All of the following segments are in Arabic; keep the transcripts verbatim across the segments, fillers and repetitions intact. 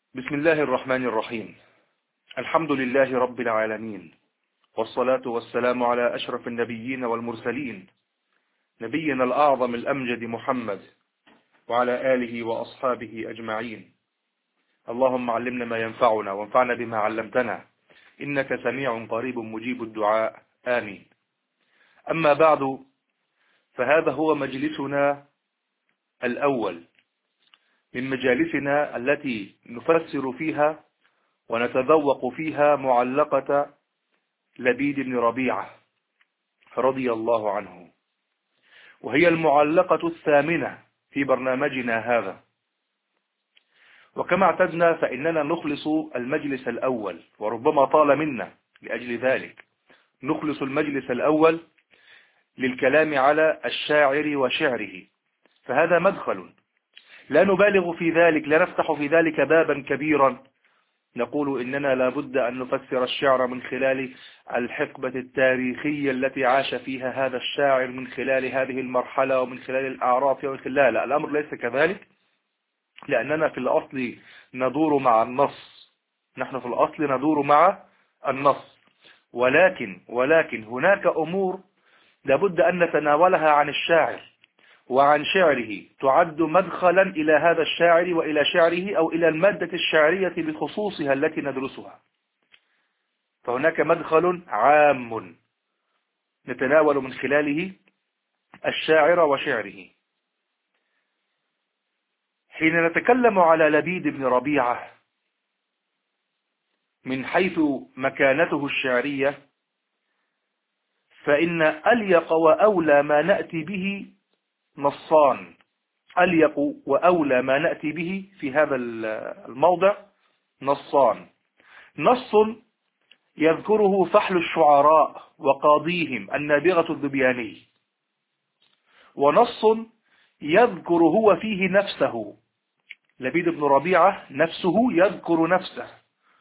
بسم الله الرحمن الرحيم. الحمد لله رب العالمين، والصلاة والسلام على أشرف النبيين والمرسلين، نبينا الأعظم الأمجد محمد وعلى آله وأصحابه أجمعين. اللهم علمنا ما ينفعنا وانفعنا بما علمتنا، إنك سميع قريب مجيب الدعاء، آمين. أما بعد، فهذا هو مجلسنا الأول من مجالسنا التي نفسر فيها ونتذوق فيها معلقة لبيد بن ربيعة رضي الله عنه، وهي المعلقة الثامنة في برنامجنا هذا. وكما اعتدنا فإننا نخلص المجلس الأول، وربما طال منا لأجل ذلك نخلص المجلس الأول للكلام على الشاعر وشعره، فهذا مدخل لا نبالغ في ذلك، لا نفتح في ذلك بابا كبيرا نقول إننا لابد أن نفسر الشعر من خلال الحقبة التاريخية التي عاش فيها هذا الشاعر، من خلال هذه المرحلة ومن خلال الأعراف ومن خلال. لا، الأمر ليس كذلك، لأننا في الأصل ندور مع النص. نحن في الأصل ندور مع النص، ولكن ولكن هناك أمور لابد أن نتناولها عن الشاعر وعن شعره تعد مدخلا إلى هذا الشاعر وإلى شعره، أو إلى المادة الشعرية بخصوصها التي ندرسها. فهناك مدخل عام نتناول من خلاله الشاعر وشعره. حين نتكلم على لبيد بن ربيعة من حيث مكانته الشعرية، فإن أليق وأولى ما نأتي به نصان. أليق وأولى ما نأتي به في هذا الموضع نصان: نص يذكره فحل الشعراء وقاضيهم النابغة الذبياني، ونص يذكر هو فيه نفسه. لبيد بن ربيعة نفسه يذكر نفسه،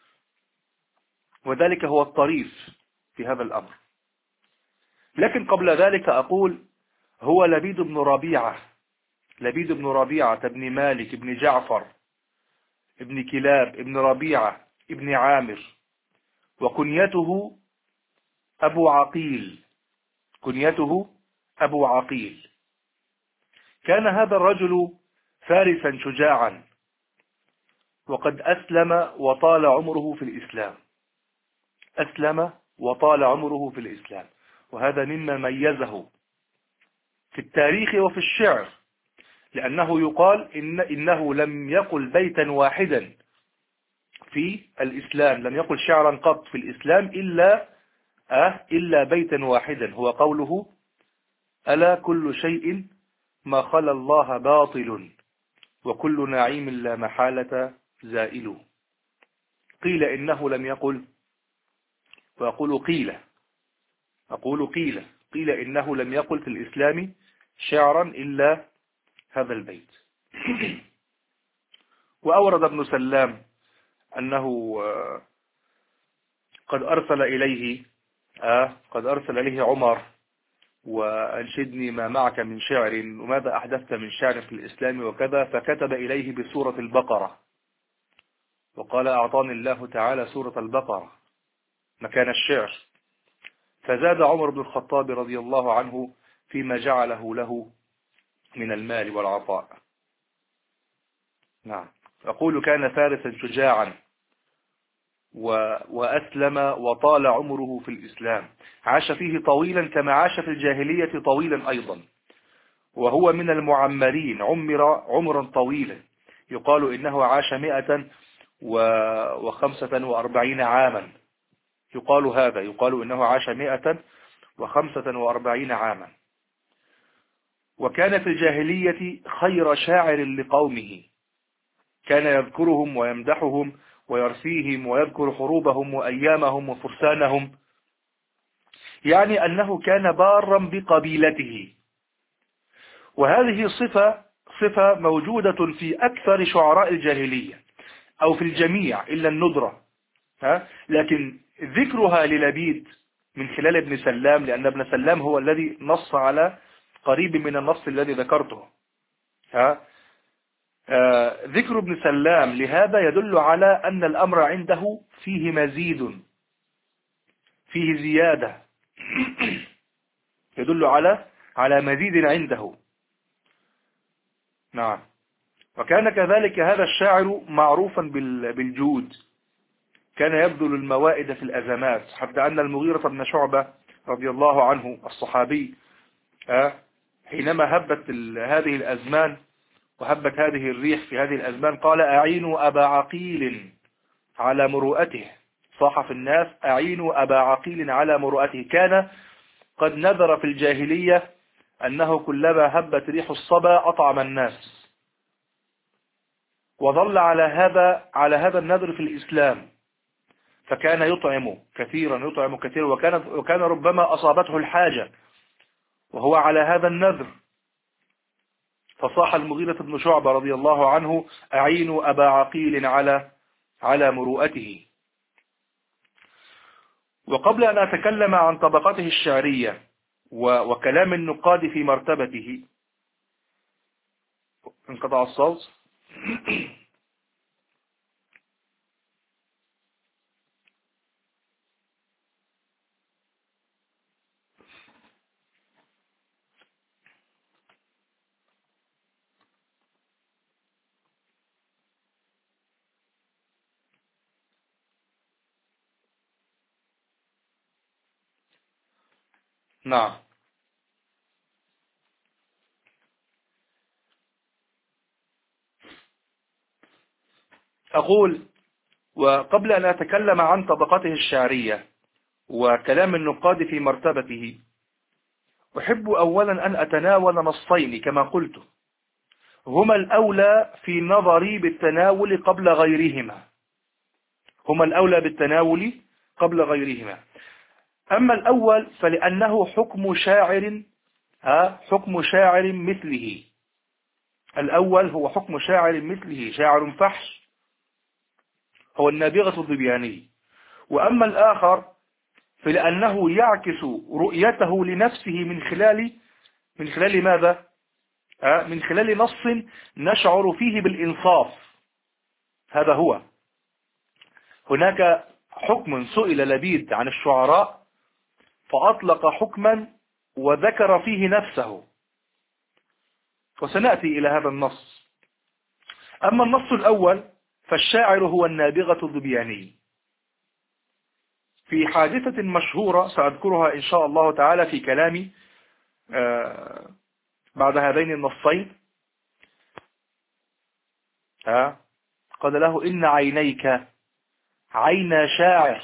وذلك هو الطريف في هذا الأمر. لكن قبل ذلك أقول هو لبيد بن ربيعة لبيد بن ربيعة بن مالك بن جعفر ابن كلاب ابن ربيعة ابن عامر، وكنيته أبو عقيل كنيته أبو عقيل. كان هذا الرجل فارسا شجاعا، وقد أسلم وطال عمره في الإسلام أسلم وطال عمره في الإسلام وهذا مما ميزه في التاريخ وفي الشعر، لأنه يقال إن إنه لم يقل بيتا واحدا في الإسلام، لم يقل شعرا قط في الإسلام إلا أه إلا بيتا واحدا، هو قوله: ألا كل شيء ما خلا الله باطل، وكل نعيم لا محالة زائل. قيل إنه لم يقل، وأقول قيل أقول قيل قيل إنه لم يقل في الإسلام شعرا إلا هذا البيت. وأورد ابن سلام أنه قد أرسل إليه آه قد أرسل إليه عمر: وأنشدني ما معك من شعر، وماذا أحدثت من شعر في الإسلام وكذا، فكتب إليه بسورة البقرة، وقال: أعطاني الله تعالى سورة البقرة مكان الشعر. فزاد عمر بن الخطاب رضي الله عنه فيما جعله له من المال والعطاء. نعم، أقول كان فارسا شجاعا وأسلم وطال عمره في الإسلام، عاش فيه طويلا كما عاش في الجاهلية طويلا أيضا، وهو من المعمرين، عمر عمرا طويلا، يقال إنه عاش مئة وخمسة وأربعين عاما. يقال هذا يقال إنه عاش مئة وخمسة وأربعين عاما، وكان في الجاهلية خير شاعر لقومه، كان يذكرهم ويمدحهم ويرثيهم ويذكر حروبهم وأيامهم وفرسانهم، يعني أنه كان بارا بقبيلته. وهذه صفة صفة موجودة في أكثر شعراء الجاهلية، أو في الجميع إلا الندرة، ها؟ لكن ذكرها للبيد من خلال ابن سلام، لأن ابن سلام هو الذي نص على قريب من النص الذي ذكرته، ها؟ آه ذكر ابن سلام لهذا يدل على أن الأمر عنده فيه مزيد، فيه زيادة يدل على على مزيد عنده. نعم. وكان كذلك هذا الشاعر معروفا بالجود، كان يبذل الموائد في الأزمات، حتى أن المغيرة بن شعبة رضي الله عنه الصحابي حينما هبت هذه الأزمان وهبت هذه الريح في هذه الأزمان قال أعينوا أبا عقيل على مروءته، صاح في الناس أعينوا أبا عقيل على مروءته. كان قد نذر في الجاهلية أنه كلما هبت ريح الصبا أطعم الناس، وظل على هذا على هذا النذر في الإسلام، فكان يطعم كثيرا يطعم كثيرا وكان وكان ربما أصابته الحاجة وهو على هذا النذر، فصاح المغيرة بن شعبة رضي الله عنه أعينوا أبا عقيل على على مروءته. وقبل أن أتكلم عن طبقته الشعرية وكلام النقاد في مرتبته، انقطع الصوت. نعم. أقول وقبل أن أتكلم عن طبقته الشعرية وكلام النقاد في مرتبته، أحب أولا أن أتناول نصين كما قلت هما الأولى في نظري بالتناول قبل غيرهما، هما الأولى بالتناول قبل غيرهما. أما الأول فلأنه حكم شاعر ها حكم شاعر مثله، الأول هو حكم شاعر مثله، شاعر فحش هو النابغة الظبياني. وأما الآخر فلأنه يعكس رؤيته لنفسه من خلال من خلال ماذا؟ من خلال نص نشعر فيه بالإنصاف. هذا هو. هناك حكم سئل لبيد عن الشعراء فأطلق حكما وذكر فيه نفسه، وسنأتي إلى هذا النص. أما النص الأول فالشاعر هو النابغة الظبياني في حادثة مشهورة سأذكرها إن شاء الله تعالى في كلامي بعد هذين النصين. قال له إن عينيك عين شاعر،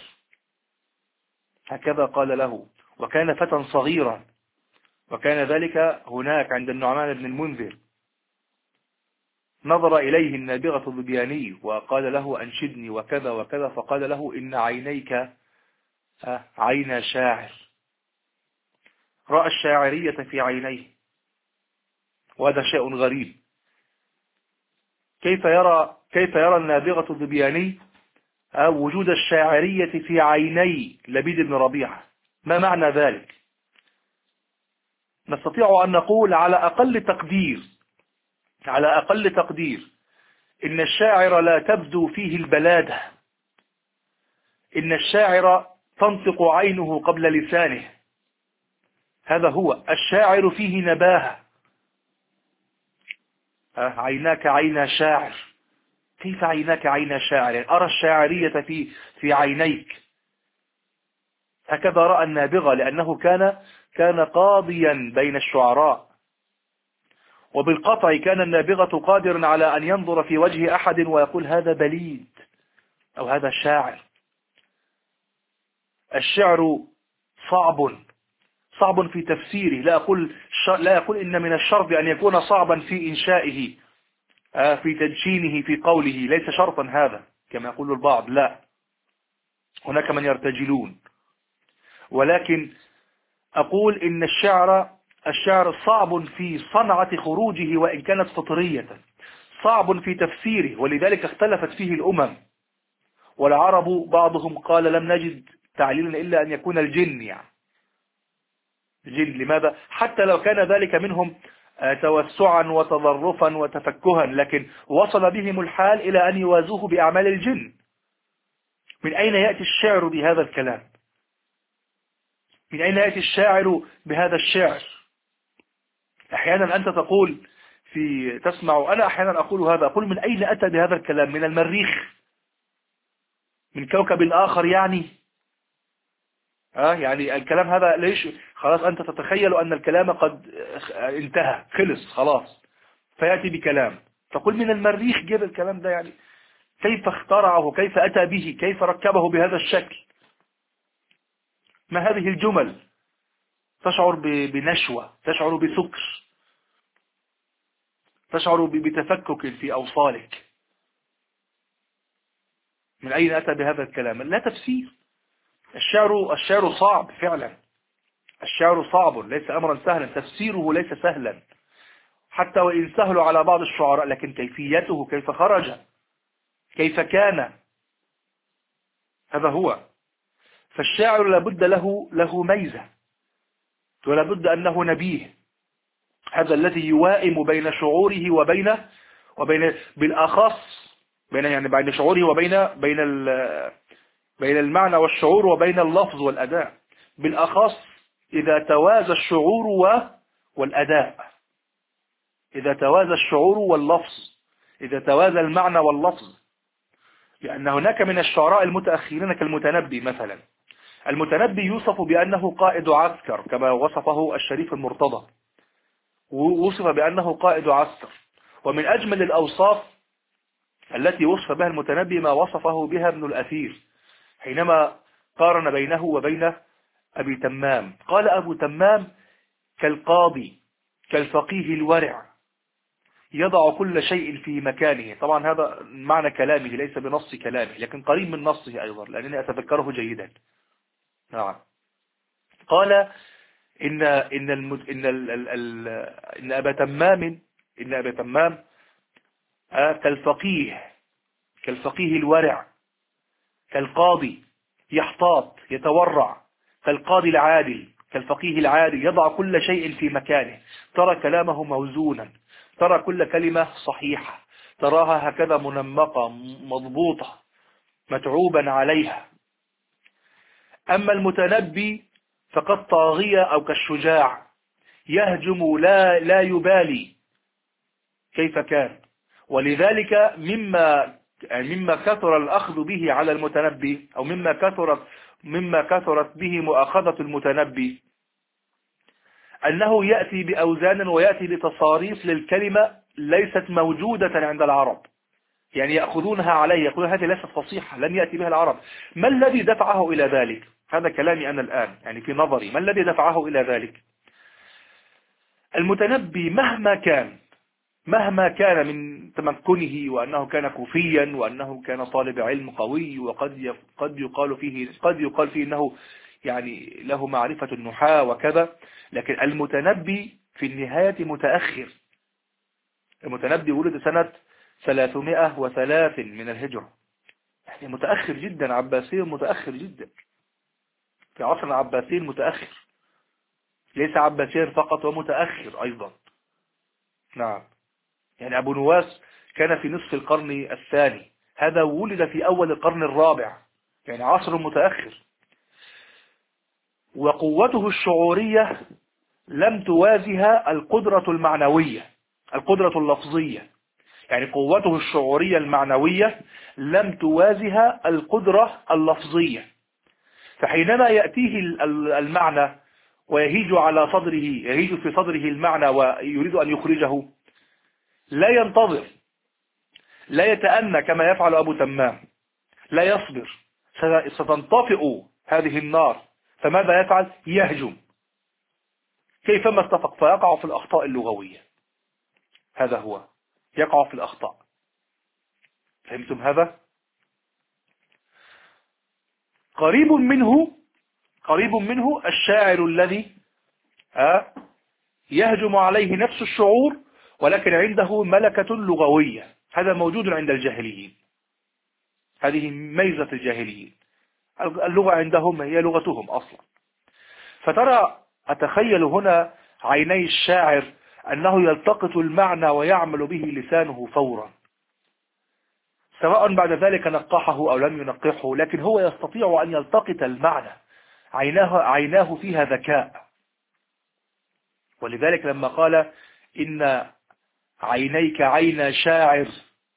هكذا قال له، وكان فتى صغيرا، وكان ذلك هناك عند النعمان بن المنذر. نظر إليه النابغة الظبياني وقال له أنشدني وكذا وكذا، فقال له إن عينيك عين شاعر، رأى الشاعرية في عينيه، وهذا شيء غريب. كيف يرى كيف يرى النابغة الظبياني وجود الشاعرية في عيني لبيد بن ربيعة؟ ما معنى ذلك؟ نستطيع أن نقول على أقل تقدير على أقل تقدير إن الشاعر لا تبدو فيه البلادة، إن الشاعر تنطق عينه قبل لسانه، هذا هو الشاعر فيه نباهة. عيناك عين شاعر، كيف عيناك عين شاعر؟ أرى الشاعرية في في عينيك. هكذا رأى النابغة، لأنه كان كان قاضيا بين الشعراء، وبالقطع كان النابغة قادرا على أن ينظر في وجه أحد ويقول هذا بليد أو هذا شاعر. الشعر صعب صعب في تفسيره، لا أقول لا أقول إن من الشرط أن يكون صعبا في إنشائه، في تدشينه، في قوله، ليس شرطا هذا كما يقول البعض، لا، هناك من يرتجلون، ولكن أقول إن الشعر الشعر صعب في صنعة خروجه وإن كانت فطرية، صعب في تفسيره، ولذلك اختلفت فيه الأمم. والعرب بعضهم قال لم نجد تعليلا إلا أن يكون الجن، يعني الجن. لماذا؟ حتى لو كان ذلك منهم توسعا وتظرفا وتفكها، لكن وصل بهم الحال إلى أن يوازوه بأعمال الجن. من أين يأتي الشعر بهذا الكلام؟ من أين يأتي الشاعر بهذا الشعر؟ أحيانا أنت تقول في تسمع، أنا أحيانا أقول هذا، أقول من أين أتى بهذا الكلام؟ من المريخ؟ من كوكب آخر يعني؟ آه يعني الكلام هذا ليش؟ خلاص أنت تتخيل أن الكلام قد انتهى، خلص خلاص، فيأتي بكلام تقول من المريخ جاب الكلام ده، يعني كيف اخترعه؟ كيف أتى به؟ كيف ركبه بهذا الشكل؟ ما هذه الجمل؟ تشعر بنشوة، تشعر بسكر، تشعر بتفكك في أوصالك. من أين أتى بهذا الكلام؟ لا تفسير. الشعر الشعر صعب فعلا، الشعر صعب، ليس أمرا سهلا، تفسيره ليس سهلا، حتى وإن سهل على بعض الشعراء، لكن كيفيته، كيف خرج، كيف كان، هذا هو. فالشاعر لابد له له ميزة، ولابد أنه نبيه، هذا الذي يوائم بين شعوره وبين وبين بالأخص بين يعني بين شعوره وبين بين بين المعنى والشعور وبين اللفظ والأداء، بالأخص إذا توازى الشعور والأداء، إذا توازى الشعور واللفظ، إذا توازى المعنى واللفظ. لأن هناك من الشعراء المتأخرين كالمتنبي مثلا. المتنبي يوصف بأنه قائد عسكر كما وصفه الشريف المرتضى، ووصف بأنه قائد عسكر. ومن أجمل الأوصاف التي وصف بها المتنبي ما وصفه بها ابن الأثير حينما قارن بينه وبين أبي تمام. قال أبو تمام كالقاضي كالفقيه الورع يضع كل شيء في مكانه. طبعا هذا معنى كلامه ليس بنص كلامه، لكن قريب من نصه أيضا لأنني أتذكره جيدا. نعم. قال إن إن المد... إن ال... ال... ال... إن أبا تمام إن أبا تمام آه كالفقيه كالفقيه الورع، كالقاضي يحتاط يتورع، كالقاضي العادل كالفقيه العادل يضع كل شيء في مكانه. ترى كلامه موزونا، ترى كل كلمة صحيحة، تراها هكذا منمقة مضبوطة متعوبا عليها. أما المتنبي فقد طاغية أو كالشجاع يهجم لا لا يبالي كيف كان. ولذلك مما مما كثر الأخذ به على المتنبي، أو مما كثرت مما كثرت به مؤاخذة المتنبي، أنه يأتي بأوزان ويأتي بتصاريف للكلمة ليست موجودة عند العرب، يعني يأخذونها عليه، يقولون هذه ليست فصيحة، لم يأتي بها العرب. ما الذي دفعه إلى ذلك؟ هذا كلامي أنا الآن، يعني في نظري، ما الذي دفعه إلى ذلك؟ المتنبي مهما كان مهما كان من تمكنه، وأنه كان كوفيا، وأنه كان طالب علم قوي، وقد قد يقال فيه قد يقال فيه أنه يعني له معرفة النحاة وكذا، لكن المتنبي في النهاية متأخر. المتنبي ولد سنة ثلاثمائة وثلاث من الهجرة، يعني متأخر جدا، عباسي متأخر جدا، في عصر العباسي متأخر، ليس عباسي فقط ومتأخر أيضا. نعم. يعني أبو نواس كان في نصف القرن الثاني، هذا ولد في أول القرن الرابع، يعني عصر متأخر. وقوته الشعورية لم توازها القدرة المعنوية، القدرة اللفظية، يعني قوته الشعورية المعنوية لم توازها القدرة اللفظية. فحينما يأتيه المعنى ويهيج على صدره، يهيج في صدره المعنى ويريد أن يخرجه، لا ينتظر، لا يتأنى كما يفعل أبو تمام، لا يصبر، ستنطفئ هذه النار، فماذا يفعل؟ يهجم كيفما اتفق، فيقع في الأخطاء اللغوية. هذا هو، يقع في الأخطاء. فهمتم هذا؟ قريب منه قريب منه الشاعر الذي يهجم عليه نفس الشعور ولكن عنده ملكة لغوية. هذا موجود عند الجاهليين، هذه ميزة الجاهليين، اللغة عندهم هي لغتهم أصلا. فترى أتخيل هنا عيني الشاعر أنه يلتقط المعنى ويعمل به لسانه فورا، سواء بعد ذلك نقحه أو لم ينقحه، لكن هو يستطيع أن يلتقط المعنى، عيناه, عيناه فيها ذكاء. ولذلك لما قال إن عينيك عين شاعر،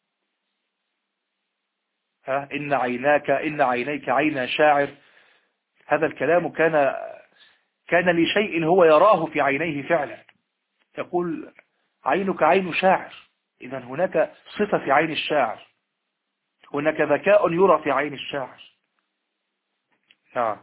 ها إن عيناك إن عينيك عين شاعر، هذا الكلام كان كان لشيء هو يراه في عينيه فعلا. يقول عينك عين شاعر، إذا هناك صفة في عين الشاعر، هناك ذكاء يرى في عين الشاعر. نعم.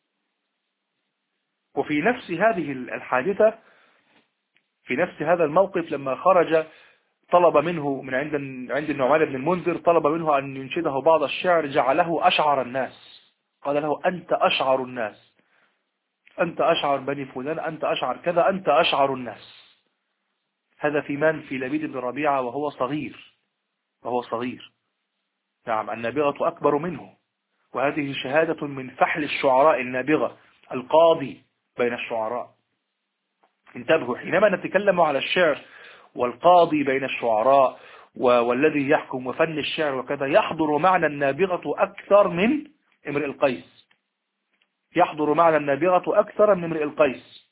وفي نفس هذه الحادثة، في نفس هذا الموقف، لما خرج طلب منه من عند عند النعمان بن المنذر، طلب منه أن ينشده بعض الشعر، جعله أشعر الناس، قال له أنت أشعر الناس، أنت أشعر بني فلان، أنت أشعر كذا، أنت أشعر الناس. هذا في من؟ في لبيد بن ربيعة وهو صغير، وهو صغير. نعم، النابغة أكبر منه، وهذه شهادة من فحل الشعراء النابغة، القاضي بين الشعراء. انتبهوا، حينما نتكلم على الشعر والقاضي بين الشعراء والذي يحكم وفن الشعر وكذا، يحضر معنى النابغة أكثر من امرئ القيس، يحضر معنى النابغة أكثر من امرئ القيس.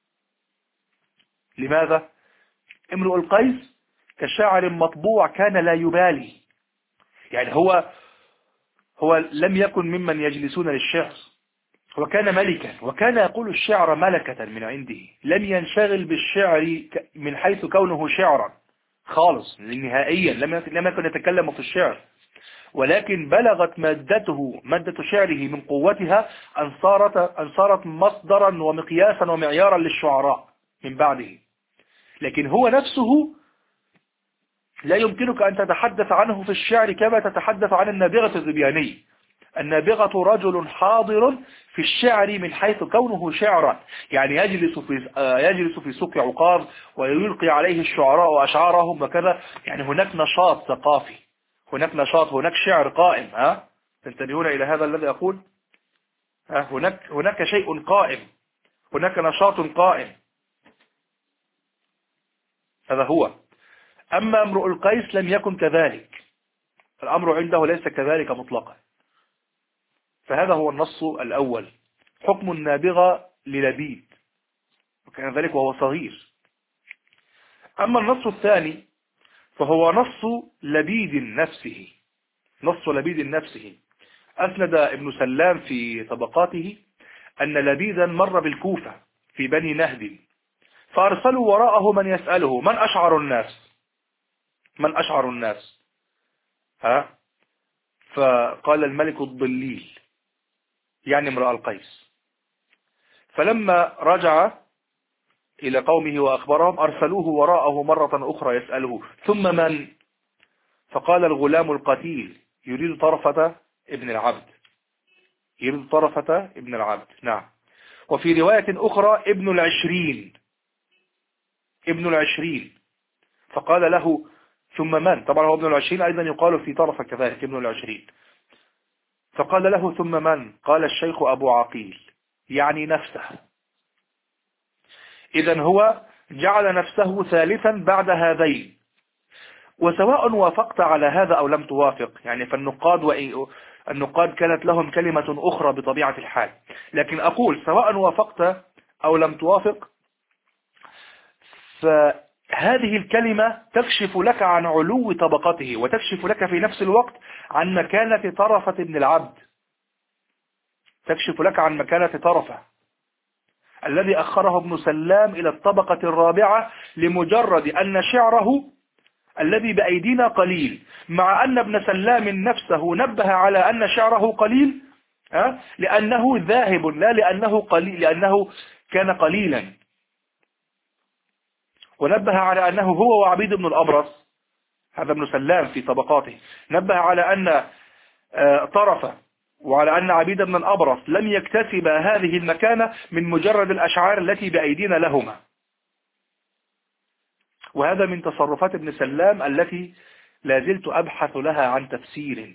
لماذا؟ امرؤ القيس كشاعر مطبوع كان لا يبالي، يعني هو هو لم يكن ممن يجلسون للشعر، هو كان ملكا، وكان يقول الشعر ملكة من عنده، لم ينشغل بالشعر من حيث كونه شعرا خالص نهائيا، لم يكن يتكلم في الشعر، ولكن بلغت مادته مادة شعره من قوتها أن صارت أن صارت مصدرا ومقياسا ومعيارا للشعراء من بعده. لكن هو نفسه لا يمكنك أن تتحدث عنه في الشعر كما تتحدث عن النابغة الذبياني. النابغة رجل حاضر في الشعر من حيث كونه شعرا، يعني يجلس في يجلس في سوق عقار ويلقي عليه الشعراء وأشعارهم وكذا، يعني هناك نشاط ثقافي، هناك نشاط، هناك شعر قائم. ها تنتبهون إلى هذا الذي أقول؟ ها هناك هناك شيء قائم، هناك نشاط قائم، هذا هو. أما امرؤ القيس لم يكن كذلك، الأمر عنده ليس كذلك مطلقا. فهذا هو النص الأول، حكم النابغة للبيد، وكان ذلك وهو صغير. أما النص الثاني فهو نص لبيد نفسه، نص لبيد نفسه. أسند ابن سلام في طبقاته أن لبيدا مر بالكوفة في بني نهد، فأرسلوا وراءه من يسأله من أشعر الناس، من أشعر الناس، ها فقال الملك الضليل، يعني امرأ القيس. فلما رجع إلى قومه وأخبرهم أرسلوه وراءه مرة أخرى يسأله ثم من؟ فقال الغلام القتيل يريد طرفة ابن العبد، يريد طرفة ابن العبد. نعم. وفي رواية أخرى ابن العشرين، ابن العشرين. فقال له ثم من؟ طبعا هو ابن العشرين أيضا يقال في طرفة كذلك ابن العشرين. فقال له ثم من؟ قال الشيخ أبو عقيل، يعني نفسه. إذن هو جعل نفسه ثالثا بعد هذين. وسواء وافقت على هذا أو لم توافق، يعني فالنقاد النقاد كانت لهم كلمة أخرى بطبيعة الحال، لكن أقول سواء وافقت أو لم توافق، فهذه الكلمة تكشف لك عن علو طبقته، وتكشف لك في نفس الوقت عن مكانة طرفة ابن العبد، تكشف لك عن مكانة طرفة الذي أخره ابن سلام إلى الطبقة الرابعة لمجرد أن شعره الذي بأيدينا قليل، مع أن ابن سلام نفسه نبه على أن شعره قليل لأنه ذاهب، لا لأنه قليل، لأنه كان قليلا. ونبه على أنه هو وعبيد بن الأبرص، هذا ابن سلام في طبقاته، نبه على أن طرفة وعلى أن عبيد بن الأبرص لم يكتسب هذه المكانة من مجرد الأشعار التي بأيدينا لهما. وهذا من تصرفات ابن سلام التي لا زلت أبحث لها عن تفسير.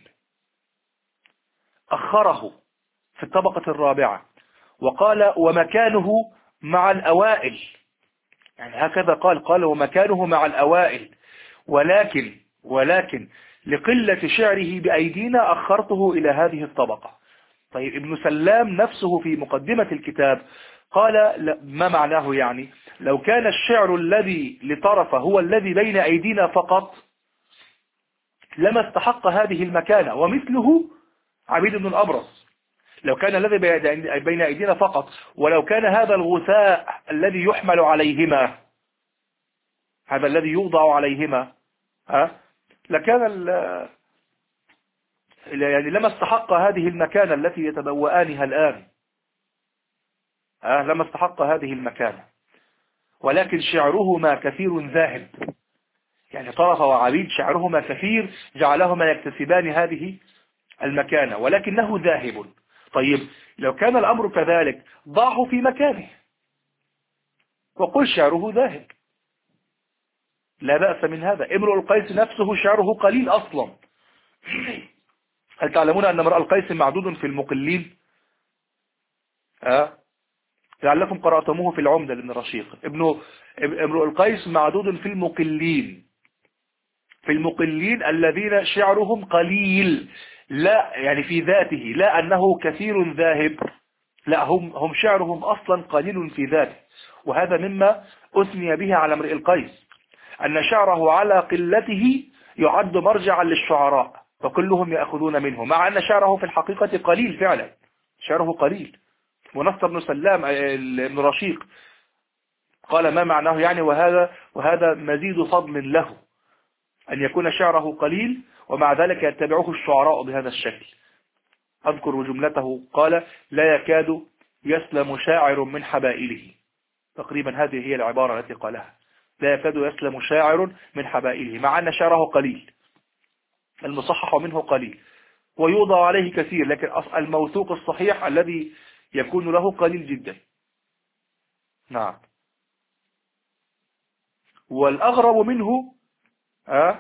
أخره في الطبقة الرابعة وقال ومكانه مع الأوائل، يعني هكذا قال قال ومكانه مع الأوائل، ولكن ولكن لقلة شعره بأيدينا أخرته إلى هذه الطبقة. طيب ابن سلام نفسه في مقدمة الكتاب قال ما معناه؟ يعني لو كان الشعر الذي لطرف هو الذي بين أيدينا فقط لما استحق هذه المكانة، ومثله عبيد بن الأبرص لو كان الذي بين أيدينا فقط، ولو كان هذا الغثاء الذي يحمل عليهما، هذا الذي يوضع عليهما، ها لكان يعني لما استحق هذه المكانة التي يتبوآنها الآن، ها لما استحق هذه المكانة. ولكن شعرهما كثير ذاهب، يعني طرف وعبيد شعرهما كثير جعلهما يكتسبان هذه المكانة، ولكنه ذاهب. طيب لو كان الأمر كذلك ضعه في مكانه وقل شعره ذاهب، لا بأس من هذا. امرؤ القيس نفسه شعره قليل أصلا. هل تعلمون أن امرؤ القيس معدود في المقلين؟ أه؟ لعلكم قرأتموه في العمدة لابن رشيق. ابن امرؤ القيس معدود في المقلين، في المقلين الذين شعرهم قليل، لا يعني في ذاته، لا أنه كثير ذاهب، لا هم هم شعرهم أصلا قليل في ذاته. وهذا مما أثني به على امرئ القيس، أن شعره على قلته يعد مرجعا للشعراء فكلهم يأخذون منه، مع أن شعره في الحقيقة قليل فعلا، شعره قليل. ونصر بن سلام ابن رشيق قال ما معناه يعني وهذا وهذا مزيد فضل له أن يكون شعره قليل ومع ذلك يتبعه الشعراء بهذا الشكل. أذكر جملته قال لا يكاد يسلم شاعر من حبائله، تقريبا هذه هي العبارة التي قالها، لا يكاد يسلم شاعر من حبائله، مع أن شعره قليل، المصحح منه قليل ويوضع عليه كثير، لكن الموثوق الصحيح الذي يكون له قليل جدا. نعم. والأغرب منه أه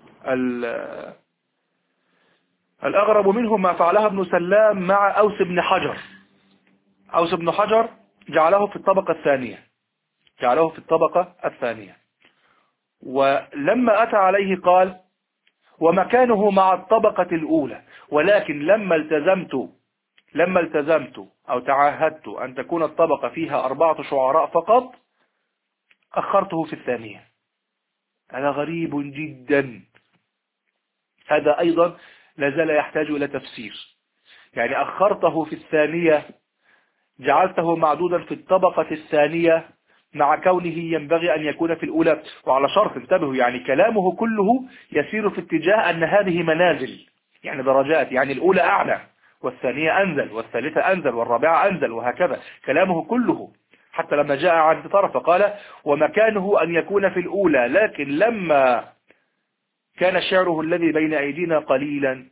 الأغرب منه ما فعلها ابن سلام مع أوس بن حجر. أوس بن حجر جعله في الطبقة الثانية، جعله في الطبقة الثانية ولما أتى عليه قال ومكانه مع الطبقة الأولى، ولكن لما التزمت لما التزمت أو تعاهدت أن تكون الطبقة فيها أربعة شعراء فقط أخرته في الثانية. هذا غريب جدا، هذا أيضا لازال يحتاج إلى تفسير. يعني أخرته في الثانية، جعلته معدودا في الطبقة الثانية مع كونه ينبغي أن يكون في الأولى، وعلى شرط انتبهوا، يعني كلامه كله يسير في اتجاه أن هذه منازل، يعني درجات، يعني الأولى أعلى والثانية أنزل والثالثة أنزل والرابعة أنزل وهكذا، كلامه كله. حتى لما جاء عند طرف قال ومكانه أن يكون في الأولى، لكن لما كان شعره الذي بين أيدينا قليلا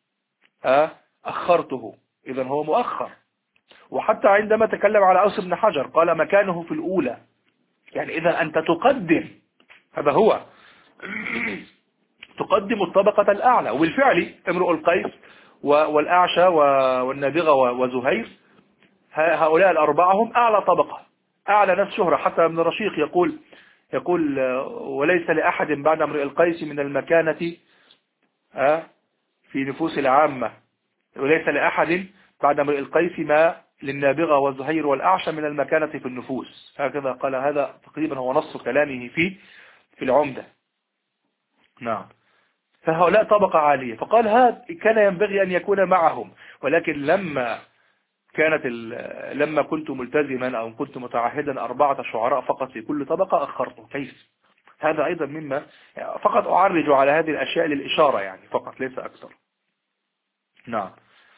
أخرته، إذا هو مؤخر. وحتى عندما تكلم على أوس بن حجر قال مكانه في الأولى، يعني إذا أنت تقدم، هذا هو تقدم الطبقة الأعلى. وبالفعل امرؤ القيس والأعشى والنابغة وزهير هؤلاء الأربعة هم أعلى طبقة، أعلى ناس شهرة. حتى ابن رشيق يقول يقول وليس لأحد بعد امرئ القيس من المكانة في نفوس العامة، وليس لأحد بعد امرئ القيس ما للنابغة والزهير والأعشى من المكانة في النفوس، هكذا قال. هذا تقريبا هو نص كلامه في في العمدة. نعم. فهؤلاء طبقة عالية، فقال هذا كان ينبغي أن يكون معهم، ولكن لما كانت لما كنت ملتزما أو كنت متعهدا أربعة شعراء فقط في كل طبقة أخرته. كيف؟ هذا أيضا مما يعني فقط أعرج على هذه الأشياء للإشارة يعني فقط، ليس أكثر. نعم.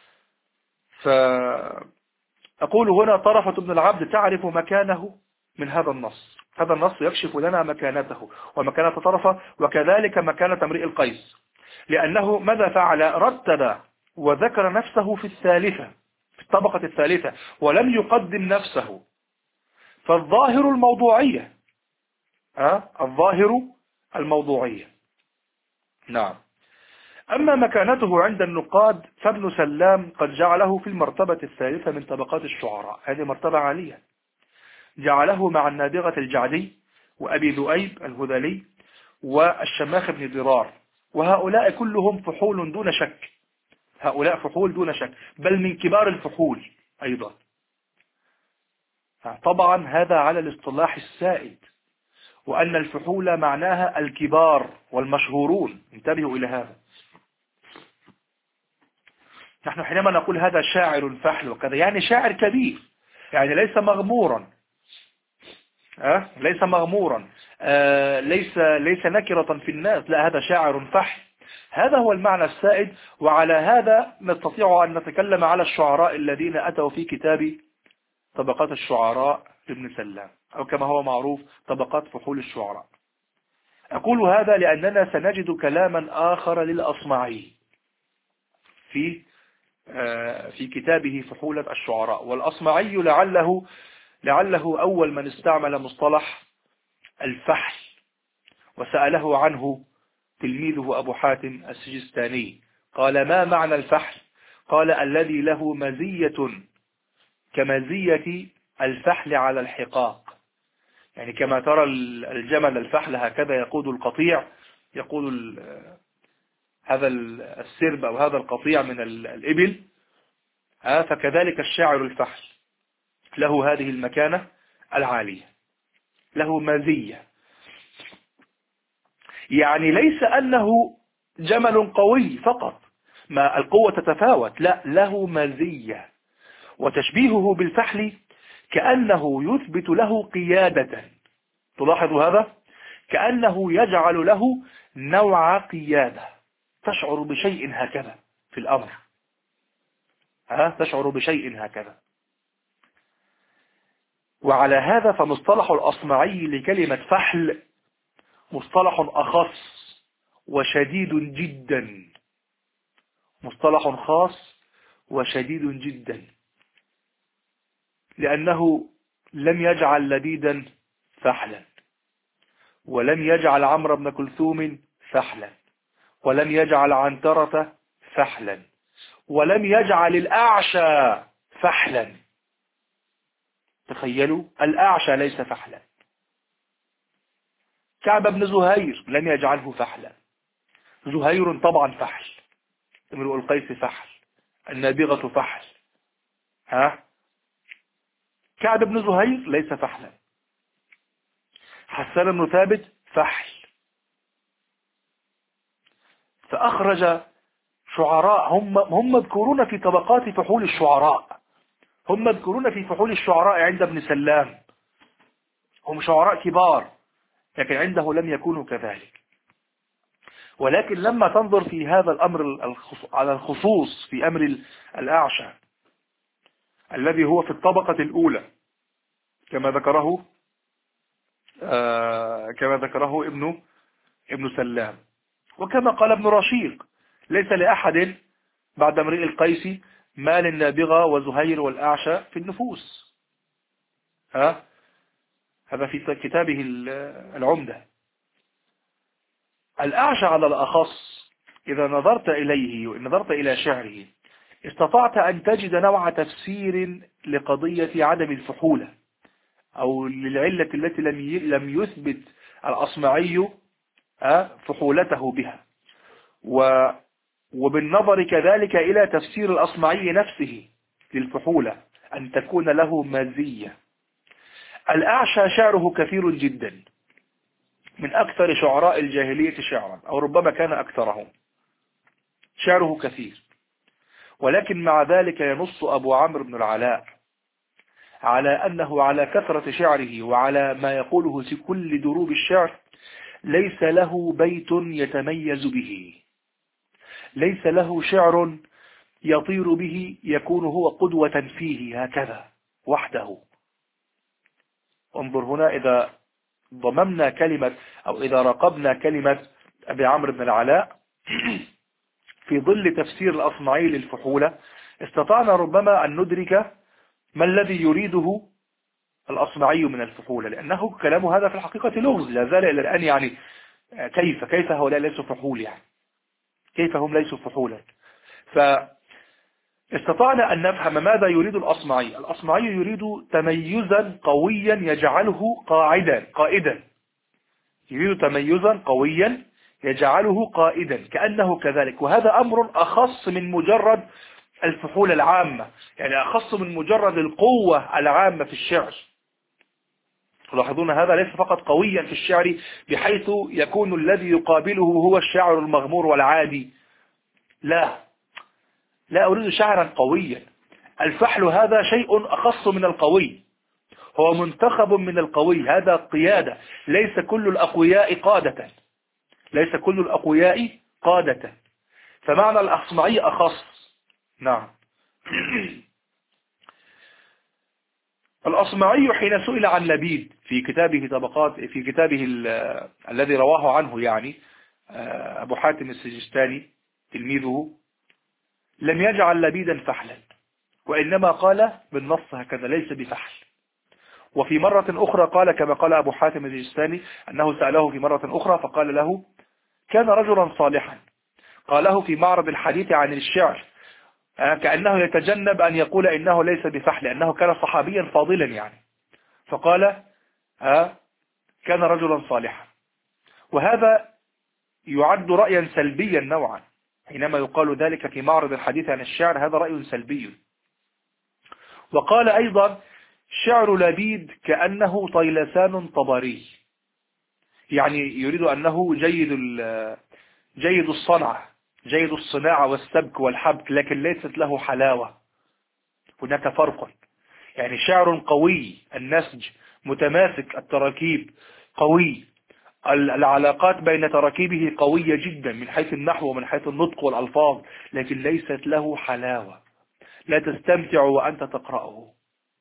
فأقول هنا طرفة بن العبد تعرف مكانه من هذا النص، هذا النص يكشف لنا مكانته ومكانة طرفة، وكذلك مكانة امرئ القيس، لأنه ماذا فعل؟ رتب وذكر نفسه في الثالثة، في الطبقة الثالثة، ولم يقدم نفسه. فالظاهر الموضوعية، أه؟ الظاهر الموضوعية. نعم. أما مكانته عند النقاد فابن سلام قد جعله في المرتبة الثالثة من طبقات الشعراء، هذه مرتبة عالية، جعله مع النابغة الجعدي وأبي ذؤيب الهذلي والشماخ بن ضرار، وهؤلاء كلهم فحول دون شك، هؤلاء فحول دون شك، بل من كبار الفحول أيضا. طبعا هذا على الاصطلاح السائد، وأن الفحول معناها الكبار والمشهورون، انتبهوا إلى هذا. نحن حينما نقول هذا شاعر فحل وكذا، يعني شاعر كبير، يعني ليس مغمورا، أه؟ ليس مغمورا، أه ليس ليس نكرة في الناس، لا، هذا شاعر فحل. هذا هو المعنى السائد. وعلى هذا نستطيع أن نتكلم على الشعراء الذين أتوا في كتاب طبقات الشعراء لابن سلام، أو كما هو معروف طبقات فحول الشعراء. أقول هذا لأننا سنجد كلاما آخر للأصمعي في في كتابه فحولة الشعراء. والأصمعي لعله لعله أول من استعمل مصطلح الفحل، وسأله عنه تلميذه أبو حاتم السجستاني، قال: ما معنى الفحل؟ قال: الذي له مزية كمزية الفحل على الحقاق، يعني كما ترى الجمل الفحل هكذا يقود القطيع، يقود هذا السرب أو هذا القطيع من الإبل، فكذلك الشاعر الفحل له هذه المكانة العالية، له مزية، يعني ليس أنه جمل قوي فقط، ما القوة تتفاوت، لا، له مزية. وتشبيهه بالفحل كأنه يثبت له قيادة، تلاحظ هذا، كأنه يجعل له نوع قيادة، تشعر بشيء هكذا في الأمر، ها تشعر بشيء هكذا. وعلى هذا فمصطلح الأصمعي لكلمة فحل مصطلح أخص وشديد جدا، مصطلح خاص وشديد جدا، لأنه لم يجعل لبيدا فحلا، ولم يجعل عمرو بن كلثوم فحلا، ولم يجعل عنترة فحلا، ولم يجعل الأعشى فحلا. تخيلوا، الأعشى ليس فحلا. كعب بن زهير لم يجعله فحلا. زهير طبعا فحل، امرؤ القيس فحل، النابغة فحل، ها كعب بن زهير ليس فحلا. حسان بن ثابت فحل. فأخرج شعراء هم هم مذكورون في طبقات فحول الشعراء، هم مذكورون في فحول الشعراء عند ابن سلام، هم شعراء كبار، لكن عنده لم يكونوا كذلك. ولكن لما تنظر في هذا الأمر على الخصوص في أمر الأعشى الذي هو في الطبقة الأولى كما ذكره آه كما ذكره ابن ابن سلام، وكما قال ابن رشيق: ليس لأحد بعد امرئ القيس ما للنابغة وزهير والأعشى في النفوس. ها هذا في كتابه العمدة. الأعشى على الأخص إذا نظرت إليه ونظرت إلى شعره استطعت أن تجد نوع تفسير لقضية عدم الفحولة، أو للعلة التي لم يثبت الأصمعي فحولته بها، وبالنظر كذلك إلى تفسير الأصمعي نفسه للفحولة أن تكون له مزية. الأعشى شعره كثير جدا، من أكثر شعراء الجاهلية شعرا، أو ربما كان أكثرهم، شعره كثير. ولكن مع ذلك ينص أبو عمرو بن العلاء على أنه على كثرة شعره وعلى ما يقوله في كل دروب الشعر ليس له بيت يتميز به، ليس له شعر يطير به يكون هو قدوة فيه هكذا وحده. انظر هنا، إذا ضممنا كلمة أو إذا راقبنا كلمة أبي عمرو بن العلاء في ظل تفسير الأصمعي للفحولة استطعنا ربما أن ندرك ما الذي يريده الأصمعي من الفحولة، لأنه كلام هذا في الحقيقة لغز لا زال إلى الآن، يعني كيف كيف هؤلاء ليسوا فحول، يعني كيف هم ليسوا فحولا. فاستطعنا أن نفهم ماذا يريد الأصمعي. الأصمعي يريد تميزا قويا يجعله قاعدا قائدا، يريد تميزا قويا يجعله قائدا كأنه كذلك. وهذا أمر أخص من مجرد الفحول العامة، يعني أخص من مجرد القوة العامة في الشعر. تلاحظون هذا ليس فقط قويا في الشعر بحيث يكون الذي يقابله هو الشاعر المغمور والعادي، لا لا أريد شعرا قويا. الفحل هذا شيء أخص من القوي، هو منتخب من القوي، هذا قيادة. ليس كل الأقوياء قادة، ليس كل الأقوياء قادة، فمعنى الأصمعي أخص. نعم. الأصمعي حين سئل عن لبيد في كتابه طبقات، في كتابه الذي رواه عنه يعني أبو حاتم السجستاني تلميذه، لم يجعل لبيدا فحلا، وإنما قال بالنص هكذا ليس بفحل. وفي مرة أخرى قال كما قال أبو حاتم السجستاني أنه سأله في مرة أخرى فقال له كان رجلا صالحا، قاله في معرض الحديث عن الشعر كأنه يتجنب أن يقول إنه ليس بفحل لأنه كان صحابيا فاضلا يعني، فقال ها كان رجلا صالحا. وهذا يعد رأيا سلبيا نوعا، حينما يقال ذلك في معرض الحديث عن الشعر هذا رأي سلبي. وقال أيضا شعر لبيد كأنه طيلسان طبري، يعني يريد أنه جيد جيد الصنعة، جيد الصناعة والسبك والحبك، لكن ليست له حلاوة. هناك فرق، يعني شعر قوي النسج متماسك التراكيب قوي، العلاقات بين تراكيبه قوية جدا من حيث النحو ومن حيث النطق والألفاظ، لكن ليست له حلاوة، لا تستمتع وأنت تقرأه.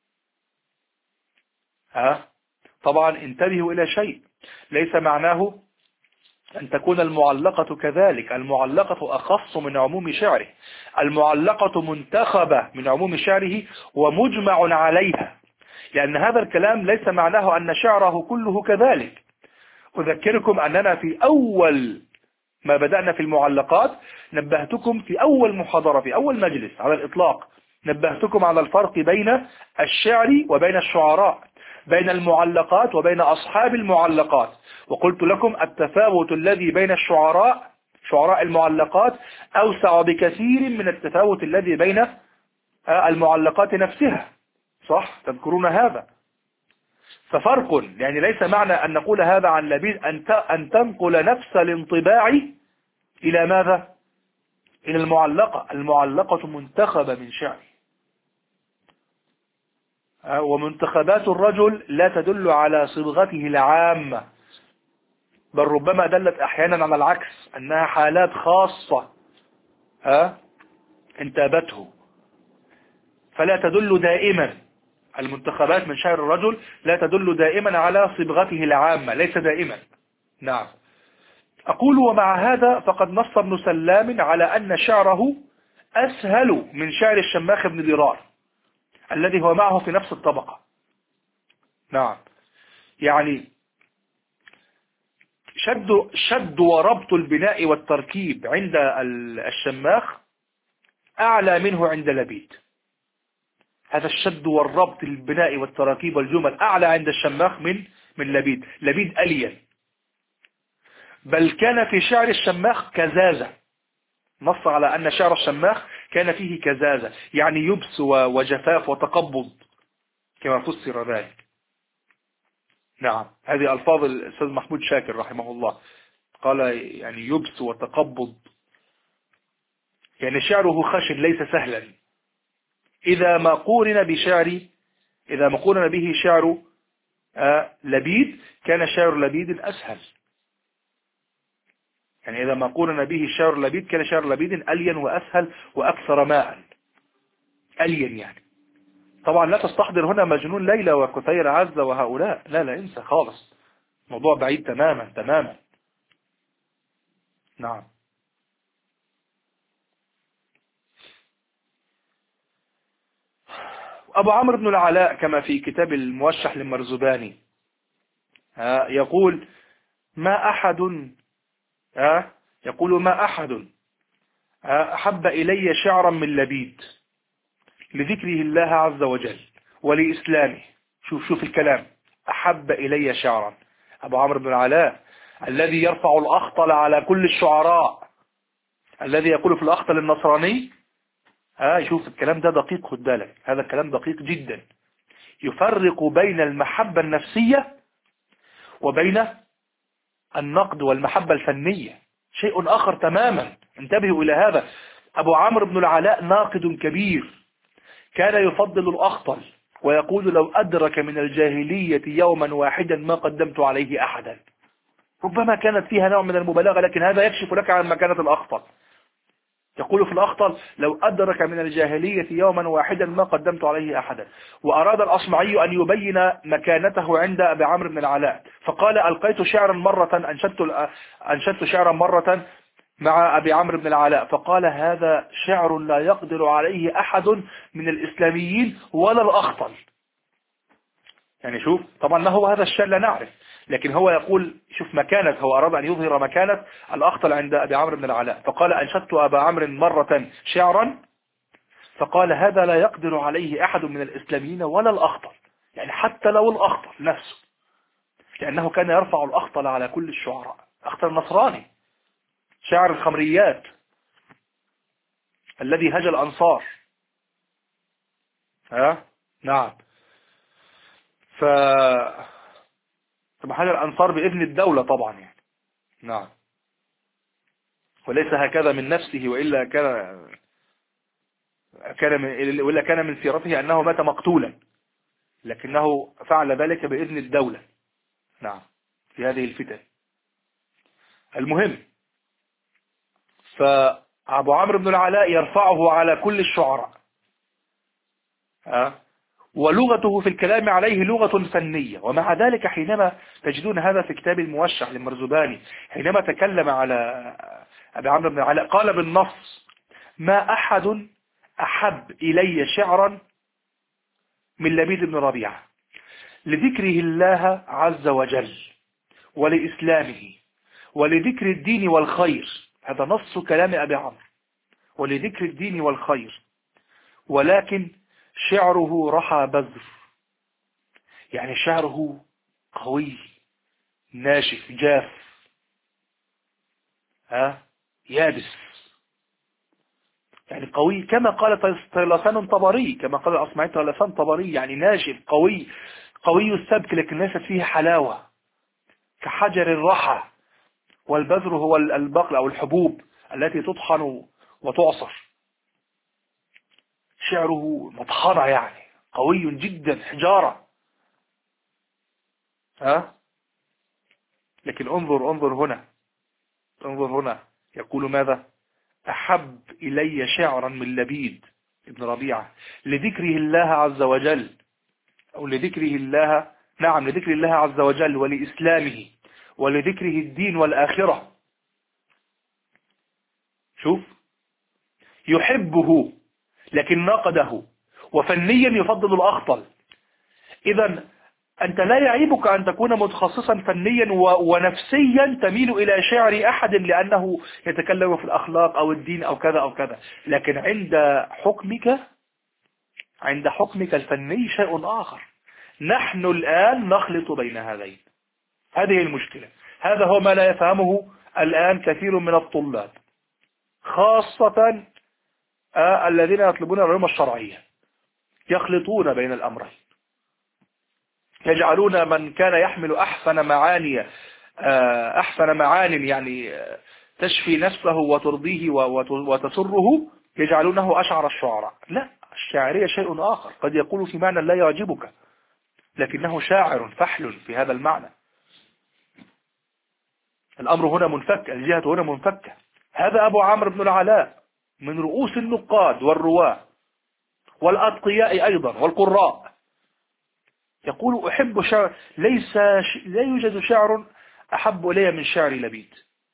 ها؟ طبعا انتبهوا إلى شيء، ليس معناه أن تكون المعلقة كذلك، المعلقة أخص من عموم شعره، المعلقة منتخبة من عموم شعره ومجمع عليها، لأن هذا الكلام ليس معناه أن شعره كله كذلك. أذكركم أننا في أول ما بدأنا في المعلقات نبهتكم في أول محاضرة في أول مجلس على الإطلاق، نبهتكم على الفرق بين الشعر وبين الشعراء، بين المعلقات وبين أصحاب المعلقات، وقلت لكم التفاوت الذي بين الشعراء شعراء المعلقات أوسع بكثير من التفاوت الذي بين المعلقات نفسها، صح؟ تذكرون هذا؟ ففرق، يعني ليس معنى أن نقول هذا عن لبيد أن تنقل نفس الانطباع إلى ماذا؟ إلى المعلقة. المعلقة منتخبة من شعر، ومنتخبات الرجل لا تدل على صبغته العامة، بل ربما دلت أحيانا على العكس، أنها حالات خاصة ها انتابته، فلا تدل دائما. المنتخبات من شعر الرجل لا تدل دائما على صبغته العامة، ليس دائما. نعم. أقول ومع هذا فقد نص ابن سلام على أن شعره أسهل من شعر الشماخ بن ضرار الذي هو معه في نفس الطبقة. نعم، يعني شد شد وربط البناء والتركيب عند الشماخ أعلى منه عند لبيد. هذا الشد والربط البناء والتراكيب والجمل أعلى عند الشماخ من من لبيد. لبيد ألين، بل كان في شعر الشماخ كزازة، نص على أن شعر الشماخ كان فيه كزازة، يعني يبس وجفاف وتقبض كما فسر ذلك. نعم، هذه ألفاظ الأستاذ محمود شاكر رحمه الله، قال يعني يبس وتقبض، يعني شعره خشن ليس سهلا. إذا ما قورن بشعر إذا ما قورن به شعر آه لبيد كان شعر لبيد أسهل، يعني إذا ما قورن به شعر لبيد كان شعر لبيد ألين وأسهل وأكثر ماء. ألين يعني، طبعا لا تستحضر هنا مجنون ليلى وكثير عزة وهؤلاء، لا لا انسى خالص، موضوع بعيد تماما تماما. نعم. أبو عمرو بن العلاء كما في كتاب الموشح للمرزباني يقول ما أحد يقول ما أحد أحب إلي شعرا من لبيد لذكره الله عز وجل ولإسلامه. شوف شوف الكلام، أحب إلي شعرا. أبو عمرو بن العلاء الذي يرفع الأخطل على كل الشعراء، الذي يقول في الأخطل النصراني. ها شوف الكلام ده دقيق، خد بالك هذا الكلام دقيق جدا. يفرق بين المحبة النفسية وبين النقد والمحبة الفنية، شيء آخر تماما. انتبهوا إلى هذا. أبو عمرو بن العلاء ناقد كبير، كان يفضل الأخطل ويقول لو أدرك من الجاهلية يوما واحدا ما قدمت عليه أحدا. ربما كانت فيها نوع من المبالغة، لكن هذا يكشف لك عن مكانة الأخطل. يقول في الأخطل لو أدرك من الجاهلية يوما واحدا ما قدمت عليه أحدا. وأراد الأصمعي أن يبين مكانته عند أبي عمرو بن العلاء، فقال ألقيت شعرا مرة أنشدت, أنشدت شعرا مرة مع أبي عمرو بن العلاء، فقال هذا شعر لا يقدر عليه أحد من الإسلاميين ولا الأخطل. يعني شوف، طبعا ما هو هذا الشعر لا نعرف، لكن هو يقول شوف مكانة، هو أراد أن يظهر مكانة الأخطل عند أبي عمرو بن العلاء، فقال أنشدت أبا عمرو مرة شعرا، فقال هذا لا يقدر عليه أحد من الإسلاميين ولا الأخطل، يعني حتى لو الأخطل نفسه، لأنه كان يرفع الأخطل على كل الشعراء. أخطل النصراني شاعر الخمريات الذي هجى الأنصار. ها نعم. ف طبعا هجى الأنصار بإذن الدولة طبعا يعني. نعم. وليس هكذا من نفسه، وإلا كان كان من وإلا كان من سيرته أنه مات مقتولا، لكنه فعل ذلك بإذن الدولة. نعم. في هذه الفتن. المهم، فأبو عمرو بن العلاء يرفعه على كل الشعراء، ها، ولغته في الكلام عليه لغة فنية. ومع ذلك حينما تجدون هذا في كتاب الموشح للمرزباني، حينما تكلم على أبي عمرو بن العلاء قال بالنص ما أحد أحب إلي شعرا من لبيد بن ربيعة لذكره الله عز وجل ولإسلامه ولذكر الدين والخير. هذا نص كلام أبي عمرو، ولذكر الدين والخير، ولكن شعره رحى بذر، يعني شعره قوي ناشف جاف، ها يابس، يعني قوي كما قال طيلسان طبري، كما قال الأصمعي طيلسان طبري، يعني ناشف قوي قوي السبك، لكن ليست فيه حلاوة، كحجر الرحى. والبذر هو البقل أو الحبوب التي تطحن وتعصر. شعره مطحنة، يعني قوي جدا حجارة. ها لكن انظر انظر هنا انظر هنا يقول ماذا؟ أحب إلي شعرا من لبيد ابن ربيعة لذكره الله عز وجل، أو لذكره الله، نعم لذكر الله عز وجل ولإسلامه ولذكره الدين والآخرة. شوف، يحبه لكن نقده، وفنيا يفضل الأخطل. إذا أنت لا يعيبك أن تكون متخصصا فنيا ونفسيا تميل إلى شعر أحد لأنه يتكلم في الأخلاق أو الدين أو كذا أو كذا، لكن عند حكمك عند حكمك الفني شيء آخر. نحن الآن نخلط بين هذين، هذه المشكلة. هذا هو ما لا يفهمه الآن كثير من الطلاب، خاصة آه الذين يطلبون العلوم الشرعية، يخلطون بين الأمرين، يجعلون من كان يحمل أحسن معاني آه أحسن معان يعني آه تشفي نفسه وترضيه وتسره، يجعلونه أشعر الشعراء. لا، الشاعرية شيء آخر، قد يقول في معنى لا يعجبك، لكنه شاعر فحل في هذا المعنى. الأمر هنا منفك، الجهة هنا منفكة. هذا أبو عمرو بن العلاء من رؤوس النقاد والرواة والأتقياء أيضا والقراء، يقول أحب شعر، ليس لا يوجد شعر أحب إلي من شعر لبيد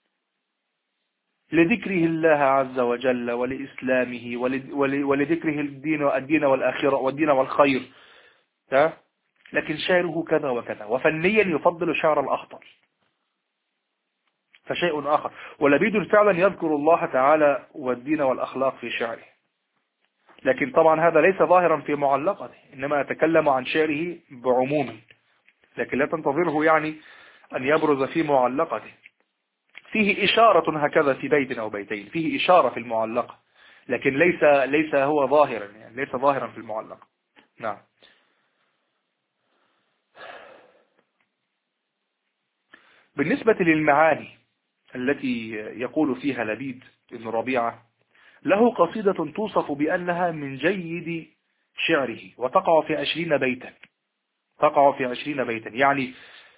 لذكره الله عز وجل ولإسلامه ولذكره الدين والدين والآخرة والدين والخير، لكن شعره كذا وكذا. وفنيا يفضل شعر الأخطل، فشيء آخر. ولبيد فعلا يذكر الله تعالى والدين والأخلاق في شعره، لكن طبعا هذا ليس ظاهرا في معلقته، إنما يتكلم عن شعره بعموم، لكن لا تنتظره يعني أن يبرز في معلقته. فيه إشارة هكذا في بيت أو بيتين، فيه إشارة في المعلقة، لكن ليس ليس هو ظاهرا، يعني ليس ظاهرا في المعلقة. نعم. بالنسبة للمعاني التي يقول فيها لبيد بن ربيعة، له قصيدة توصف بأنها من جيد شعره، وتقع في عشرين بيتا، تقع في عشرين بيتا، يعني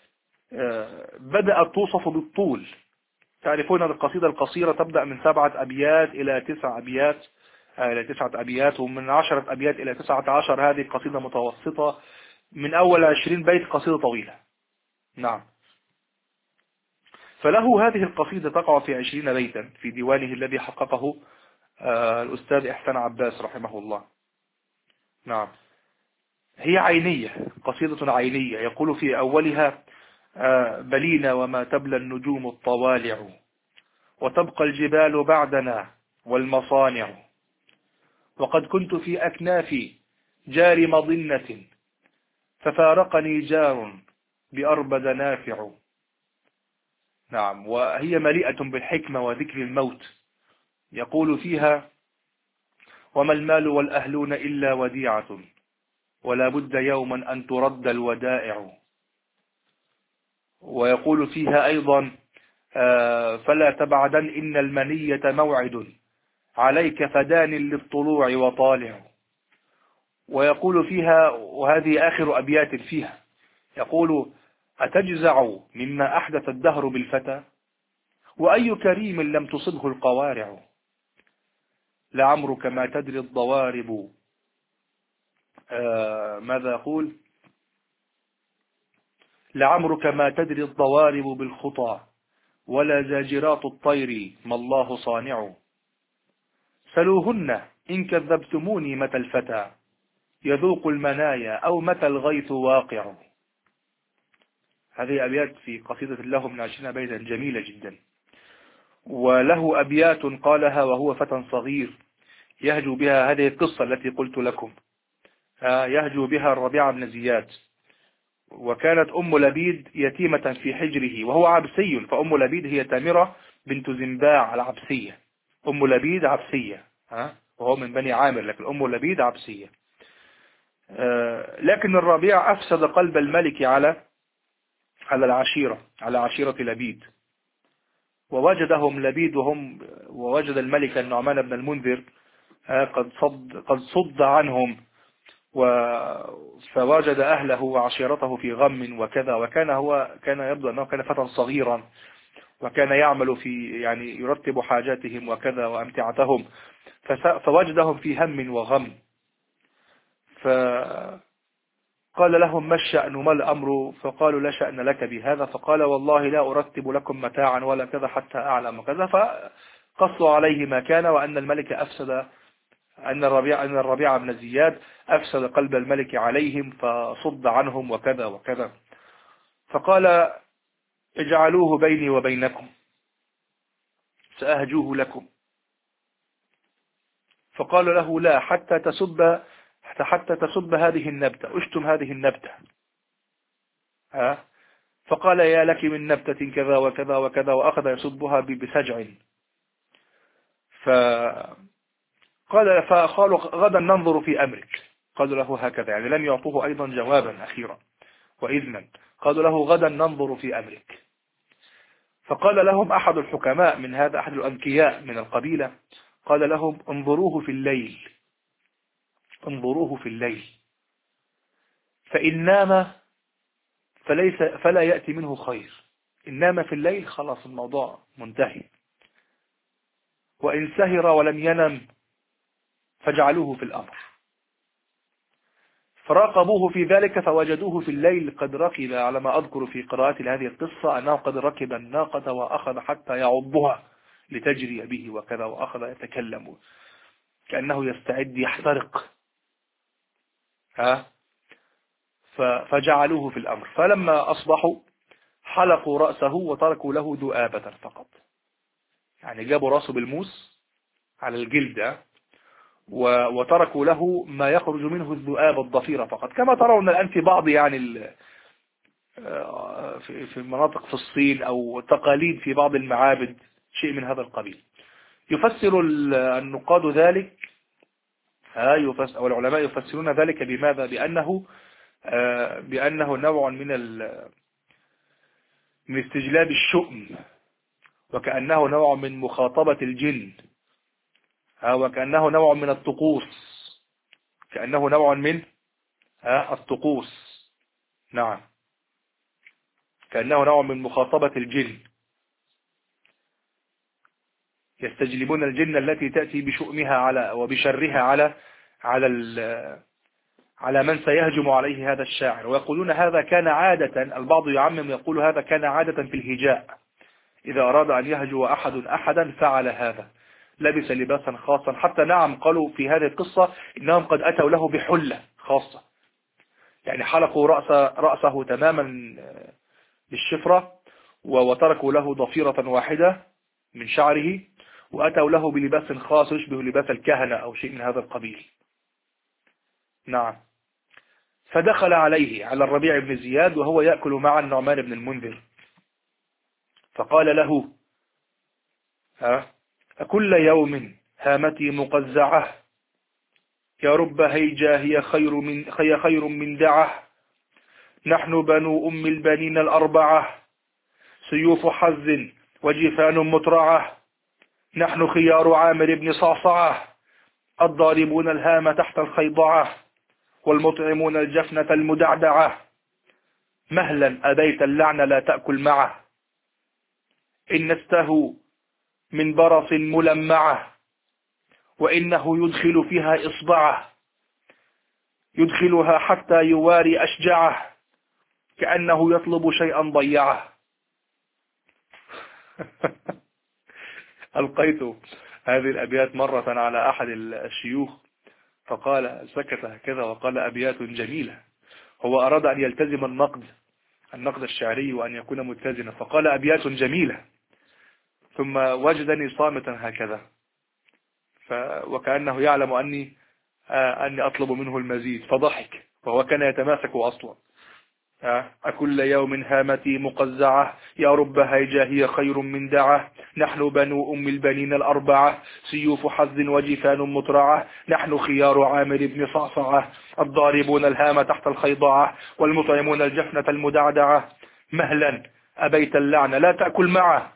بدأت توصف بالطول. تعرفون القصيدة القصيرة تبدأ من سبعة أبيات إلى تسع أبيات إلى تسعة أبيات، ومن عشرة أبيات إلى تسعة عشر هذه قصيدة متوسطة، من أول عشرين بيت قصيدة طويلة. نعم. فله هذه القصيدة تقع في عشرين بيتا في ديوانه الذي حققه الأستاذ إحسان عباس رحمه الله. نعم. هي عينية، قصيدة عينية، يقول في أولها: بلينا وما تبلى النجوم الطوالع، وتبقى الجبال بعدنا والمصانع، وقد كنت في أكناف جار مظنة، ففارقني جار بأربد نافع. نعم. وهي مليئة بالحكمة وذكر الموت، يقول فيها: وما المال والأهلون إلا وديعة، ولا بد يوما أن ترد الودائع. ويقول فيها أيضا: فلا تبعدن إن المنية موعد، عليك فدان للطلوع وطالع. ويقول فيها، وهذه آخر أبيات فيها، يقول: أتجزع مما أحدث الدهر بالفتى، وأي كريم لم تصبه القوارع. لعمرك ما تدري الضوارب، آه ماذا يقول؟ لعمرك ما تدري الضوارب بالخطى، ولا زاجرات الطير ما الله صانع. سلوهن إن كذبتموني متى الفتى، يذوق المنايا أو متى الغيث واقع. هذه أبيات في قصيدة له من عشرين بيتا جميلة جدا. وله أبيات قالها وهو فتى صغير يهجو بها هذه القصة التي قلت لكم، يهجو بها الربيع بن زياد. وكانت أم لبيد يتيمة في حجره وهو عبسي، فأم لبيد هي تامرة بنت زنباع العبسية. أم لبيد عبسية، ها، وهو من بني عامر، لكن أم لبيد عبسية. لكن الربيع أفسد قلب الملك على على العشيرة على عشيرة لبيد، ووجدهم لبيد وهم ووجد الملك النعمان بن المنذر قد صد قد صد عنهم، فوجد أهله وعشيرته في غم وكذا. وكان هو كان يبدو أنه كان فتى صغيرا، وكان يعمل في يعني يرتب حاجاتهم وكذا وأمتعتهم، فوجدهم في هم وغم. فقال لهم: ما الشأن ما الأمر؟ فقالوا: لا شأن لك بهذا. فقال: والله لا أرتب لكم متاعا ولا كذا حتى أعلم كذا. فقصوا عليه ما كان، وأن الملك أفسد أن الربيع أن الربيع بن زياد أفسد قلب الملك عليهم فصد عنهم وكذا وكذا. فقال: اجعلوه بيني وبينكم سأهجوه لكم. فقال له: لا، حتى تسب حتى تسب هذه النبتة، اشتم هذه النبتة. ها؟ فقال: يا لك من نبتة كذا وكذا وكذا، وأخذ يسبها بسجع. فقال فقالوا: غدا ننظر في أمرك. قالوا له هكذا، يعني لم يعطوه أيضا جوابا أخيرا وإذنا. قالوا له: غدا ننظر في أمرك. فقال لهم أحد الحكماء من هذا، أحد الأنكياء من القبيلة، قال لهم: انظروه في الليل، انظروه في الليل، فإن نام فليس فلا يأتي منه خير. إن نام في الليل خلاص الموضوع منتهي. وإن سهر ولم ينم فجعلوه في الأمر. فراقبوه في ذلك فوجدوه في الليل قد ركب، على ما أذكر في قراءة هذه القصة أنه قد ركب الناقة وأخذ حتى يعضها لتجري به وكذا، وأخذ يتكلم كأنه يستعد يحترق. ها؟ فجعلوه في الأمر. فلما أصبحوا حلقوا رأسه وتركوا له ذؤابة فقط، يعني جابوا رأسه بالموس على الجلد، وتركوا له ما يخرج منه الذؤاب الضفيرة فقط، كما ترون الآن في بعض يعني في مناطق في الصين أو تقاليد في بعض المعابد، شيء من هذا القبيل. يفسر النقاد ذلك أو العلماء يفسرون ذلك بماذا؟ بأنه بأنه نوع من من استجلاب الشؤم، وكأنه نوع من مخاطبة الجن، وكأنه نوع من الطقوس، كأنه نوع من الطقوس. نعم، كأنه نوع من مخاطبة الجن، يستجلبون الجن التي تأتي بشؤمها على وبشرها على على على من سيهجم عليه هذا الشاعر. ويقولون هذا كان عادة، البعض يعمم يقول هذا كان عادة في الهجاء، إذا أراد أن يهجو أحد أحدا فعل هذا، لبس لباسا خاصا. حتى نعم قالوا في هذه القصة إنهم قد أتوا له بحلة خاصة، يعني حلقوا رأس رأسه تماما بالشفرة وتركوا له ضفيرة واحدة من شعره، وأتوا له بلباس خاص يشبه لباس الكهنة أو شيء من هذا القبيل. نعم. فدخل عليه على الربيع بن زياد وهو يأكل مع النعمان بن المنذر، فقال له: ها أكل يوم هامتي مقزعة، يا رب هيجا هي خير من هي خير من دعه، نحن بنو أم البنين الأربعة، سيوف حز وجفان مترعة، نحن خيار عامر بن صعصعة، الضاربون الهام تحت الخيضعة، والمطعمون الجفنة المدعدعة، مهلا أبيت اللعن لا تأكل معه، إن نسته من برص ملمعة، وإنه يدخل فيها إصبعه، يدخلها حتى يواري أشجعه، كأنه يطلب شيئا ضيعه. ألقيت هذه الأبيات مرة على أحد الشيوخ فقال، سكت هكذا وقال: أبيات جميلة. هو أراد أن يلتزم النقد النقد الشعري وأن يكون متزنا، فقال: أبيات جميلة، ثم وجدني صامتا هكذا، ف... وكأنه يعلم أني آه أني أطلب منه المزيد، فضحك، وهو كان يتماسك أصلا. أكل يوم هامتي مقزعة، يا رب هيجا هي خير من دعة، نحن بنو أم البنين الأربعة، سيوف حز وجفان مترعة، نحن خيار عامر بن صعصعة، الضاربون الهام تحت الخيضعة، والمطعمون الجفنة المدعدعة، مهلا أبيت اللعن لا تأكل معه.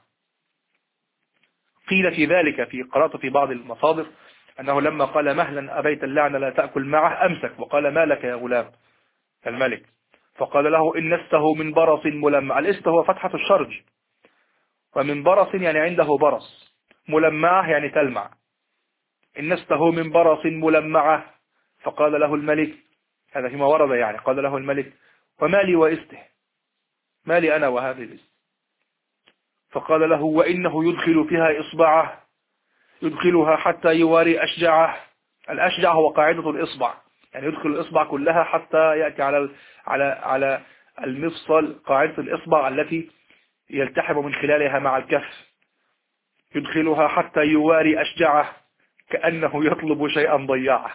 قيل في ذلك، في قرأت في بعض المصادر أنه لما قال مهلا أبيت اللعن لا تأكل معه أمسك وقال: ما لك يا غلام الملك؟ فقال له: إن نسته من برص ملمع. الإست هو فتحة الشرج، ومن برص يعني عنده برص، ملمعة يعني تلمع. إن نسته من برص ملمعة. فقال له الملك، هذا فيما ورد يعني، قال له الملك: وما لي وإسته، ما لي أنا وهذه الإست؟ فقال له: وإنه يدخل فيها إصبعه، يدخلها حتى يواري أشجعه. الأشجع هو قاعدة الإصبع، يعني يدخل الإصبع كلها حتى يأتي على على على المفصل، قاعدة الإصبع التي يلتحم من خلالها مع الكف، يدخلها حتى يواري أشجعه، كأنه يطلب شيئا ضيعه.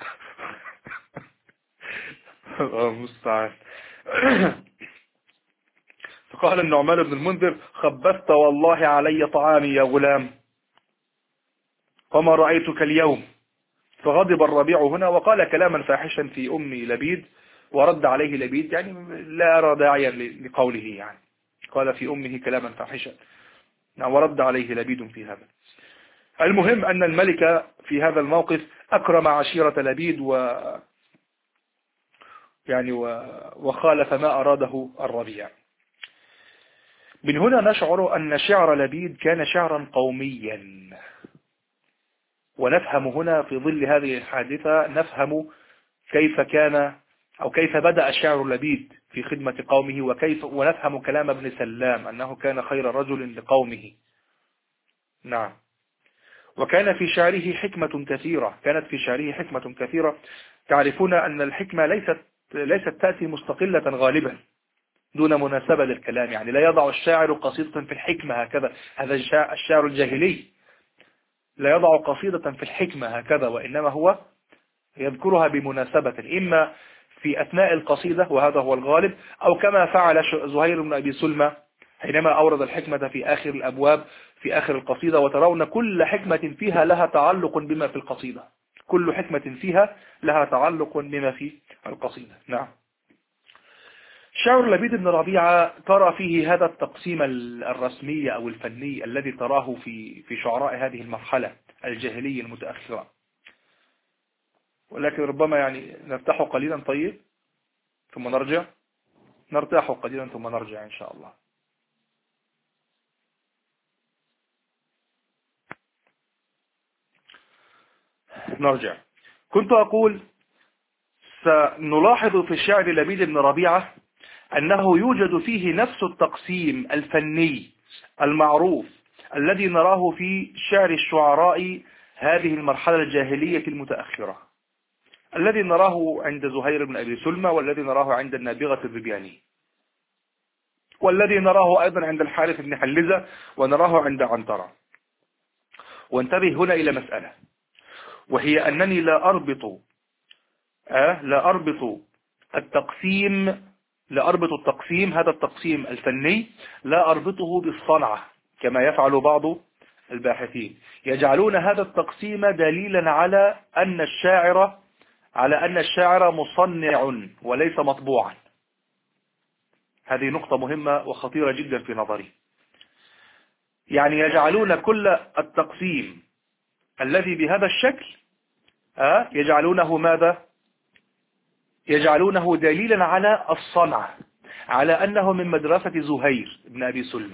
الله المستعان. فقال النعمان بن المنذر: خبثت والله علي طعامي يا غلام، وما رأيتك اليوم. فغضب الربيع هنا وقال كلاما فاحشا في أم لبيد، ورد عليه لبيد، يعني لا أرى داعيا لقوله، يعني قال في أمه كلاما فاحشا، ورد عليه لبيد في هذا. المهم أن الملك في هذا الموقف أكرم عشيرة لبيد و يعني و... وخالف ما أراده الربيع. من هنا نشعر أن شعر لبيد كان شعرا قوميا، ونفهم هنا في ظل هذه الحادثة نفهم كيف كان أو كيف بدأ شعر لبيد في خدمة قومه، وكيف ونفهم كلام ابن سلام أنه كان خير رجل لقومه. نعم. وكان في شعره حكمة كثيرة، كانت في شعره حكمة كثيرة. تعرفون أن الحكمة ليست ليست تأتي مستقلة غالبا دون مناسبة للكلام، يعني لا يضع الشاعر قصيدة في الحكمة هكذا، هذا الشاعر الجاهلي لا يضع قصيدة في الحكمة هكذا، وإنما هو يذكرها بمناسبة، إما في أثناء القصيدة، وهذا هو الغالب، أو كما فعل زهير بن أبي سلمى حينما أورد الحكمة في آخر الأبواب في آخر القصيدة. وترون كل حكمة فيها لها تعلق بما في القصيدة، كل حكمة فيها لها تعلق بما في القصيدة. نعم. شعر لبيد بن ربيعة ترى فيه هذا التقسيم الرسمي أو الفني الذي تراه في في شعراء هذه المرحلة الجاهلية المتأخرة، ولكن ربما يعني نرتاح قليلا طيب ثم نرجع، نرتاح قليلا ثم نرجع إن شاء الله. نرجع. كنت أقول سنلاحظ في الشعر لبيد بن ربيعة أنه يوجد فيه نفس التقسيم الفني المعروف الذي نراه في شعر الشعراء هذه المرحلة الجاهلية المتأخرة، الذي نراه عند زهير بن أبي سلمى، والذي نراه عند النابغة الذبياني، والذي نراه أيضا عند الحارث بن حلزة، ونراه عند عنترة. وانتبه هنا إلى مسألة، وهي أنني لا أربط أه لا أربط التقسيم لا أربط التقسيم هذا التقسيم الفني لا أربطه بالصنعة كما يفعل بعض الباحثين، يجعلون هذا التقسيم دليلا على أن الشاعر على أن الشاعر مصنع وليس مطبوعا. هذه نقطة مهمة وخطيرة جدا في نظري. يعني يجعلون كل التقسيم الذي بهذا الشكل أه يجعلونه ماذا؟ يجعلونه دليلا على الصنعة، على أنه من مدرسة زهير بن أبي سلمى.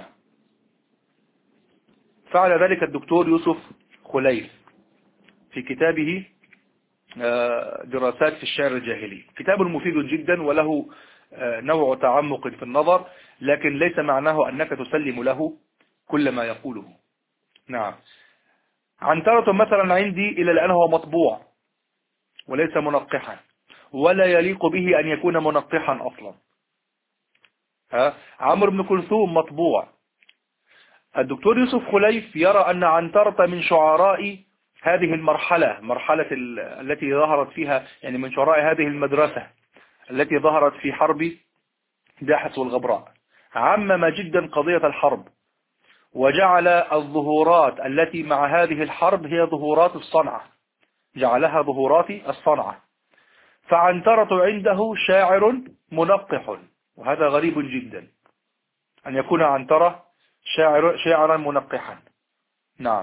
فعل ذلك الدكتور يوسف خليف في كتابه دراسات في الشعر الجاهلي. كتاب مفيد جدا وله نوع تعمق في النظر، لكن ليس معناه أنك تسلم له كل ما يقوله. نعم. عنترة مثلا عندي إلى الآن هو مطبوع وليس منقحا، ولا يليق به أن يكون منقحا أصلا. ها عمرو بن كلثوم مطبوع. الدكتور يوسف خليف يرى أن عنترة من شعراء هذه المرحلة، مرحلة التي ظهرت فيها، يعني من شعراء هذه المدرسة التي ظهرت في حرب داحس والغبراء، عمم جدا قضية الحرب، وجعل الظهورات التي مع هذه الحرب هي ظهورات الصنعة، جعلها ظهورات الصنعة. فعنترة عنده شاعر منقح، وهذا غريب جدا أن يكون عنترة شاعر شاعرا منقحا. نعم.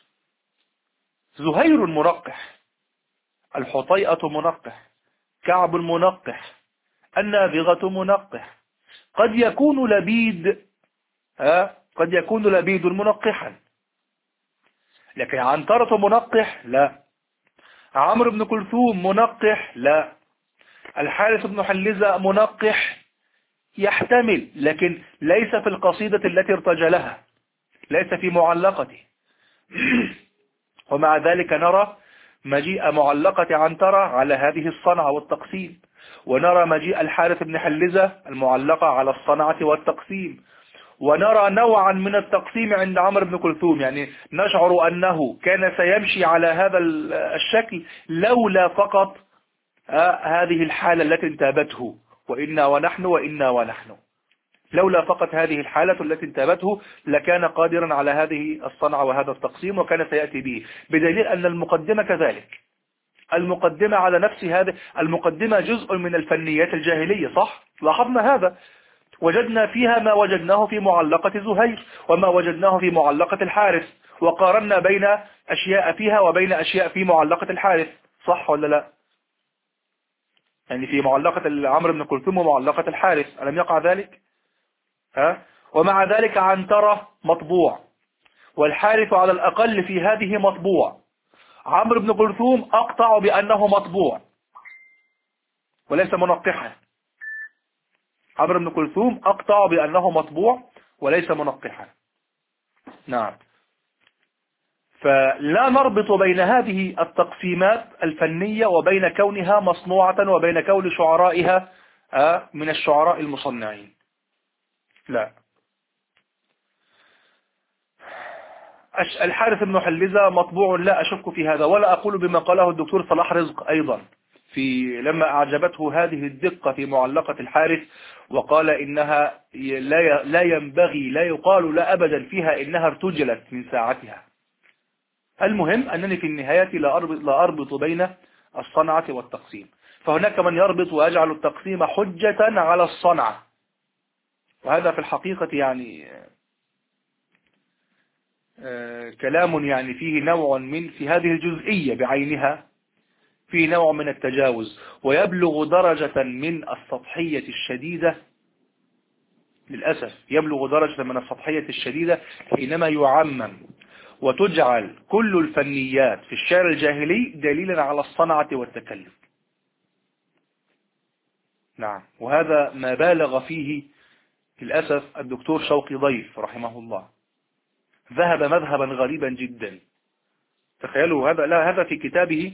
زهير منقح، الحطيئة منقح، كعب منقح، النابغة منقح، قد يكون لبيد ها قد يكون لبيد منقحا، لكن عنترة منقح لا، عمرو بن كلثوم منقح لا، الحارث بن حلزة منقح يحتمل، لكن ليس في القصيدة التي ارتجلها، ليس في معلقته. ومع ذلك نرى مجيء معلقة عنترة على هذه الصنعة والتقسيم، ونرى مجيء الحارث بن حلزة المعلقة على الصنعة والتقسيم، ونرى نوعا من التقسيم عند عمرو بن كلثوم. يعني نشعر أنه كان سيمشي على هذا الشكل لولا فقط هذه الحالة التي انتابته، وإنا ونحن وإنا ونحن، لولا فقط هذه الحالة التي انتابته لكان قادرا على هذه الصنعة وهذا التقسيم، وكان سيأتي به، بدليل أن المقدمة كذلك. المقدمة على نفس هذا، المقدمة جزء من الفنيات الجاهلية، صح؟ لاحظنا هذا، وجدنا فيها ما وجدناه في معلقة زهير وما وجدناه في معلقة الحارث، وقارنا بين أشياء فيها وبين أشياء في معلقة الحارث، صح ولا لا؟ يعني في معلقة عمرو بن كلثوم ومعلقة الحارث، ألم يقع ذلك؟ ها؟ ومع ذلك عنترة مطبوع، والحارث على الأقل في هذه مطبوع. عمرو بن كلثوم أقطع بأنه مطبوع وليس منقحا، عمرو بن كلثوم أقطع بأنه مطبوع وليس منقحا. نعم. فلا نربط بين هذه التقسيمات الفنية وبين كونها مصنوعة وبين كون شعرائها من الشعراء المصنعين، لا. الحارث بن حلزة مطبوع، لا أشك في هذا، ولا أقول بما قاله الدكتور صلاح رزق أيضا، في لما أعجبته هذه الدقة في معلقة الحارث، وقال إنها لا لا ينبغي لا يقال لا أبدا فيها إنها ارتجلت من ساعتها. المهم أنني في النهاية لا أربط, لا أربط بين الصنعة والتقسيم. فهناك من يربط ويجعل التقسيم حجة على الصنعة، وهذا في الحقيقة يعني آه كلام يعني فيه نوع من في هذه الجزئية بعينها فيه نوع من التجاوز، ويبلغ درجة من السطحية الشديدة. للأسف يبلغ درجة من السطحية الشديدة حينما يعمم وتجعل كل الفنيات في الشعر الجاهلي دليلا على الصنعة والتكلف. نعم، وهذا ما بالغ فيه للأسف الدكتور شوقي ضيف رحمه الله، ذهب مذهبا غريبا جدا. تخيلوا هذا، لا هذا في كتابه،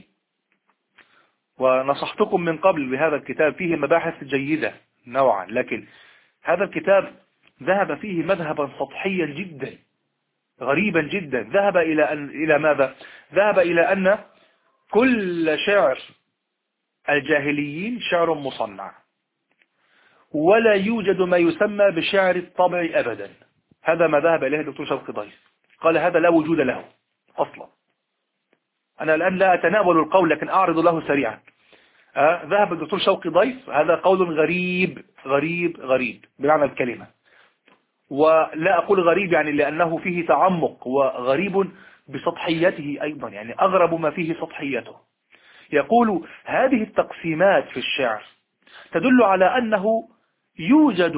ونصحتكم من قبل بهذا الكتاب، فيه مباحث جيدة نوعا، لكن هذا الكتاب ذهب فيه مذهبا سطحيا جدا غريبا جدا. ذهب إلى أن إلى ماذا؟ ذهب إلى أن كل شعر الجاهليين شعر مصنع، ولا يوجد ما يسمى بشعر الطبع أبدا. هذا ما ذهب إليه الدكتور شوقي ضيف، قال هذا لا وجود له أصلا. أنا الآن لا أتناول القول لكن أعرض له سريعا. أه؟ ذهب الدكتور شوقي ضيف، هذا قول غريب غريب غريب بمعنى الكلمة، ولا أقول غريب يعني لأنه فيه تعمق، وغريب بسطحيته أيضا، يعني أغرب ما فيه سطحيته. يقول هذه التقسيمات في الشعر تدل على أنه يوجد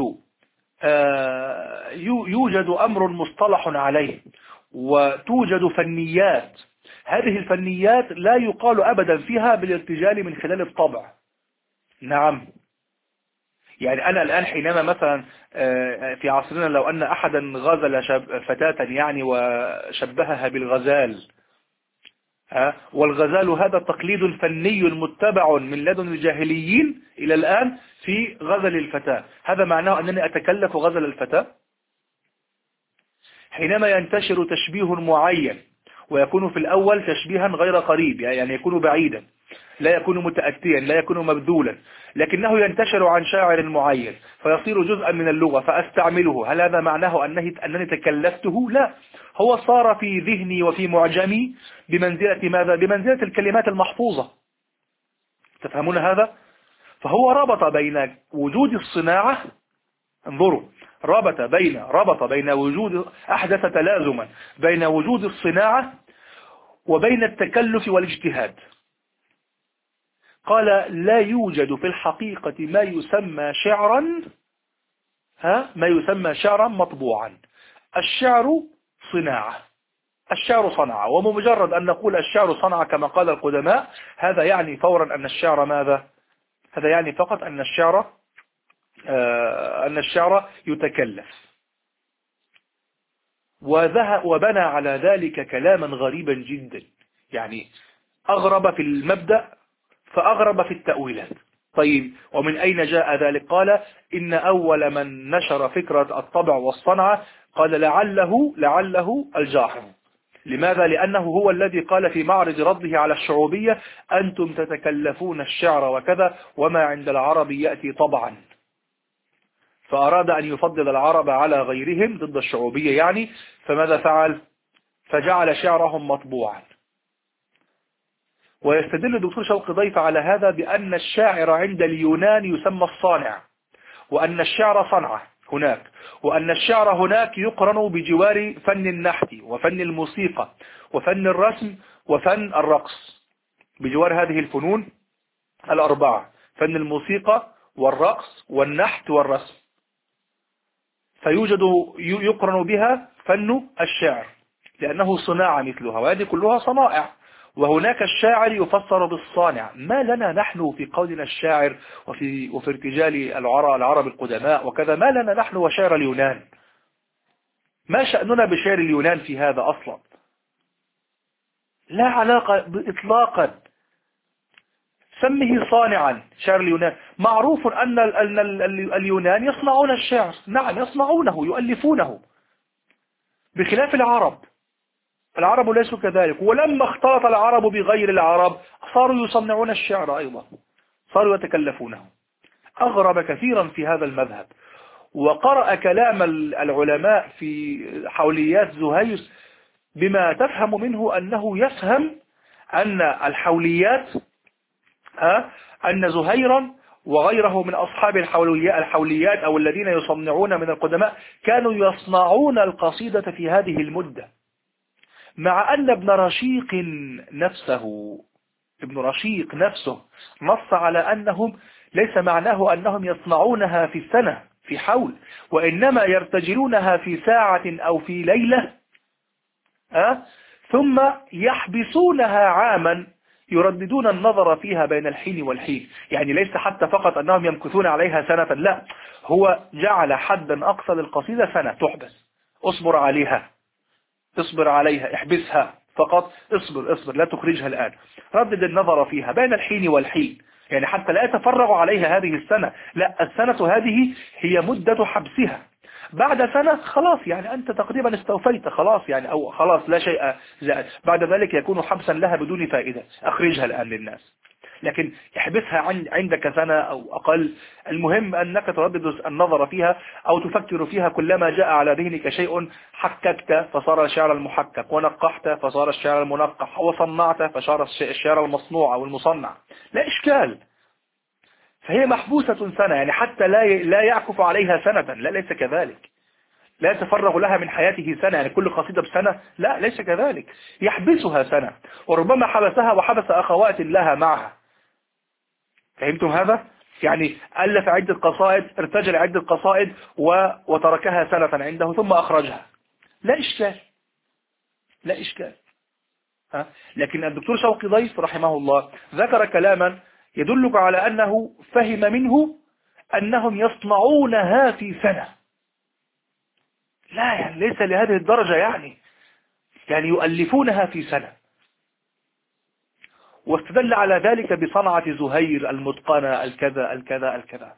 آه يوجد أمر مصطلح عليه، وتوجد فنيات. هذه الفنيات لا يقال أبدا فيها بالارتجال من خلال الطبع. نعم، يعني أنا الآن حينما مثلا في عصرنا لو أن أحدا غزل فتاة يعني وشبهها بالغزال، والغزال هذا تقليد فني متبع من لدن الجاهليين إلى الآن في غزل الفتاة، هذا معناه أنني أتكلف غزل الفتاة؟ حينما ينتشر تشبيه معين ويكون في الأول تشبيها غير قريب، يعني يكون بعيدا، لا يكون متأتيا، لا يكون مبذولا، لكنه ينتشر عن شاعر معين فيصير جزءا من اللغة فأستعمله، هل هذا معناه أنه أنني تكلفته؟ لا، هو صار في ذهني وفي معجمي بمنزلة ماذا؟ بمنزلة الكلمات المحفوظة. تفهمون هذا؟ فهو ربط بين وجود الصناعة، انظروا، ربط بين ربط بين وجود أحدث تلازما بين وجود الصناعة وبين التكلف والاجتهاد. قال لا يوجد في الحقيقة ما يسمى شعرا ها ما يسمى شعرا مطبوعا. الشعر صناعة، الشعر صنعة، ومجرد أن نقول الشعر صنعة كما قال القدماء، هذا يعني فورا أن الشعر ماذا؟ هذا يعني فقط أن الشعر آه أن الشعر يتكلف. وذهب وبنى على ذلك كلاما غريبا جدا، يعني أغرب في المبدأ فأغرب في التأويلات. طيب ومن أين جاء ذلك؟ قال إن أول من نشر فكرة الطبع والصنعة قال لعله لعله الجاحظ. لماذا؟ لأنه هو الذي قال في معرض رده على الشعوبية أنتم تتكلفون الشعر وكذا وما عند العرب يأتي طبعا، فأراد أن يفضل العرب على غيرهم ضد الشعوبية يعني، فماذا فعل؟ فجعل شعرهم مطبوعا. ويستدل الدكتور شوقي ضيف على هذا بأن الشاعر عند اليونان يسمى الصانع، وأن الشعر صنعة هناك، وأن الشعر هناك يقرن بجوار فن النحت وفن الموسيقى وفن الرسم وفن الرقص، بجوار هذه الفنون الأربعة، فن الموسيقى والرقص والنحت والرسم، فيوجد يقرن بها فن الشعر لأنه صناعة مثلها، وهذه كلها صنائع. وهناك الشاعر يفسر بالصانع. ما لنا نحن في قولنا الشاعر وفي, وفي ارتجال العرب, العرب القدماء وكذا، ما لنا نحن وشعر اليونان؟ ما شأننا بشعر اليونان في هذا أصلا؟ لا علاقة إطلاقا. سمه صانعا شعر اليونان. معروف أن اليونان يصنعون الشعر، نعم يصنعونه يؤلفونه، بخلاف العرب. العرب ليسوا كذلك، ولما اختلط العرب بغير العرب صاروا يصنعون الشعر أيضا. صاروا يتكلفونه. أغرب كثيرا في هذا المذهب، وقرأ كلام العلماء في حوليات زهير بما تفهم منه أنه يفهم أن الحوليات أن زهيرا وغيره من أصحاب الحوليات أو الذين يصنعون من القدماء كانوا يصنعون القصيدة في هذه المدة، مع أن ابن رشيق نفسه ابن رشيق نفسه نص على أنهم ليس معناه أنهم يصنعونها في السنة في حول، وإنما يرتجلونها في ساعة أو في ليلة أه؟ ثم يحبسونها عاما يرددون النظر فيها بين الحين والحين. يعني ليس حتى فقط أنهم يمكثون عليها سنة، لا، هو جعل حدا أقصى للقصيدة سنة تحبس، اصبر عليها، اصبر عليها، احبسها فقط، اصبر اصبر لا تخرجها الآن، ردد النظر فيها بين الحين والحين، يعني حتى لا يتفرغ عليها هذه السنة، لا، السنة هذه هي مدة حبسها، بعد سنة خلاص يعني أنت تقريبا استوفيت خلاص يعني، أو خلاص لا شيء زائد، بعد ذلك يكون حبسا لها بدون فائدة، أخرجها الآن للناس. لكن يحبسها عندك سنة أو أقل، المهم أنك تردد النظر فيها أو تفكر فيها، كلما جاء على ذهنك شيء حككت فصار الشعر المحكك، ونقحت فصار الشعر المنقح، وصنعت فصار الشعر المصنوع أو المصنع، لا إشكال. فهي محبوسة سنة، يعني حتى لا لا يعكف عليها سنة، لا ليس كذلك، لا يتفرغ لها من حياته سنة، يعني كل قصيدة بسنة، لا ليس كذلك، يحبسها سنة، وربما حبسها وحبس أخوات لها معها. فهمتم هذا؟ يعني ألف عدة قصائد، ارتجل عدة قصائد وتركها سنة عنده ثم أخرجها، لا إشكال، لا إشكال. ها؟ لكن الدكتور شوقي ضيف رحمه الله ذكر كلاما يدلك على أنه فهم منه أنهم يصنعونها في سنة، لا يعني ليس لهذه الدرجة، يعني يعني يؤلفونها في سنة. واستدل على ذلك بصنعة زهير المتقنة الكذا الكذا الكذا،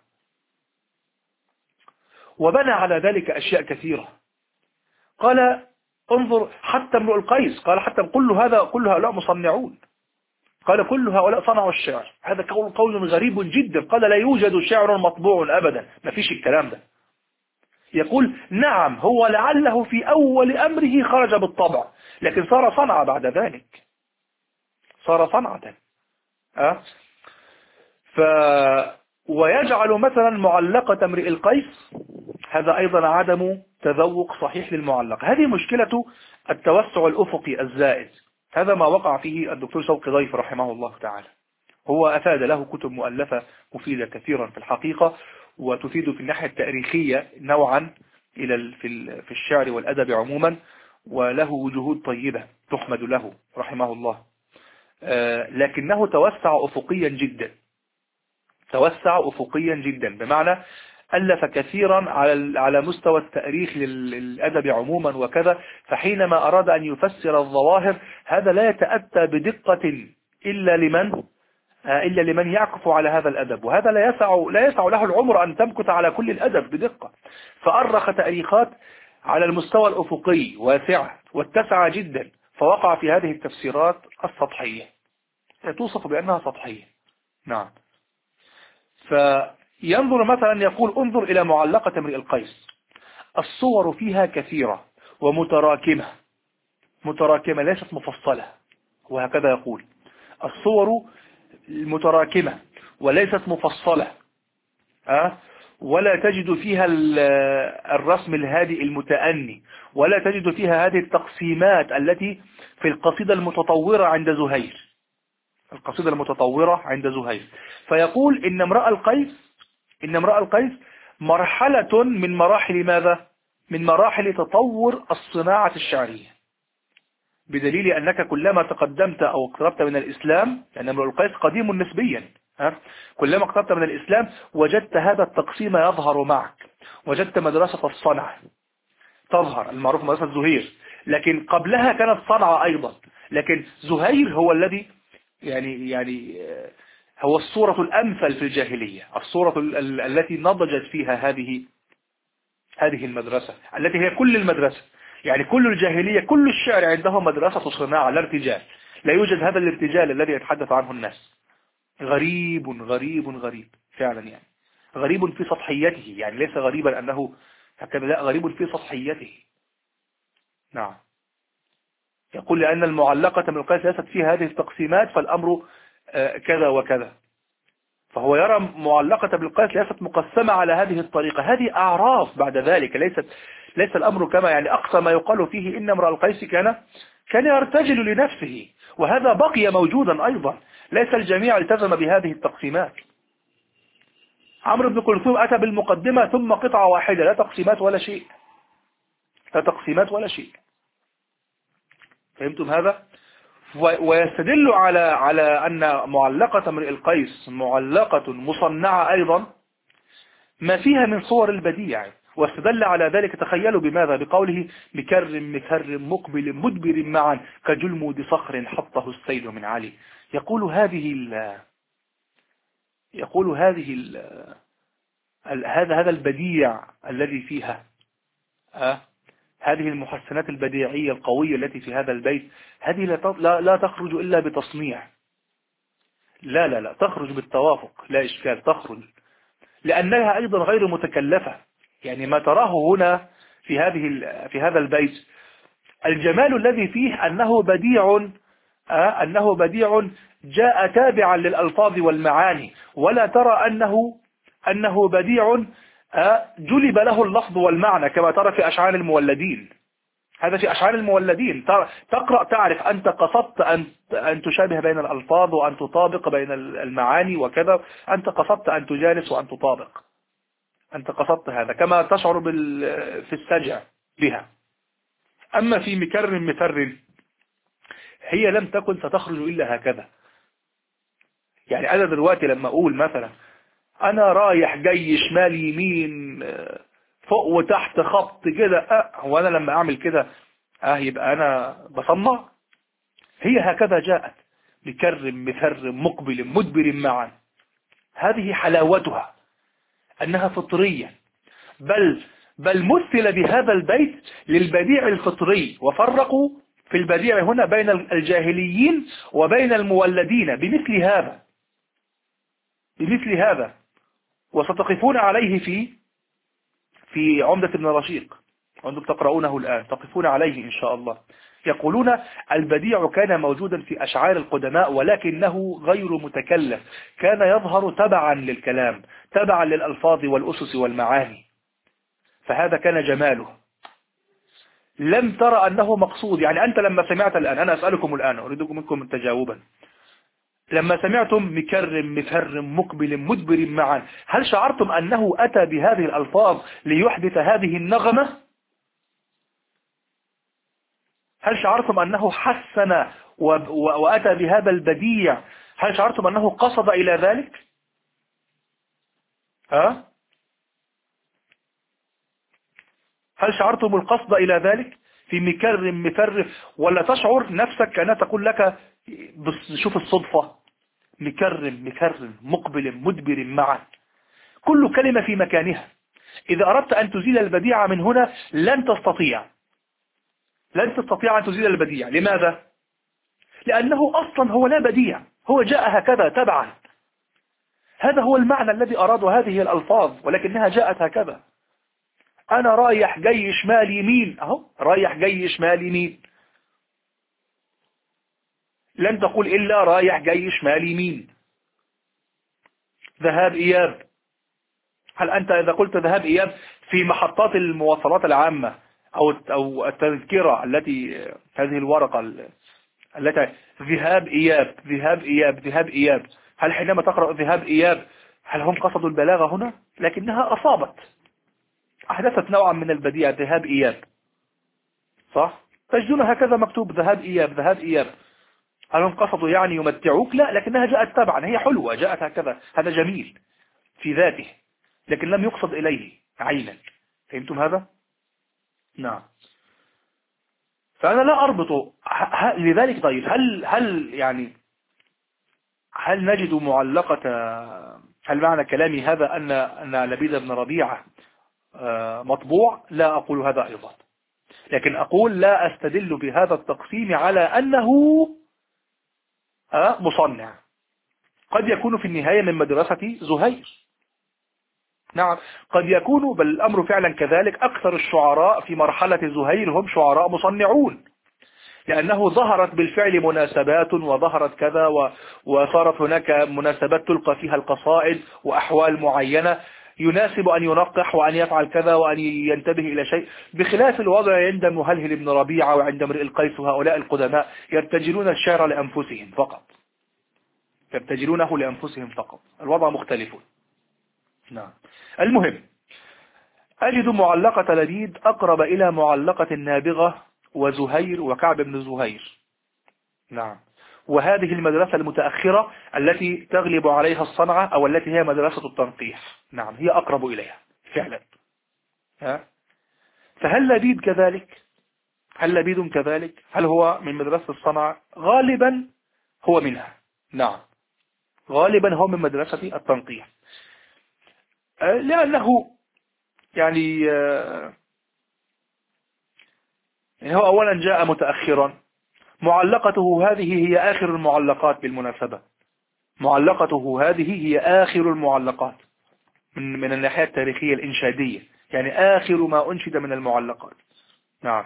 وبنى على ذلك أشياء كثيرة. قال انظر حتى امرؤ القيس، قال حتى كل هذا كل هؤلاء مصنعون، قال كل هؤلاء صنعوا الشعر، هذا قول قول غريب جدا، قال لا يوجد شعر مطبوع أبدا، ما فيش الكلام ده. يقول نعم هو لعله في أول أمره خرج بالطبع، لكن صار صنعة بعد ذلك، صار صنعة. أه؟ ف ويجعل مثلا معلقة امرئ القيس، هذا أيضا عدم تذوق صحيح للمعلقة، هذه مشكلة التوسع الأفقي الزائد، هذا ما وقع فيه الدكتور شوقي ضيف رحمه الله تعالى. هو أفاد له كتب مؤلفة مفيدة كثيرا في الحقيقة، وتفيد في الناحية التاريخية نوعا إلى في الشعر والأدب عموما، وله جهود طيبة تحمد له رحمه الله. لكنه توسع أفقيا جدا، توسع أفقيا جدا، بمعنى ألف كثيرا على على مستوى التاريخ للأدب عموما وكذا، فحينما أراد أن يفسر الظواهر هذا لا يتأتى بدقة إلا لمن إلا لمن يعكف على هذا الأدب، وهذا لا يسع لا يسع له العمر أن تمكث على كل الأدب بدقة، فأرخ تأريخات على المستوى الأفقي واسعة واتسع جدا، فوقع في هذه التفسيرات السطحية، توصف بأنها سطحية. نعم. فينظر مثلا يقول انظر إلى معلقة امرئ القيس، الصور فيها كثيرة ومتراكمة، متراكمة ليست مفصلة، وهكذا يقول الصور متراكمة وليست مفصلة، أه؟ ولا تجد فيها الرسم الهادئ المتأني، ولا تجد فيها هذه التقسيمات التي في القصيدة المتطورة عند زهير، القصيدة المتطورة عند زهير. فيقول إن امرأ القيس إن امرأ القيس مرحلة من مراحل ماذا؟ من مراحل تطور الصناعة الشعرية، بدليل أنك كلما تقدمت أو اقتربت من الإسلام، لأن امرؤ القيس قديم نسبيا، ها؟ كلما اقتربت من الإسلام وجدت هذا التقسيم يظهر معك، وجدت مدرسة الصنعة تظهر المعروف مدرسة زهير، لكن قبلها كانت صنعة أيضا، لكن زهير هو الذي يعني يعني هو الصورة الأمثل في الجاهلية، الصورة التي نضجت فيها هذه هذه المدرسة التي هي كل المدرسة، يعني كل الجاهلية كل الشعر عنده مدرسة صناعة لا ارتجال، لا يوجد هذا الارتجال الذي يتحدث عنه الناس. غريب غريب غريب فعلا، يعني غريب في سطحيته، يعني ليس غريبا أنه هكذا، لا، غريب في سطحيته. نعم. يقول لأن المعلقة من القياس ليست فيها هذه التقسيمات فالأمر آه، كذا وكذا، فهو يرى معلقة بالقياس ليست مقسمة على هذه الطريقة. هذه أعراف بعد ذلك، ليست ليس الأمر كما يعني أقصى ما يقال فيه إن امرأ القيس كان كان يرتجل لنفسه، وهذا بقي موجودا أيضا، ليس الجميع التزم بهذه التقسيمات. عمرو بن كلثوم أتى بالمقدمة ثم قطعة واحدة، لا تقسيمات ولا شيء، لا تقسيمات ولا شيء. فهمتم هذا؟ ويستدل على على أن معلقة امرئ القيس معلقة مصنعة أيضا ما فيها من صور البديع، واستدل على ذلك تخيلوا بماذا؟ بقوله مكر مكر مقبل مدبر معا كجلمود صخر حطه السيل من علي. يقول هذه ال يقول هذه ال هذا هذا البديع الذي فيها أه؟ هذه المحسنات البديعية القوية التي في هذا البيت، هذه لا لا, لا تخرج إلا بتصنيع، لا لا لا تخرج بالتوافق، لا إشكال تخرج، لأنها أيضا غير متكلفة. يعني ما تراه هنا في هذه في هذا البيت، الجمال الذي فيه أنه بديع، آه أنه بديع جاء تابعا للألفاظ والمعاني، ولا ترى أنه أنه بديع آه جلب له اللفظ والمعنى كما ترى في أشعار المولدين. هذا في أشعار المولدين تقرأ تعرف أنت قصدت أن أن تشابه بين الألفاظ وأن تطابق بين المعاني وكذا، أنت قصدت أن تجالس وأن تطابق، أنت قصدت هذا كما تشعر بال في السجع بها. أما في مكر مثر هي لم تكن ستخرج إلا هكذا. يعني أنا دلوقتي لما أقول مثلا أنا رايح جاي شمال يمين فوق وتحت خط كده، أه هو أنا لما أعمل كده أه يبقى أنا بصنع؟ هي هكذا جاءت، مكر مثر مقبل مدبر معا. هذه حلاوتها أنها فطرية، بل بل مثل بهذا البيت للبديع الفطري، وفرقوا في البديع هنا بين الجاهليين وبين المولدين بمثل هذا بمثل هذا وستقفون عليه في في عمدة ابن رشيق، وأنتم تقرؤونه الآن تقفون عليه إن شاء الله. يقولون البديع كان موجودا في أشعار القدماء ولكنه غير متكلف، كان يظهر تبعا للكلام، تبعا للألفاظ والأسس والمعاني، فهذا كان جماله. لم ترى أنه مقصود. يعني أنت لما سمعت الآن، أنا أسألكم الآن أريدكم منكم تجاوبا، لما سمعتم مكر مثر مقبل مدبر معا، هل شعرتم أنه أتى بهذه الألفاظ ليحدث هذه النغمة؟ هل شعرتم أنه حسن وأتى بهذا البديع؟ هل شعرتم أنه قصد إلى ذلك؟ ها؟ هل شعرتم القصد إلى ذلك في مكر مثر؟ ولا تشعر نفسك كأنها تقول لك شوف الصدفة، مكر مكر مقبل مدبر معا، كل كلمة في مكانها. إذا أردت أن تزيل البديع من هنا لن تستطيع لن تستطيع أن تزيل البديع. لماذا؟ لأنه أصلا هو لا بديع، هو جاء هكذا تبعا. هذا هو المعنى الذي أراد هذه الألفاظ، ولكنها جاءت هكذا. أنا رايح جاي شمال يمين، أهو رايح جاي شمال يمين، لن تقول إلا رايح جاي شمال يمين. ذهاب إياب، هل أنت إذا قلت ذهاب إياب في محطات المواصلات العامة أو أو التذكرة التي هذه الورقة التي ذهاب إياب ذهاب إياب ذهاب إياب، هل حينما تقرأ ذهاب إياب هل هم قصدوا البلاغة هنا؟ لكنها أصابت، أحدثت نوعا من البديع، ذهاب إياب، صح؟ تجدون هكذا مكتوب ذهاب إياب ذهاب إياب. هل هم قصدوا يعني يمتعوك؟ لا، لكنها جاءت تبعا، هي حلوة جاءت هكذا، هذا جميل في ذاته، لكن لم يقصد إليه عينا. فهمتم هذا؟ نعم. فأنا لا أربط لذلك. طيب هل هل يعني هل نجد معلقة، هل معنى كلامي هذا أن أن لبيد بن ربيعة مطبوع؟ لا أقول هذا أيضا، لكن أقول لا أستدل بهذا التقسيم على أنه مصنع. قد يكون في النهاية من مدرسة زهير. نعم قد يكون، بل الأمر فعلا كذلك. أكثر الشعراء في مرحلة زهير هم شعراء مصنعون، لأنه ظهرت بالفعل مناسبات وظهرت كذا و... وصارت هناك مناسبات تلقى فيها القصائد وأحوال معينة يناسب أن ينقح وأن يفعل كذا وأن ينتبه إلى شيء، بخلاف الوضع عند مهلهل بن ربيعة وعند امرئ القيس وهؤلاء القدماء يرتجلون الشعر لأنفسهم فقط، يرتجلونه لأنفسهم فقط. الوضع مختلف. نعم. المهم، أجد معلقة لبيد أقرب إلى معلقة النابغة وزهير وكعب بن زهير. نعم. وهذه المدرسة المتأخرة التي تغلب عليها الصنعة، أو التي هي مدرسة التنقيح. نعم هي أقرب إليها فعلا. ها؟ فهل لبيد كذلك؟ هل لبيد كذلك؟ هل هو من مدرسة الصنعة؟ غالبا هو منها. نعم غالبا هو من مدرسة التنقيح، لأنه يعني يعني هو أولا جاء متأخرا. معلقته هذه هي آخر المعلقات بالمناسبة، معلقته هذه هي آخر المعلقات من من الناحية التاريخية الإنشادية، يعني آخر ما أنشد من المعلقات. نعم.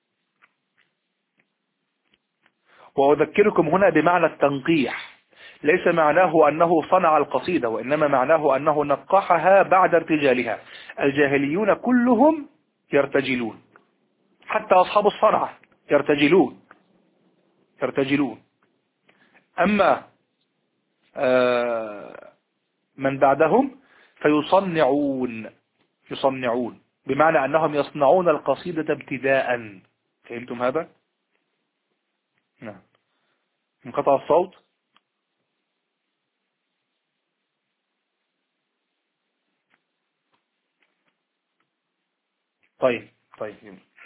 وأذكركم هنا بمعنى التنقيح، ليس معناه أنه صنع القصيدة، وإنما معناه أنه نقحها بعد ارتجالها. الجاهليون كلهم يرتجلون، حتى أصحاب الصنعة يرتجلون يرتجلون أما من بعدهم فيصنعون يصنعون بمعنى أنهم يصنعون القصيدة ابتداء. فهمتم هذا؟ نعم. انقطع الصوت. طيب طيب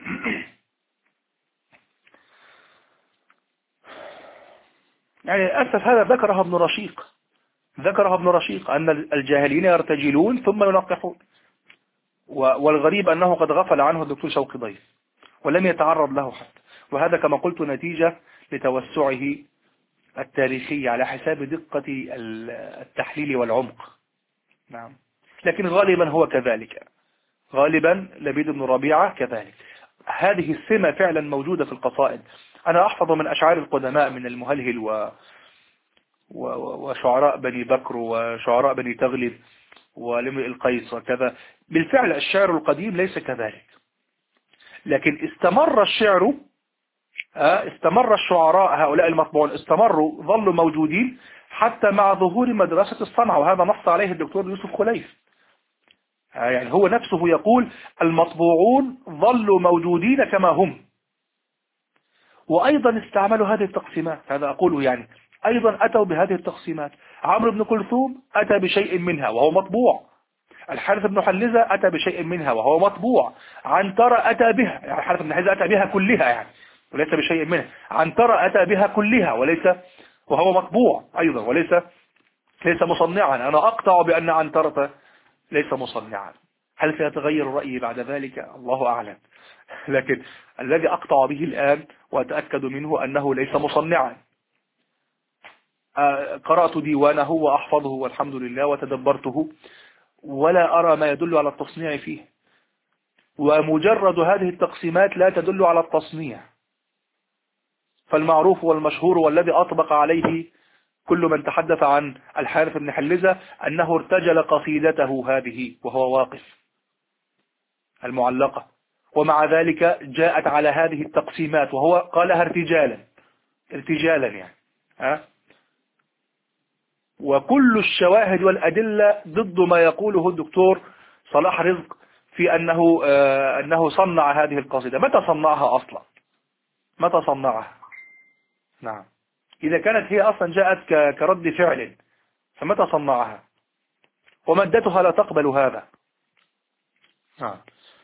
يعني للأسف هذا ذكرها ابن رشيق، ذكرها ابن رشيق أن الجاهلين يرتجلون ثم ينقحون. والغريب أنه قد غفل عنه الدكتور شوقي ضيف ولم يتعرض له حتى، وهذا كما قلت نتيجة لتوسعه التاريخي على حساب دقة التحليل والعمق. نعم. لكن غالبا هو كذلك، غالبا لبيد بن ربيعة كذلك. هذه السمة فعلا موجودة في القصائد. أنا أحفظ من أشعار القدماء من المهلهل و... و... وشعراء بني بكر وشعراء بني تغلب ولمرئ القيس وكذا. بالفعل الشعر القديم ليس كذلك، لكن استمر الشعر، استمر الشعراء هؤلاء المطبوعون استمروا، ظلوا موجودين حتى مع ظهور مدرسة الصنعة، وهذا نص عليه الدكتور يوسف خليف. يعني هو نفسه يقول المطبوعون ظلوا موجودين كما هم، وأيضا استعملوا هذه التقسيمات. هذا أقوله يعني أيضا أتوا بهذه التقسيمات. عمرو بن كلثوم أتى بشيء منها وهو مطبوع، الحارث بن حلزة أتى بشيء منها وهو مطبوع، عنترة أتى بها، يعني الحارث بن حلزة أتى بها كلها يعني وليس بشيء منها، عنترة أتى بها كلها وليس وهو مطبوع أيضا وليس ليس مصنعا. أنا أقطع بأن عنترة ليس مصنعا. هل سيتغير رأيي بعد ذلك؟ الله أعلم. لكن الذي أقطع به الآن وأتأكد منه أنه ليس مصنعا. قرأت ديوانه وأحفظه والحمد لله وتدبرته، ولا أرى ما يدل على التصنيع فيه، ومجرد هذه التقسيمات لا تدل على التصنيع. فالمعروف والمشهور والذي أطبق عليه كل من تحدث عن الحارث بن حلزة أنه ارتجل قصيدته هذه وهو واقف المعلقة، ومع ذلك جاءت على هذه التقسيمات وهو قالها ارتجالا ارتجالا يعني ها. وكل الشواهد والأدلة ضد ما يقوله الدكتور صلاح رزق في أنه آه أنه صنع هذه القصيدة. متى صنعها أصلا؟ متى صنعها؟ نعم. إذا كانت هي أصلا جاءت كرد فعل فمتى صنعها؟ ومادتها لا تقبل هذا. نعم.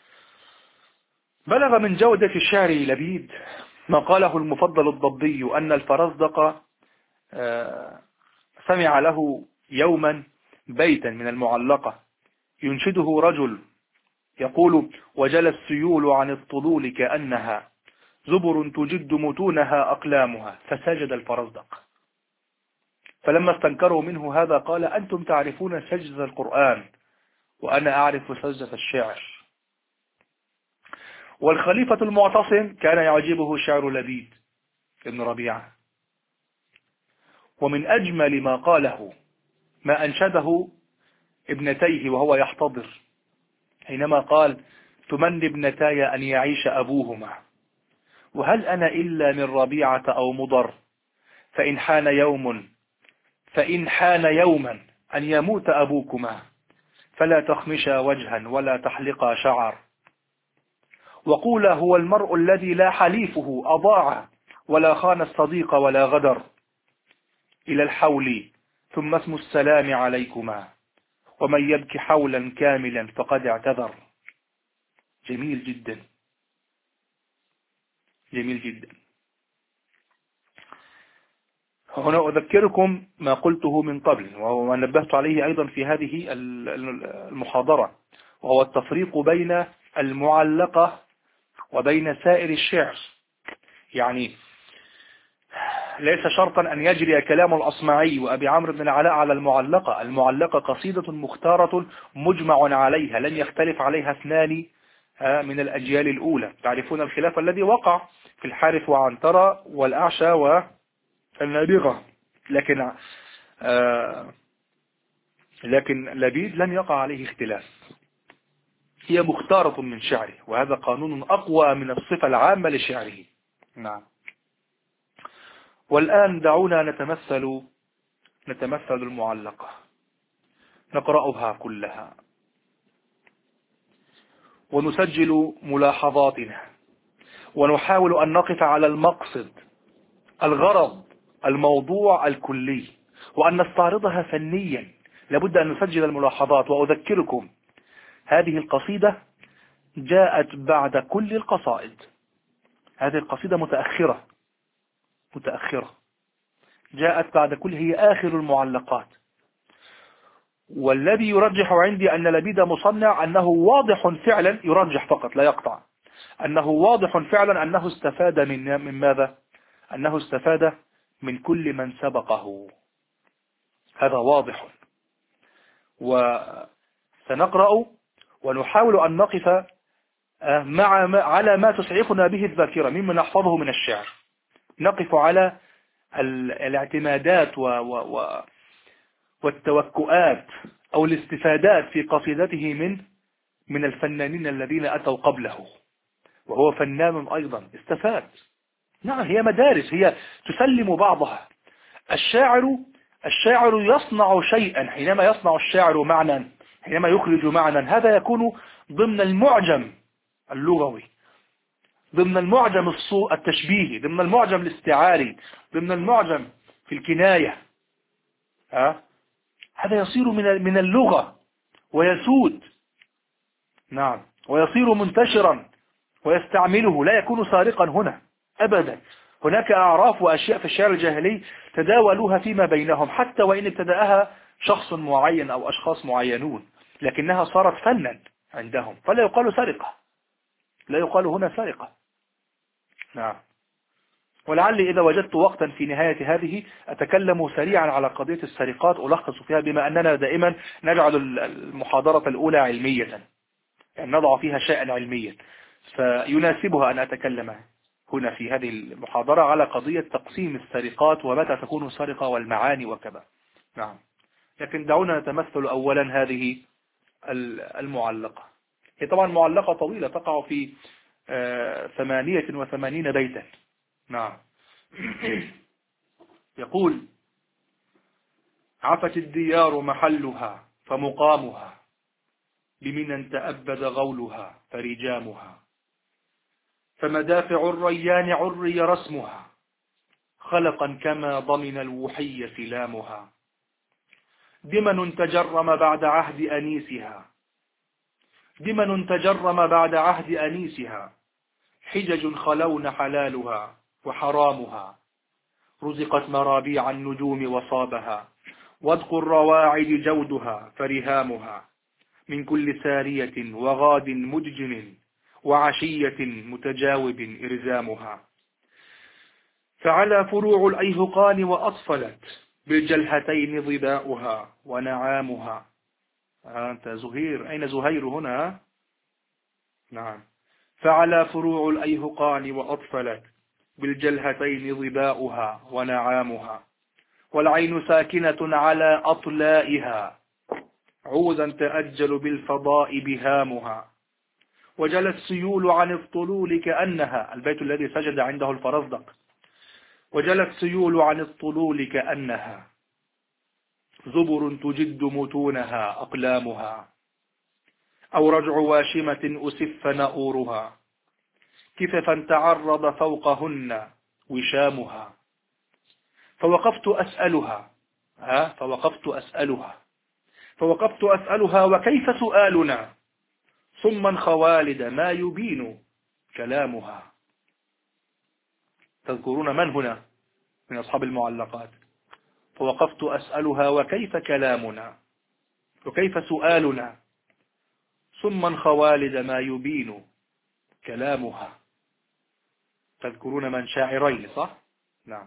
بلغ من جودة الشعر لبيد ما قاله المفضل الضبي أن الفرزدق آه سمع له يوما بيتا من المعلقة ينشده رجل يقول: وجل السيول عن الطلول كأنها زبر تجد متونها أقلامها، فسجد الفرزدق. فلما استنكروا منه هذا قال أنتم تعرفون سجدة القرآن وأنا أعرف سجدة الشعر. والخليفة المعتصم كان يعجبه شعر لبيد ابن ربيعة، ومن أجمل ما قاله ما أنشده ابنتيه وهو يحتضر حينما قال تمني ابنتاي أن يعيش أبوهما، وهل أنا إلا من ربيعة أو مضر، فإن حان يوم فإن حان يوما أن يموت أبوكما فلا تخمشا وجها ولا تحلقا شعر، وقولا هو المرء الذي لا حليفه أضاع ولا خان الصديق ولا غدر، إلى الحول ثم اسم السلام عليكما، ومن يبكي حولا كاملا فقد اعتذر. جميل جدا، جميل جدا. هنا أذكركم ما قلته من قبل وما نبهت عليه أيضا في هذه المحاضرة، وهو التفريق بين المعلقة وبين سائر الشعر. يعني ليس شرطا أن يجري كلام الأصمعي وأبي عمرو بن العلاء على المعلقة. المعلقة قصيدة مختارة مجمع عليها، لن يختلف عليها اثنان من الأجيال الأولى. تعرفون الخلاف الذي وقع في الحارث وعنترة والأعشى والنابغة، لكن آه لكن لبيد لم يقع عليه اختلاف، هي مختارة من شعره، وهذا قانون أقوى من الصفة العامة لشعره. نعم. والآن دعونا نتمثل نتمثل المعلقة، نقرأها كلها ونسجل ملاحظاتنا، ونحاول أن نقف على المقصد، الغرض، الموضوع الكلي، وأن نستعرضها فنيا. لابد أن نسجل الملاحظات. وأذكركم هذه القصيدة جاءت بعد كل القصائد، هذه القصيدة متأخرة متأخرة جاءت بعد كل، هي آخر المعلقات. والذي يرجح عندي أن لبيد مصنع أنه واضح فعلا، يرجح فقط لا يقطع، أنه واضح فعلا أنه استفاد من من ماذا؟ أنه استفاد من كل من سبقه، هذا واضح. وسنقرأ ونحاول أن نقف مع ما على ما تسعفنا به الذاكرة مما نحفظه من الشعر، نقف على الاعتمادات و و و والتوكؤات أو الاستفادات في قصيدته من من الفنانين الذين أتوا قبله، وهو فنان أيضا استفاد. نعم، هي مدارس، هي تسلم بعضها. الشاعر الشاعر يصنع شيئا، حينما يصنع الشاعر معنى، حينما يخرج معنى، هذا يكون ضمن المعجم اللغوي، ضمن المعجم الصوء التشبيهي، ضمن المعجم الاستعاري، ضمن المعجم في الكناية. ها؟ هذا يصير من من اللغة ويسود. نعم، ويصير منتشرا ويستعمله، لا يكون سارقا هنا أبدا. هناك أعراف وأشياء في الشعر الجاهلي تداولوها فيما بينهم، حتى وإن ابتدأها شخص معين أو أشخاص معينون، لكنها صارت فنا عندهم، فلا يقال سرقة، لا يقال هنا سرقة. نعم. ولعلي إذا وجدت وقتا في نهاية هذه أتكلم سريعا على قضية السرقات، ألخص فيها، بما أننا دائما نجعل المحاضرة الأولى علمية، يعني نضع فيها شيئا علميا، فيناسبها أن أتكلم هنا في هذه المحاضرة على قضية تقسيم السرقات ومتى تكون سرقة والمعاني وكذا. نعم. لكن دعونا نتمثل أولا هذه المعلقة. هي طبعا معلقة طويلة تقع في ثمانية وثمانين بيتا. نعم. يقول: عفت الديار محلها فمقامها، بمنى تأبد غولها فرجامها، فمدافع الريان عري رسمها، خلقا كما ضمن الوحي سلامها، دمن تجرم بعد عهد أنيسها، دمن تجرم بعد عهد أنيسها، حجج خلون حلالها وحرامها، رزقت مرابيع النجوم وصابها، وادق الرواعد جودها فرهامها، من كل سارية وغاد مججم، وعشية متجاوب إرزامها، فعلى فروع الأيهقان وأصفلت، بالجلهتين ظباؤها ونعامها. أنت زهير، أين زهير هنا؟ نعم. فعلى فروع الأيهقان وأطفلت بالجلهتين ظباؤها ونعامها، والعين ساكنة على أطلائها، عودا تأجل بالفضاء بهامها. وجل السيول عن الطلول كأنها، البيت الذي سجد عنده الفرزدق، وجل السيول عن الطلول كأنها زبر تجد متونها أقلامها، أو رجع واشمة أسف نؤورها، كففا تعرض فوقهن وشامها. فوقفت أسألها ها فوقفت أسألها فوقفت أسألها وكيف سؤالنا، ثم خوالد ما يبين كلامها. تذكرون من هنا من أصحاب المعلقات؟ فوقفت أسألها وكيف كلامنا وكيف سؤالنا، ثم خوالد ما يبين كلامها. تذكرون من شاعرين صح؟ نعم.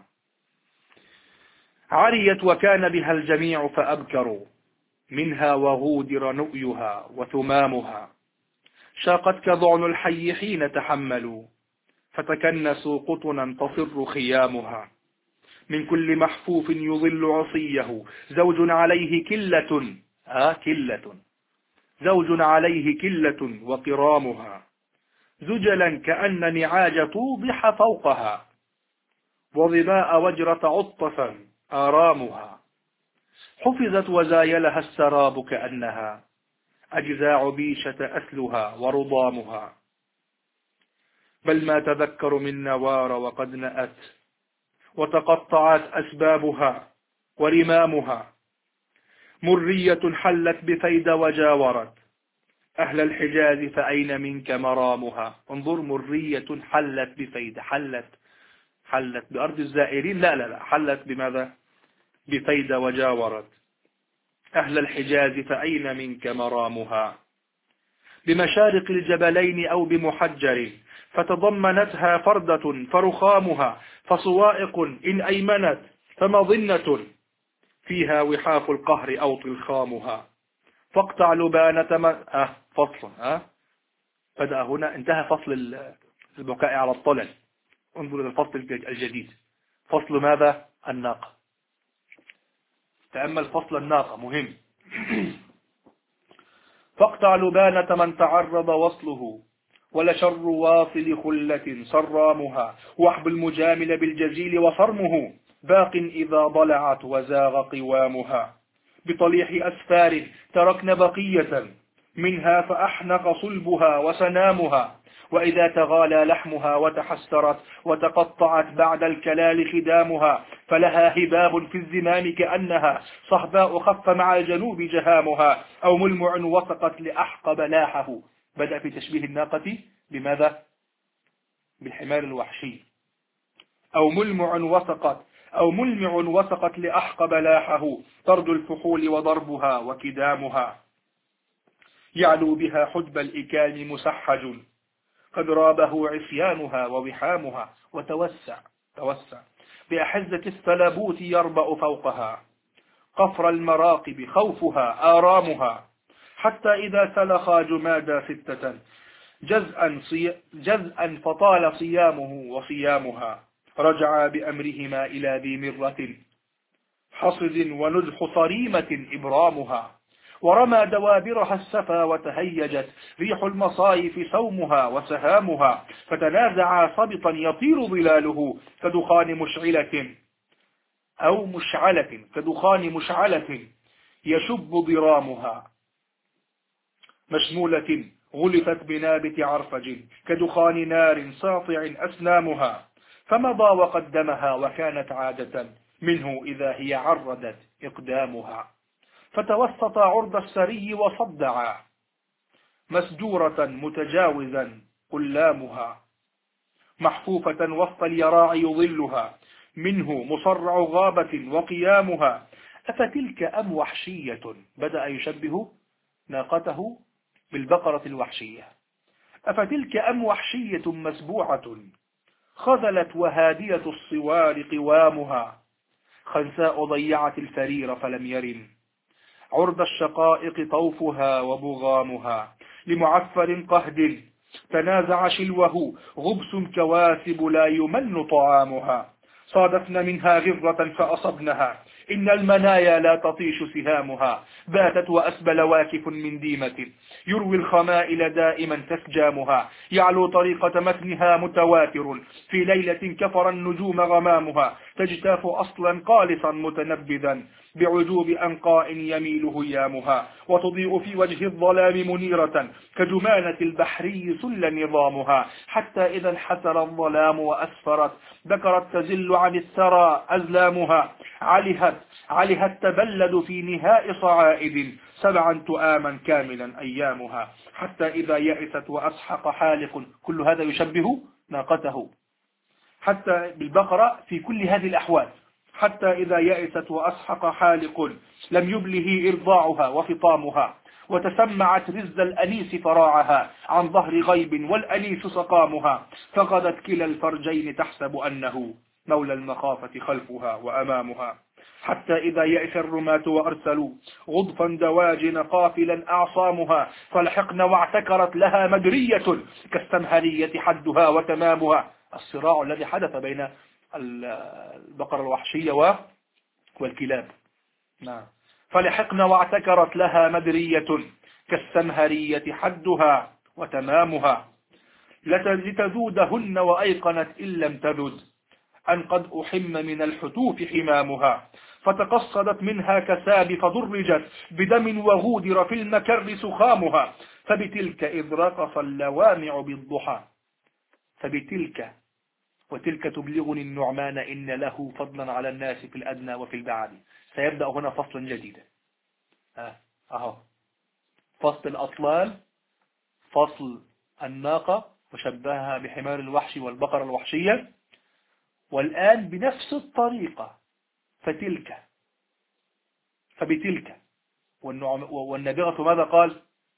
عريت وكان بها الجميع فأبكروا، منها وغودر نؤيها وثمامها. شاقت كضعن الحي حين تحملوا، فتكنسوا قطنا تصر خيامها. من كل محفوف يظل عصيه زوج عليه كلة ها كلة زوج عليه كلة وقرامها. زجلا كأن نعاج توضح فوقها، وظباء وجرة عطفا آرامها. حفظت وزايلها السراب كأنها أجزاع بيشة أسلها ورضامها. بل ما تذكر من نوار وقد نأت، وتقطعت أسبابها ورمامها. مرية حلت بفيد وجاورت أهل الحجاز فأين منك مرامها. انظر، مرية حلت بفيد، حلت حلت بأرض الزائرين، لا لا لا حلت بماذا؟ بفيد وجاورت أهل الحجاز فأين منك مرامها. بمشارق الجبلين أو بمحجر فتضمنتها فردة فرخامها. فصوائق إن أيمنت فمظنة فيها وحاف القهر أو طلخامها. فاقطع لبانة ما آه فصل آه بدأ هنا، انتهى فصل البكاء على الطلل. انظر إلى الفصل الجديد، فصل ماذا؟ الناقة. تأمل فصل الناقة مهم. فاقطع لبانة من تعرض وصله، ولشر واصل خلة صرامها. واحب المجامل بالجزيل وصرمه باق إذا ضلعت وزاغ قوامها. بطليح أسفار تركن بقية منها فأحنق صلبها وسنامها. وإذا تغالى لحمها وتحسرت وتقطعت بعد الكلال خدامها، فلها هباب في الزمام كأنها صهباء خف مع الجنوب جهامها. أو ملمع وثقت لأحقب لاحه. بدأ في تشبيه الناقة بماذا؟ بالحمار الوحشي. أو ملمع وثقت أو ملمع وثقت لأحقب لاحه. طرد الفحول وضربها وكدامها. يعلو بها حجب الإكال مسحج، قد رابه عصيانها ووحامها. وتوسع توسع بأحزة الثلبوت يربأ فوقها. قفر المراقب خوفها آرامها. حتى إذا سلخا جمادا ستة جزءا, صي... جزءا فطال صيامه وصيامها. رجعا بأمرهما إلى ذي مرة حصد ونزح صريمة إبرامها. ورمى دوابرها السفا وتهيجت ريح المصايف سومها وسهامها. فتنازعا صبطا يطير ظلاله كدخان مشعلة أو مشعلة كدخان مشعلة يشب ضرامها. مشمولة غلفت بنابت عرفج كدخان نار ساطع أسنامها. فمضى وقدمها وكانت عادة منه إذا هي عردت إقدامها. فتوسط عرض السري وصدعا مسجورة متجاوزا قلامها. محفوفة وسط اليراع يظلها منه مصرع غابة وقيامها. أفتلك أم وحشية؟ بدأ يشبه ناقته بالبقرة الوحشية. أفتلك أم وحشية مسبوعة خذلت وهادية الصوار قوامها. خنساء ضيعت الفرير فلم يرن، عرض الشقائق طوفها وبغامها، لمعفر قهد تنازع شلوه، غبس كواثب لا يمن طعامها، صادفن منها غرة فأصبنها، إن المنايا لا تطيش سهامها، باتت وأسبل واكف من ديمة، يروي الخمائل دائما تسجامها، يعلو طريقة متنها متواتر، في ليلة كفر النجوم غمامها، تجتاف أصلا قالصا متنبذا، بعجوب أنقاء يميل هيامها، وتضيء في وجه الظلام منيرة، كجمانة البحري سل نظامها، حتى إذا انحسر الظلام وأسفرت، ذكرت تزل عن الثرى أزلامها، علهت علهت تبلد في نهاء صعائد، سبعا تؤاما كاملا أيامها، حتى إذا يئست وأسحق حالق، كل هذا يشبه ناقته، حتى بالبقرة في كل هذه الأحوال، حتى إذا يئست وأسحق حالق، لم يبله إرضاعها وفطامها، وتسمعت رز الأنيس فراعها، عن ظهر غيب والأنيس سقامها، فغدت كلا الفرجين تحسب أنه مولى المخافة خلفها وأمامها، حتى إذا يئس الرماة وأرسلوا غضفا دواجن قافلا أعصامها، فلحقن واعتكرت لها مدرية، كالسمهرية حدها وتمامها، الصراع الذي حدث بين البقرة الوحشية والكلاب. نعم. فلحقن واعتكرت لها مدرية، كالسمهرية حدها وتمامها، لتذودهن وأيقنت إن لم تذد، أن قد أحم من الحتوف حمامها، فتقصدت منها كساب فضرجت بدم وغودر في المكر سخامها، فبتلك إذ رقص اللوامع بالضحى، فبتلك وتلك تبلغني النعمان إن له فضلا على الناس في الأدنى وفي البعد. سيبدأ هنا فصلا جديدا، أهو فصل الأطلال، فصل الناقة وشبهها بحمار الوحش والبقرة الوحشية، والآن بنفس الطريقة فتلك فبتلك، والنابغة ماذا قال؟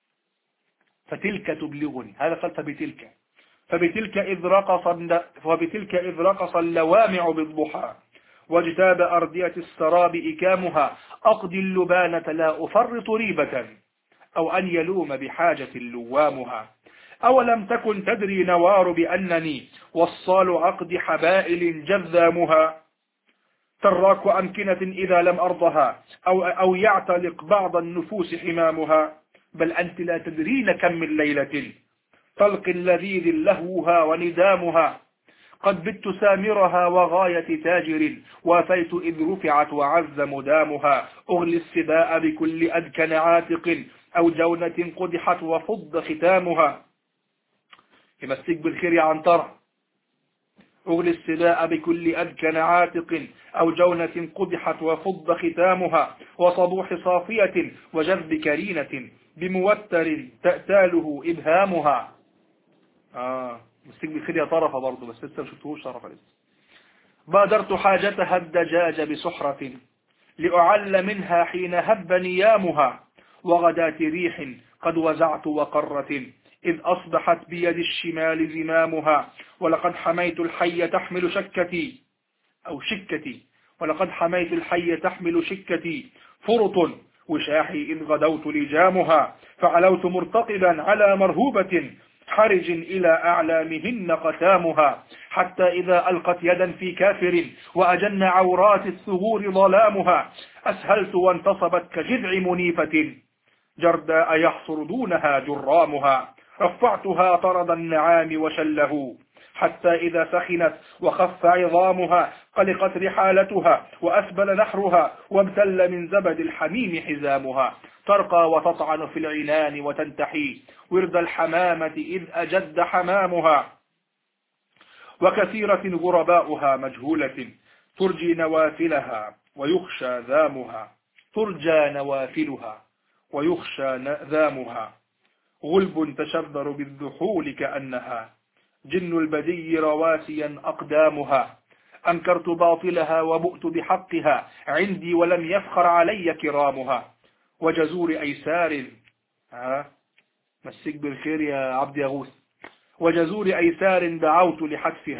فتلك تبلغني، هذا قال فبتلك فبتلك إذ رقص فبتلك إذ رقص اللوامع بالضحى، واجتاب أردية السراب إكامها، أقضي اللبانة لا أفرط ريبة، أو أن يلوم بحاجة لوامها، أولم تكن تدري نوار بأنني وصال عقد حبائل جذامها، تراك أمكنة إذا لم أرضها، أو, أو يعتلق بعض النفوس حمامها، بل أنت لا تدرين كم من ليلة طلق لذيذ لهوها وندامها، قد بت سامرها وغاية تاجر، وافيت إذ رفعت وعز مدامها، أغلي السباء بكل أدكن عاتق، أو جونة قدحت وفض ختامها. يمسك بالخير يا عنترة. أغلي السباء بكل أدكن عاتق، أو جونة قدحت وفض ختامها، وصبوح صافية وجذب كرينة، بموتر تأتاله إبهامها. آه مسك بالخير يا طرفة برضه، بس لسه مشفتهوش طرفة لسه. بادرت حاجتها الدجاج بسحرة، لأعل منها حين هب نيامها، وغدات ريح قد وزعت وقرة، إذ أصبحت بيد الشمال زمامها، ولقد حميت الحي تحمل شكتي أو شكتي ولقد حميت الحي تحمل شكتي، فرط وشاحي إذ غدوت لجامها، فعلوت مرتقبا على مرهوبة، حرج إلى أعلامهن قتامها، حتى إذا ألقت يدا في كافر، وأجن عورات الثغور ظلامها، أسهلت وانتصبت كجذع منيفة، جرداء يحصر دونها جرامها، رفعتها طرد النعام وشله، حتى إذا سخنت وخف عظامها، قلقت رحالتها وأسبل نحرها، وابتل من زبد الحميم حزامها، ترقى وتطعن في العنان وتنتحي، ورد الحمامة إذ أجد حمامها، وكثيرة غرباؤها مجهولة، ترجي نوافلها ويخشى ذامها ترجى نوافلها ويخشى ذامها، غلب تشذر بالذحول كأنها جن البدي رواسيا أقدامها، أنكرت باطلها وبؤت بحقها عندي ولم يفخر علي كرامها، وجزور أيسار ها مسك بالخير يا عبد يغوث، وجزور أيسار دعوت لحتفها،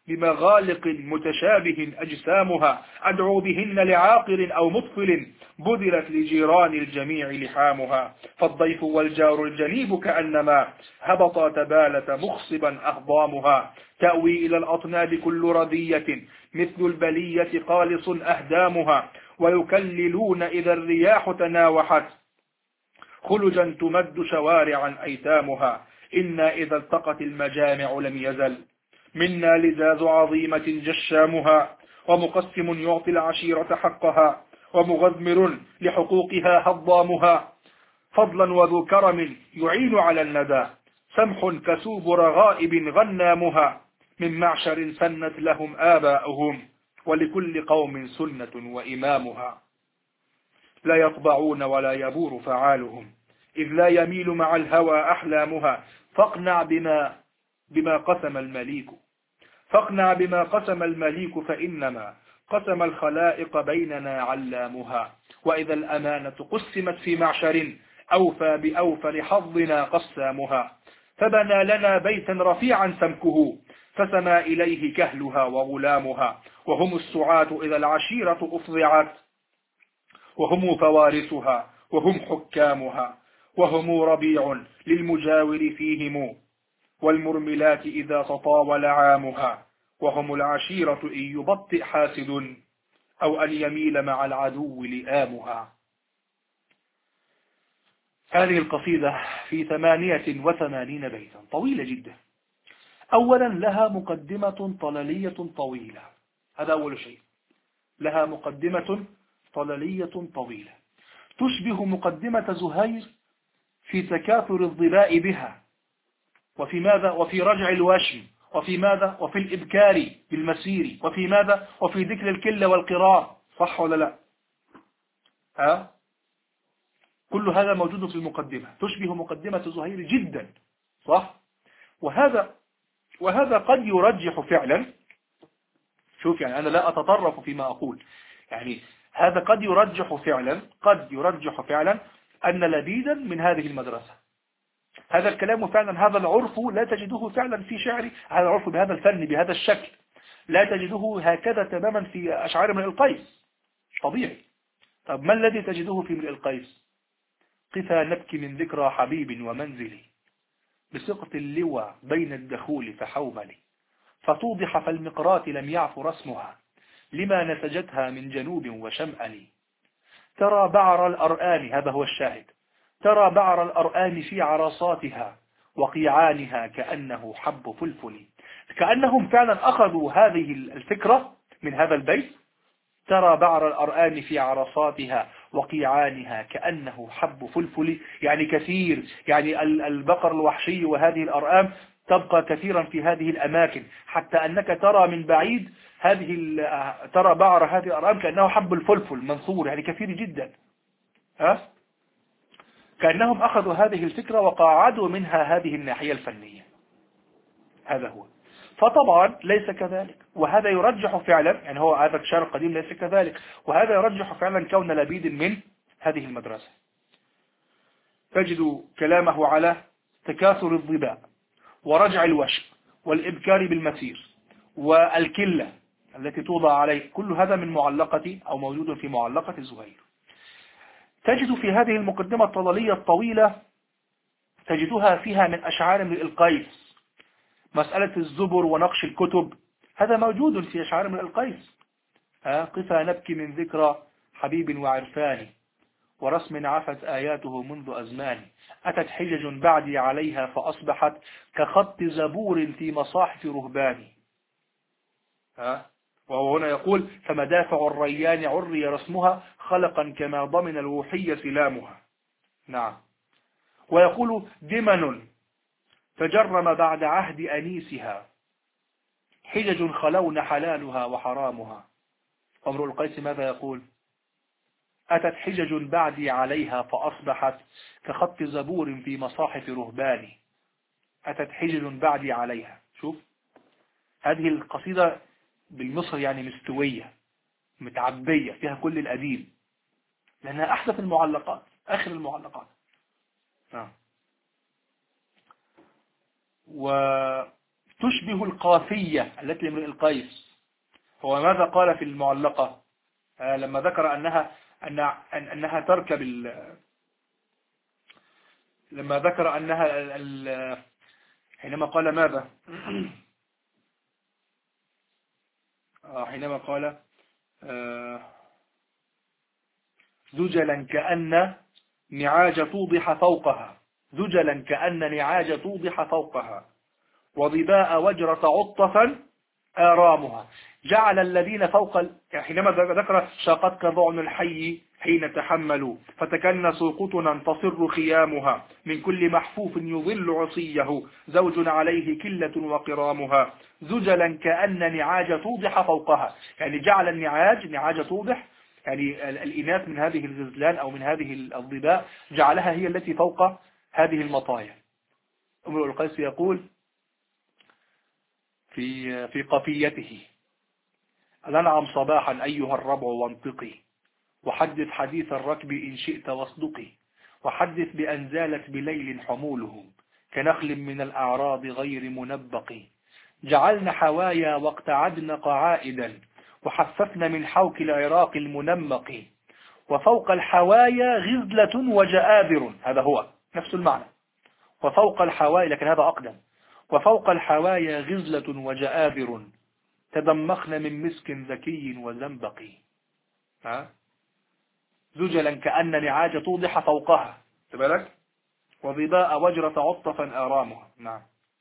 بمغالق متشابه أجسامها أدعو بهن لعاقل أو مطفل بذلت لجيران الجميع لحامها. فالضيف والجار الجنيب كأنما هبط تبالة مخصبا أهضامها. تأوي إلى الأطناب كل رذية مثل البلية قالص أهدامها. ويكللون إذا الرياح تناوحت خلجا تمد شوارعا أيتامها. إنا إذا التقت المجامع لم يزل منا لزاز عظيمة جشامها. ومقسم يعطي العشيرة حقها ومغذمر لحقوقها هضامها. فضلا وذو كرم يعين على الندى سمح كسوب رغائب غنامها. من معشر سنت لهم آباؤهم ولكل قوم سنة وإمامها. لا يطبعون ولا يبور فعالهم إذ لا يميل مع الهوى أحلامها. فاقنع بما بما قسم المليك فاقنع بما قسم المليك فإنما قسم الخلائق بيننا علامها. وإذا الأمانة قسمت في معشر أوفى بأوفر حظنا قسامها. فبنى لنا بيتا رفيعا سمكه فسما إليه كهلها وغلامها. وهم السعاة إذا العشيرة أفضعت وهم فوارسها وهم حكامها. وهم ربيع للمجاور فيهم والمرملات إذا تطاول عامها. وهم العشيرة إن يبطئ حاسد أو أن يميل مع العدو لئامها. هذه القصيدة في ثمانية وثمانين بيتا طويلة جدا. أولا لها مقدمة طلالية طويلة، هذا أول شيء، لها مقدمة طلالية طويلة تشبه مقدمة زهير في تكاثر الظلاء بها وفي ماذا وفي رجع الوشم وفي ماذا وفي الإبكار بالمسير وفي ماذا وفي ذكر الكل والقرار. صح ولا لا؟ ها؟ كل هذا موجود في المقدمة، تشبه مقدمة زهير جدا. صح؟ وهذا وهذا قد يرجح فعلا. شوف، يعني أنا لا أتطرف فيما أقول، يعني هذا قد يرجح فعلا قد يرجح فعلا أن لبيدا من هذه المدرسة. هذا الكلام فعلا، هذا العرف لا تجده فعلا في شعري، هذا العرف بهذا الفن بهذا الشكل لا تجده هكذا تماما في أشعار امرئ القيس. طبيعي. طب ما الذي تجده في امرئ القيس؟ قفا نبكي من ذكرى حبيب ومنزلي بسقط اللوى بين الدخول فحوملي فتوضح فالمقرات لم يعف رسمها لما نسجتها من جنوب وشمأل. ترى بعر الأرآن، هذا هو الشاهد، ترى بعر الأرآن في عرصاتها وقيعانها كأنه حب فلفل. كأنهم فعلا أخذوا هذه الفكرة من هذا البيت، ترى بعر الأرآن في عرصاتها وقيعانها كأنه حب فلفل، يعني كثير، يعني البقر الوحشي وهذه الأرآم تبقى كثيرا في هذه الأماكن، حتى أنك ترى من بعيد هذه ترى بعر هذه الأرآم كأنه حب الفلفل منصور، يعني كثير جدا. ها؟ كأنهم أخذوا هذه الفكرة وقاعدوا منها هذه الناحية الفنية. هذا هو. فطبعا ليس كذلك، وهذا يرجح فعلا، يعني هو هذا الشعر القديم ليس كذلك، وهذا يرجح فعلا كون لبيد من هذه المدرسة. تجد كلامه على تكاثر الظباء ورجع الوشم والإبكار بالمسير والكلة التي توضع عليه، كل هذا من معلقة أو موجود في معلقة زهير. تجد في هذه المقدمة الطلالية الطويلة تجدها فيها من أشعار امرئ القيس مسألة الزبر ونقش الكتب، هذا موجود في أشعار امرئ القيس. قفا نبكي من ذكرى حبيب وعرفان ورسم عفت آياته منذ أزمان أتت حجج بعدي عليها فأصبحت كخط زبور في مصاحف رهبان. ها؟ وهو هنا يقول فمدافع الريان عري رسمها خلقا كما ضمن الوحي سلامها. نعم. ويقول دمن تجرم بعد عهد أنيسها حجج خلون حلالها وحرامها. امرؤ القيس ماذا يقول؟ أتت حجج بعدي عليها فأصبحت كخط زبور في مصاحف رهبان. أتت حجج بعدي عليها. شوف هذه القصيدة بالمصر يعني مستوية متعبية فيها كل الأديب، لأنها أحدث المعلقات آخر تشبه القافية التي لامرئ القيس. هو ماذا قال في المعلقة آه لما ذكر أنها أن أنها تركب ال... لما ذكر أنها ال... ال... حينما قال ماذا آه حينما قال آه زجلا كأن نعاج توضح فوقها، زجلا كأن نعاج توضح فوقها، وضباء وجرة عطفا آرامها. جعل الذين فوق ال... حينما ذكر شاقتك ضعن الحي حين تحملوا، فتكنسوا قطنا تصر خيامها، من كل محفوف يظل عصيه، زوج عليه كلة وقرامها، زجلا كأن نعاج توضح فوقها. يعني جعل النعاج نعاج توضح، يعني الإناث من هذه الغزلان أو من هذه الضباء جعلها هي التي فوق هذه المطايا. امرؤ القيس يقول في في قفيته: الأنعم صباحا أيها الربع وانطقي، وحدث حديث الركب إن شئت واصدقي، وحدث بأن زالت بليل حمولهم كنخل من الأعراض غير منبق، جعلن حوايا واقتعدن قعائدا، وحففن من حوك العراق المنمق، وفوق الحوايا غزلة وجآبر. هذا هو نفس المعنى، وفوق الحوايا، لكن هذا أقدم، وفوق الحوايا غزلة وجآبر، تدمخن من مسك ذكي وزنبق. ها زجلا كأن نعاج توضح فوقها، تبالك، وضباء وجرة عطفا آرامها. نعم.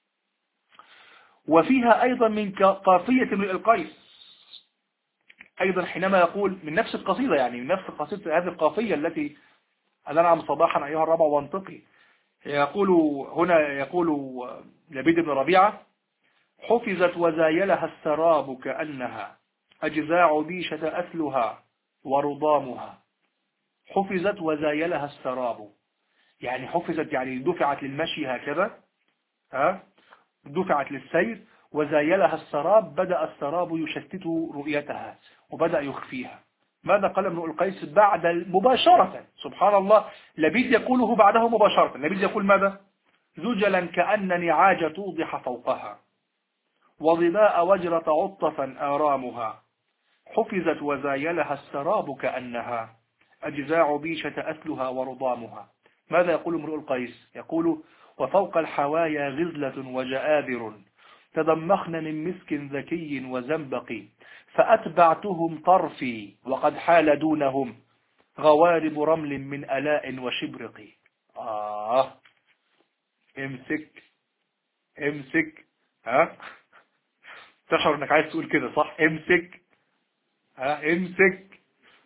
وفيها أيضا من قافية امرئ القيس أيضا حينما يقول من نفس القصيدة، يعني من نفس القصيدة هذه القافية التي الأنعم صباحا أيها الربع وانطقي، يقول هنا، يقول لبيد بن ربيعة: حفظت وزايلها السراب كأنها أجزاع بيشة أثلها ورضامها. حفظت وزايلها السراب، يعني حفظت يعني دفعت للمشي هكذا، ها دفعت للسير، وزايلها السراب، بدأ السراب يشتت رؤيتها وبدأ يخفيها. ماذا قال امرؤ القيس بعد مباشرة؟ سبحان الله، لبيد يقوله بعده مباشرة. لبيد يقول ماذا؟ زجلا كأن نعاج توضح فوقها، وضباء وجرة عطفا آرامها، حفظت وزايلها السراب كأنها أجزاع بيشة أثلها ورضامها. ماذا يقول امرؤ القيس؟ يقول: وفوق الحوايا غزلة وجآبر، تضمخن من مسك ذكي وزنبق، فأتبعتهم طرفي وقد حال دونهم غوارب رمل من ألاء وشبرق. آه امسك امسك، ها تشعر انك عايز تقول كده صح؟ امسك، ها امسك.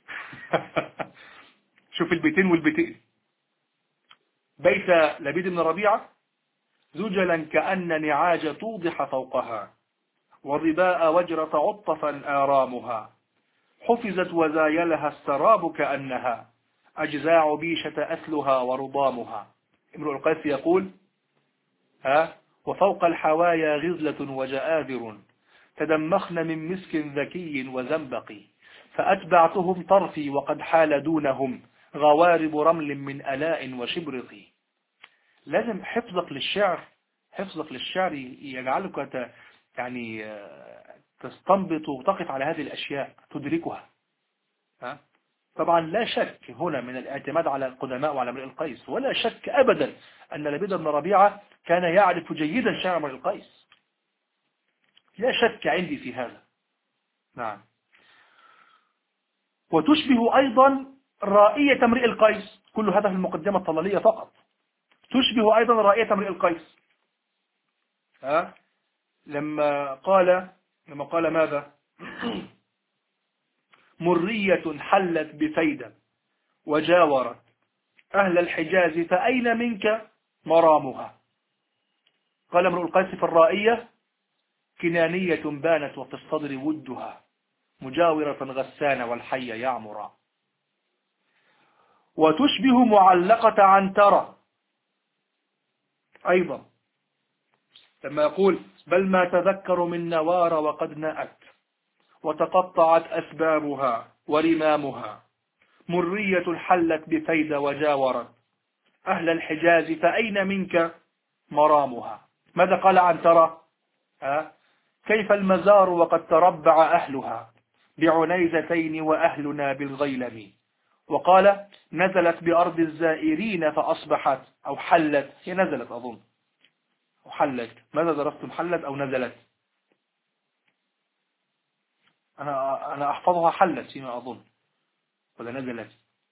شوف البيتين والبيتين. بيت لبيد بن ربيعة: زجلا كأن نعاج توضح فوقها، وضباء وجرة عطفا آرامها، حفظت وزايلها السراب كأنها أجزاع بيشة أثلها ورضامها. امرؤ القيس يقول: ها وفوق الحوايا غزلة وجآبر، تدمخن من مسك ذكي وزنبق، فأتبعتهم طرفي وقد حال دونهم غوارب رمل من ألاء وشبرق. لازم حفظك للشعر، حفظك للشعر يجعلك يعني تستنبط وتقف على هذه الأشياء تدركها. ها؟ طبعا لا شك هنا من الاعتماد على القدماء وعلى امرئ القيس، ولا شك أبدا أن لبيد بن ربيعة كان يعرف جيدا شعر امرئ القيس، لا شك عندي في هذا. نعم. وتشبه أيضا رائية امرئ القيس، كل هذا في المقدمة الطلالية فقط. تشبه أيضا رائية امرئ القيس، ها لما قال لما قال ماذا؟ مرية حلت بفيدة وجاورت أهل الحجاز، فأين منك مرامها. قال امرؤ القيس في الرائية: كنانية بانت وفي الصدر ودها، مجاورة غسان والحي يعمرا. وتشبه معلقة عنترة أيضا لما يقول: بل ما تذكر من نوار وقد نأت، وتقطعت أسبابها ورمامها، مرية حلت بفيد وجاورت أهل الحجاز، فأين منك مرامها. ماذا قال عنترة؟ ها؟ كيف المزار وقد تربع أهلها بعنيزتين وأهلنا بالغيلم. وقال نزلت بأرض الزائرين فأصبحت، أو حلت، هي نزلت أظن، أو حلت، ماذا درستم، حلت أو نزلت؟ أنا أنا أحفظها حلت فيما أظن، ولا نزلت؟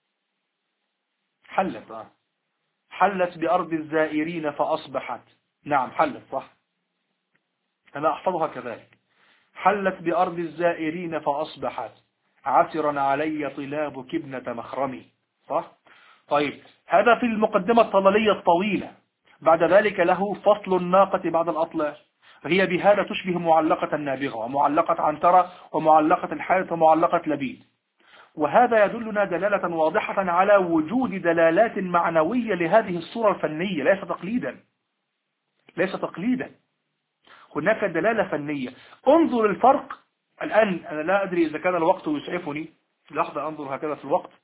حلت. آه. حلت بأرض الزائرين فأصبحت، نعم حلت صح، أنا أحفظها كذلك. حلت بأرض الزائرين فأصبحت عسرا علي طلابك ابنة مخرمي، صح؟ طيب هذا في المقدمة الطلالية الطويلة. بعد ذلك له فصل الناقة بعد الأطلال، فهي بهذا تشبه معلقة النابغة ومعلقة عنترة ومعلقة الحارث ومعلقة لبيد. وهذا يدلنا دلالة واضحة على وجود دلالات معنوية لهذه الصورة الفنية، ليس تقليدا، ليس تقليدا، هناك دلالة فنية. انظر الفرق الآن. أنا لا أدري إذا كان الوقت يسعفني، لحظة أنظر هكذا في الوقت،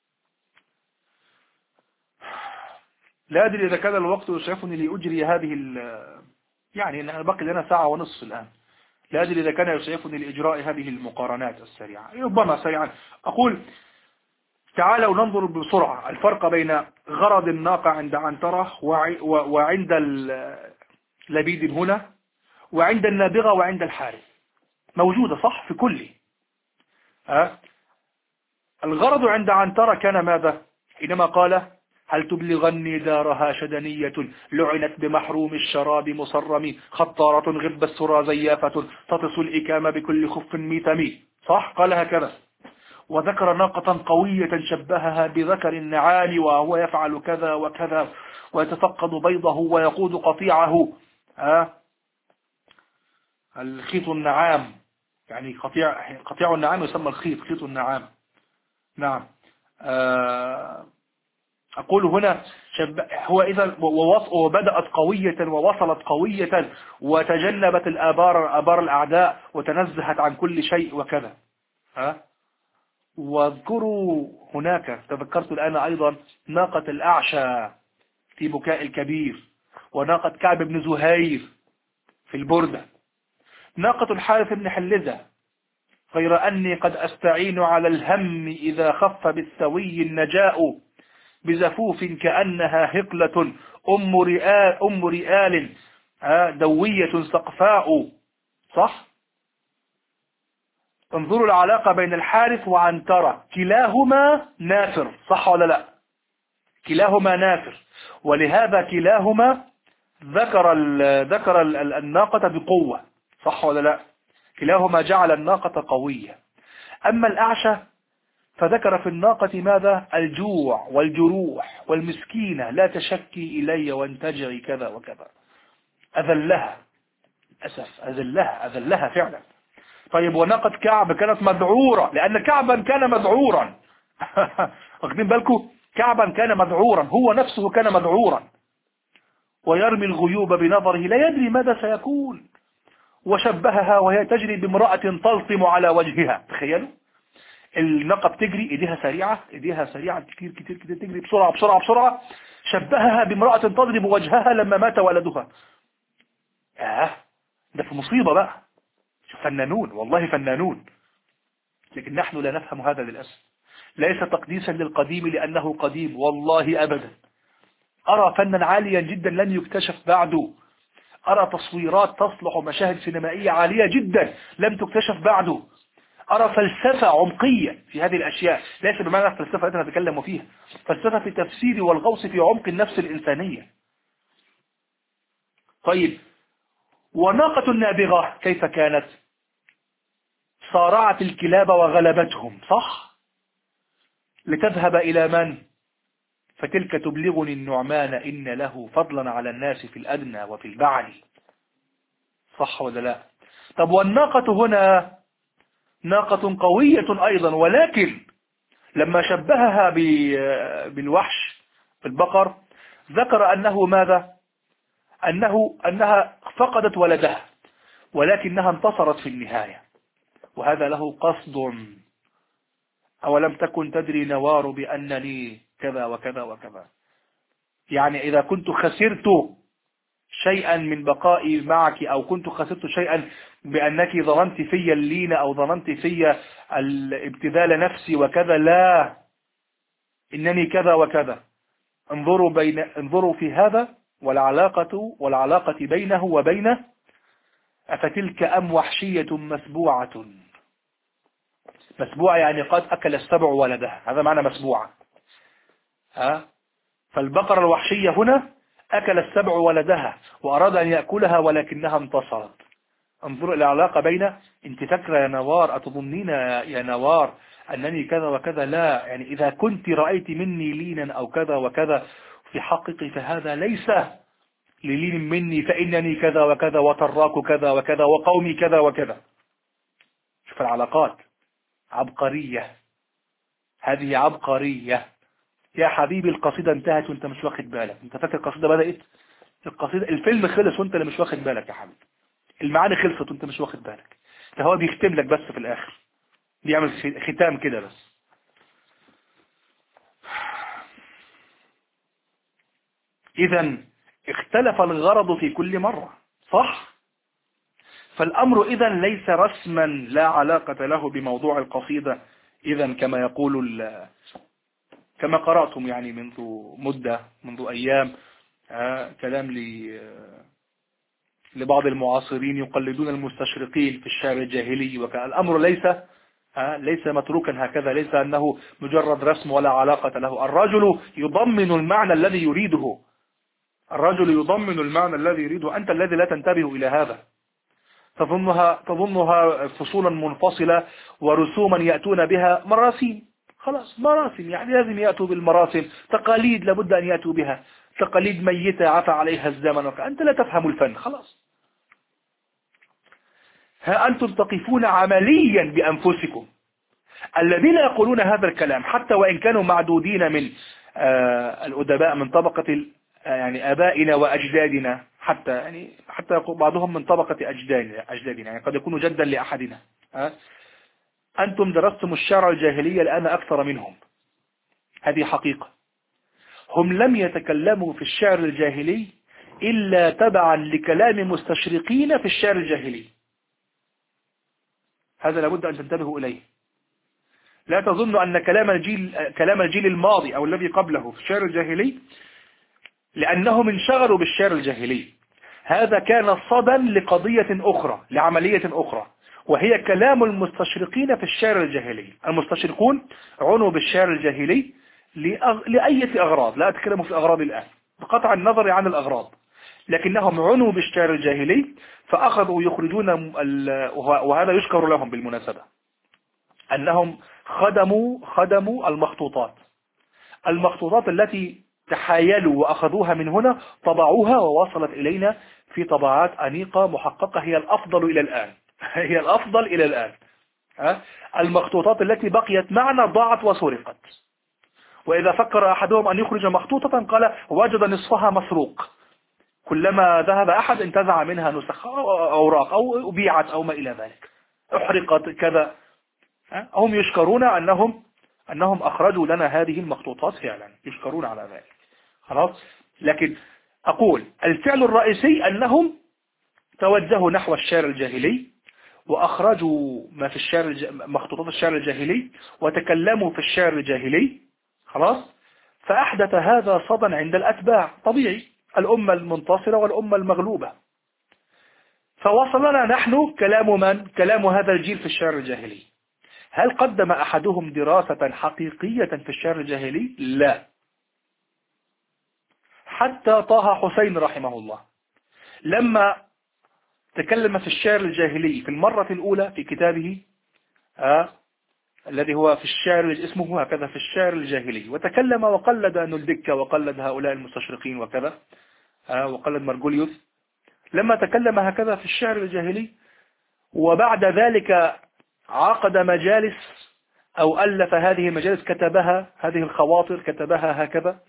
لا أدري إذا كان الوقت يسعفني لأجري هذه ال يعني أنا بقي لنا ساعة ونصف الآن، لا أدري إذا كان يسعفني لإجراء هذه المقارنات السريعة، ربما سريعا. أقول تعالوا ننظر بسرعة الفرق بين غرض الناقة عند عنترة وعند لبيد هنا، وعند النابغة وعند الحارث، موجودة صح في كله. أه؟ الغرض عند عنترة كان ماذا؟ حينما قال هل تبلغني دارها شدنية لعنت بمحروم الشراب مصرم خطارة غرب السرى زيافة تطس الإكام بكل خف ميتم، صح؟ قال هكذا. وذكر ناقة قوية شبهها بذكر النعام وهو يفعل كذا وكذا ويتفقد بيضه ويقود قطيعه. أه؟ الخيط النعام، يعني قطيع قطيع النعام يسمى الخيط، خيط النعام. نعم. أه أقول هنا شب... هو إذا وبدأت قوية ووصلت قوية وتجنبت الآبار آبار الأعداء وتنزهت عن كل شيء وكذا. ها؟ واذكروا هناك، تذكرت الآن أيضا ناقة الأعشى في بكاء الكبير، وناقة كعب بن زهير في البردة، ناقة الحارث بن حلزة غير أني قد أستعين على الهم إذا خف بالسوي النجاء بزفوف كأنها هقلة أم رئال, أم رئال دوية سقفاء، صح؟ انظروا العلاقة بين الحارث وعنترة، كلاهما نافر، صح ولا لا؟ كلاهما نافر، ولهذا كلاهما ذكر ذكر الناقة بقوة، صح ولا لا؟ كلاهما جعل الناقة قوية. أما الأعشى فذكر في الناقة ماذا؟ الجوع والجروح والمسكينة، لا تشكي إلي وانتجعي كذا وكذا، أذلها، أسف أذلها أذلها فعلا. طيب وناقة كعب كانت مذعورة، لأن كعبا كان مذعورا واخدين بالكم؟ كعبا كان مذعورا، هو نفسه كان مذعورا، ويرمي الغيوب بنظره لا يدري ماذا سيكون. وشبهها وهي تجري بامرأة تلطم على وجهها، تخيلوا الناقة بتجري، ايديها سريعة، ايديها سريعة كتير كتير كتير، تجري بسرعة بسرعة بسرعة، شبهها بامرأة تضرب وجهها لما مات ولدها. اه ده في مصيبة بقى، فنانون والله فنانون، لكن نحن لا نفهم هذا للأسف. ليس تقديسا للقديم لأنه قديم، والله أبدا. أرى فنا عاليا جدا لم يكتشف بعده، أرى تصويرات تصلح مشاهد سينمائية عالية جدا لم تكتشف بعده، أرى فلسفة عمقية في هذه الأشياء، ليس بمعنى الفلسفة التي نتكلم فيها، فلسفة في التفسير والغوص في عمق النفس الإنسانية. طيب وناقة النابغة كيف كانت؟ صارعت الكلاب وغلبتهم، صح؟ لتذهب إلى من؟ فتلك تبلغني النعمان إن له فضلا على الناس في الأدنى وفي البعل، صح ولا لا؟ طب والناقة هنا ناقة قوية أيضا، ولكن لما شبهها بالوحش بالبقر ذكر أنه ماذا؟ أنه أنها فقدت ولدها ولكنها انتصرت في النهاية، وهذا له قصد. أولم تكن تدري نوار بأنني كذا وكذا وكذا، يعني إذا كنت خسرت شيئا من بقائي معك، أو كنت خسرت شيئا بأنك ظننت في اللين أو ظننت في الابتذال نفسي وكذا، لا، إنني كذا وكذا. انظروا بين انظروا في هذا، والعلاقة والعلاقة بينه وبينه. أفتلك أم وحشية مسبوعة؟ مسبوعة يعني قد أكل السبع ولدها، هذا معنى مسبوعة. ها؟ فالبقرة الوحشية هنا أكل السبع ولدها وأراد أن يأكلها ولكنها انتصرت. انظروا إلى العلاقة بين، انت فاكرة يا نوار، أتظنين يا نوار أنني كذا وكذا؟ لا، يعني إذا كنت رأيت مني لينا أو كذا وكذا في حقك فهذا ليس للين مني، فإنني كذا وكذا وتراك كذا وكذا وقومي كذا وكذا. شوف العلاقات عبقرية، هذه عبقرية يا حبيبي. القصيدة انتهت وانت مش واخد بالك. انت فاكر القصيدة بدأت؟ القصيدة الفيلم خلص وانت اللي مش واخد بالك يا حبيبي. المعاني خلصت وانت مش واخد بالك. ده هو بيختم لك بس في الآخر، بيعمل ختام كده بس. إذا اختلف الغرض في كل مرة، صح؟ فالأمر إذا ليس رسما، لا علاقة له بموضوع القصيدة. إذا كما يقول كما قرأتم يعني منذ مدة، منذ أيام، آه كلام لي لبعض المعاصرين يقلدون المستشرقين في الشعر الجاهلي، وكان الأمر ليس آه ليس متروكا هكذا، ليس أنه مجرد رسم ولا علاقة له. الرجل يضمن المعنى الذي يريده، الرجل يضمن المعنى الذي يريده، أنت الذي لا تنتبه إلى هذا. تظنها تظنها فصولا منفصلة ورسوما يأتون بها، مراسيم، خلاص مراسم، يعني لازم يأتوا بالمراسم. تقاليد لابد أن يأتوا بها، تقاليد ميتة عفى عليها الزمن، أنت لا تفهم الفن، خلاص. ها أنتم تقفون عمليا بأنفسكم. الذين يقولون هذا الكلام حتى وإن كانوا معدودين من آه الأدباء من طبقة يعني آبائنا وأجدادنا، حتى يعني حتى بعضهم من طبقة أجدادنا أجدادنا يعني قد يكونوا جدا لأحدنا. أه؟ أنتم درستم الشعر الجاهلية الآن أكثر منهم، هذه حقيقة. هم لم يتكلموا في الشعر الجاهلي إلا تبعا لكلام مستشرقين في الشعر الجاهلي. هذا لابد أن تنتبهوا إليه. لا تظنوا أن كلام الجيل كلام الجيل الماضي أو الذي قبله في الشعر الجاهلي لأنهم انشغلوا بالشعر الجاهلي، هذا كان صدى لقضية أخرى، لعملية أخرى، وهي كلام المستشرقين في الشعر الجاهلي. المستشرقون عنوا بالشعر الجاهلي لأغ... لأية أغراض، لا أتكلم في الأغراض الآن بقطع النظر عن الأغراض، لكنهم عنوا بالشعر الجاهلي فأخذوا يخرجون ال... وهذا يشكر لهم بالمناسبة، أنهم خدموا خدموا المخطوطات المخطوطات التي تحايلوا وأخذوها من هنا، طبعوها ووصلت إلينا في طبعات أنيقة محققة، هي الأفضل إلى الآن هي الأفضل إلى الآن. المخطوطات التي بقيت معنا ضاعت وسرقت، وإذا فكر أحدهم أن يخرج مخطوطة قال وجد نصفها مسروق، كلما ذهب أحد انتزع منها نسخ أو أوراق أو بيعت أو ما إلى ذلك، أحرقت كذا. هم يشكرون أنهم أنهم أخرجوا لنا هذه المخطوطات فعلا، يشكرون على ذلك، خلاص. لكن أقول الفعل الرئيسي أنهم توجهوا نحو الشعر الجاهلي وأخرجوا ما في الشعر الج... مخطوطات الشعر الجاهلي وتكلموا في الشعر الجاهلي، خلاص. فأحدث هذا صدى عند الأتباع، طبيعي، الأمة المنتصرة والأمة المغلوبة. فوصلنا نحن كلام من؟ كلام هذا الجيل في الشعر الجاهلي. هل قدم أحدهم دراسة حقيقية في الشعر الجاهلي؟ لا. حتى طه حسين رحمه الله لما تكلم في الشعر الجاهلي في المرة الأولى في كتابه آه الذي هو في الشعر اسمه هكذا في الشعر الجاهلي، وتكلم وقلد نلدكة وقلد هؤلاء المستشرقين وكذا آه وقلد مرجوليوس، لما تكلم هكذا في الشعر الجاهلي وبعد ذلك عقد مجالس أو ألف هذه المجالس، كتبها هذه الخواطر كتبها هكذا،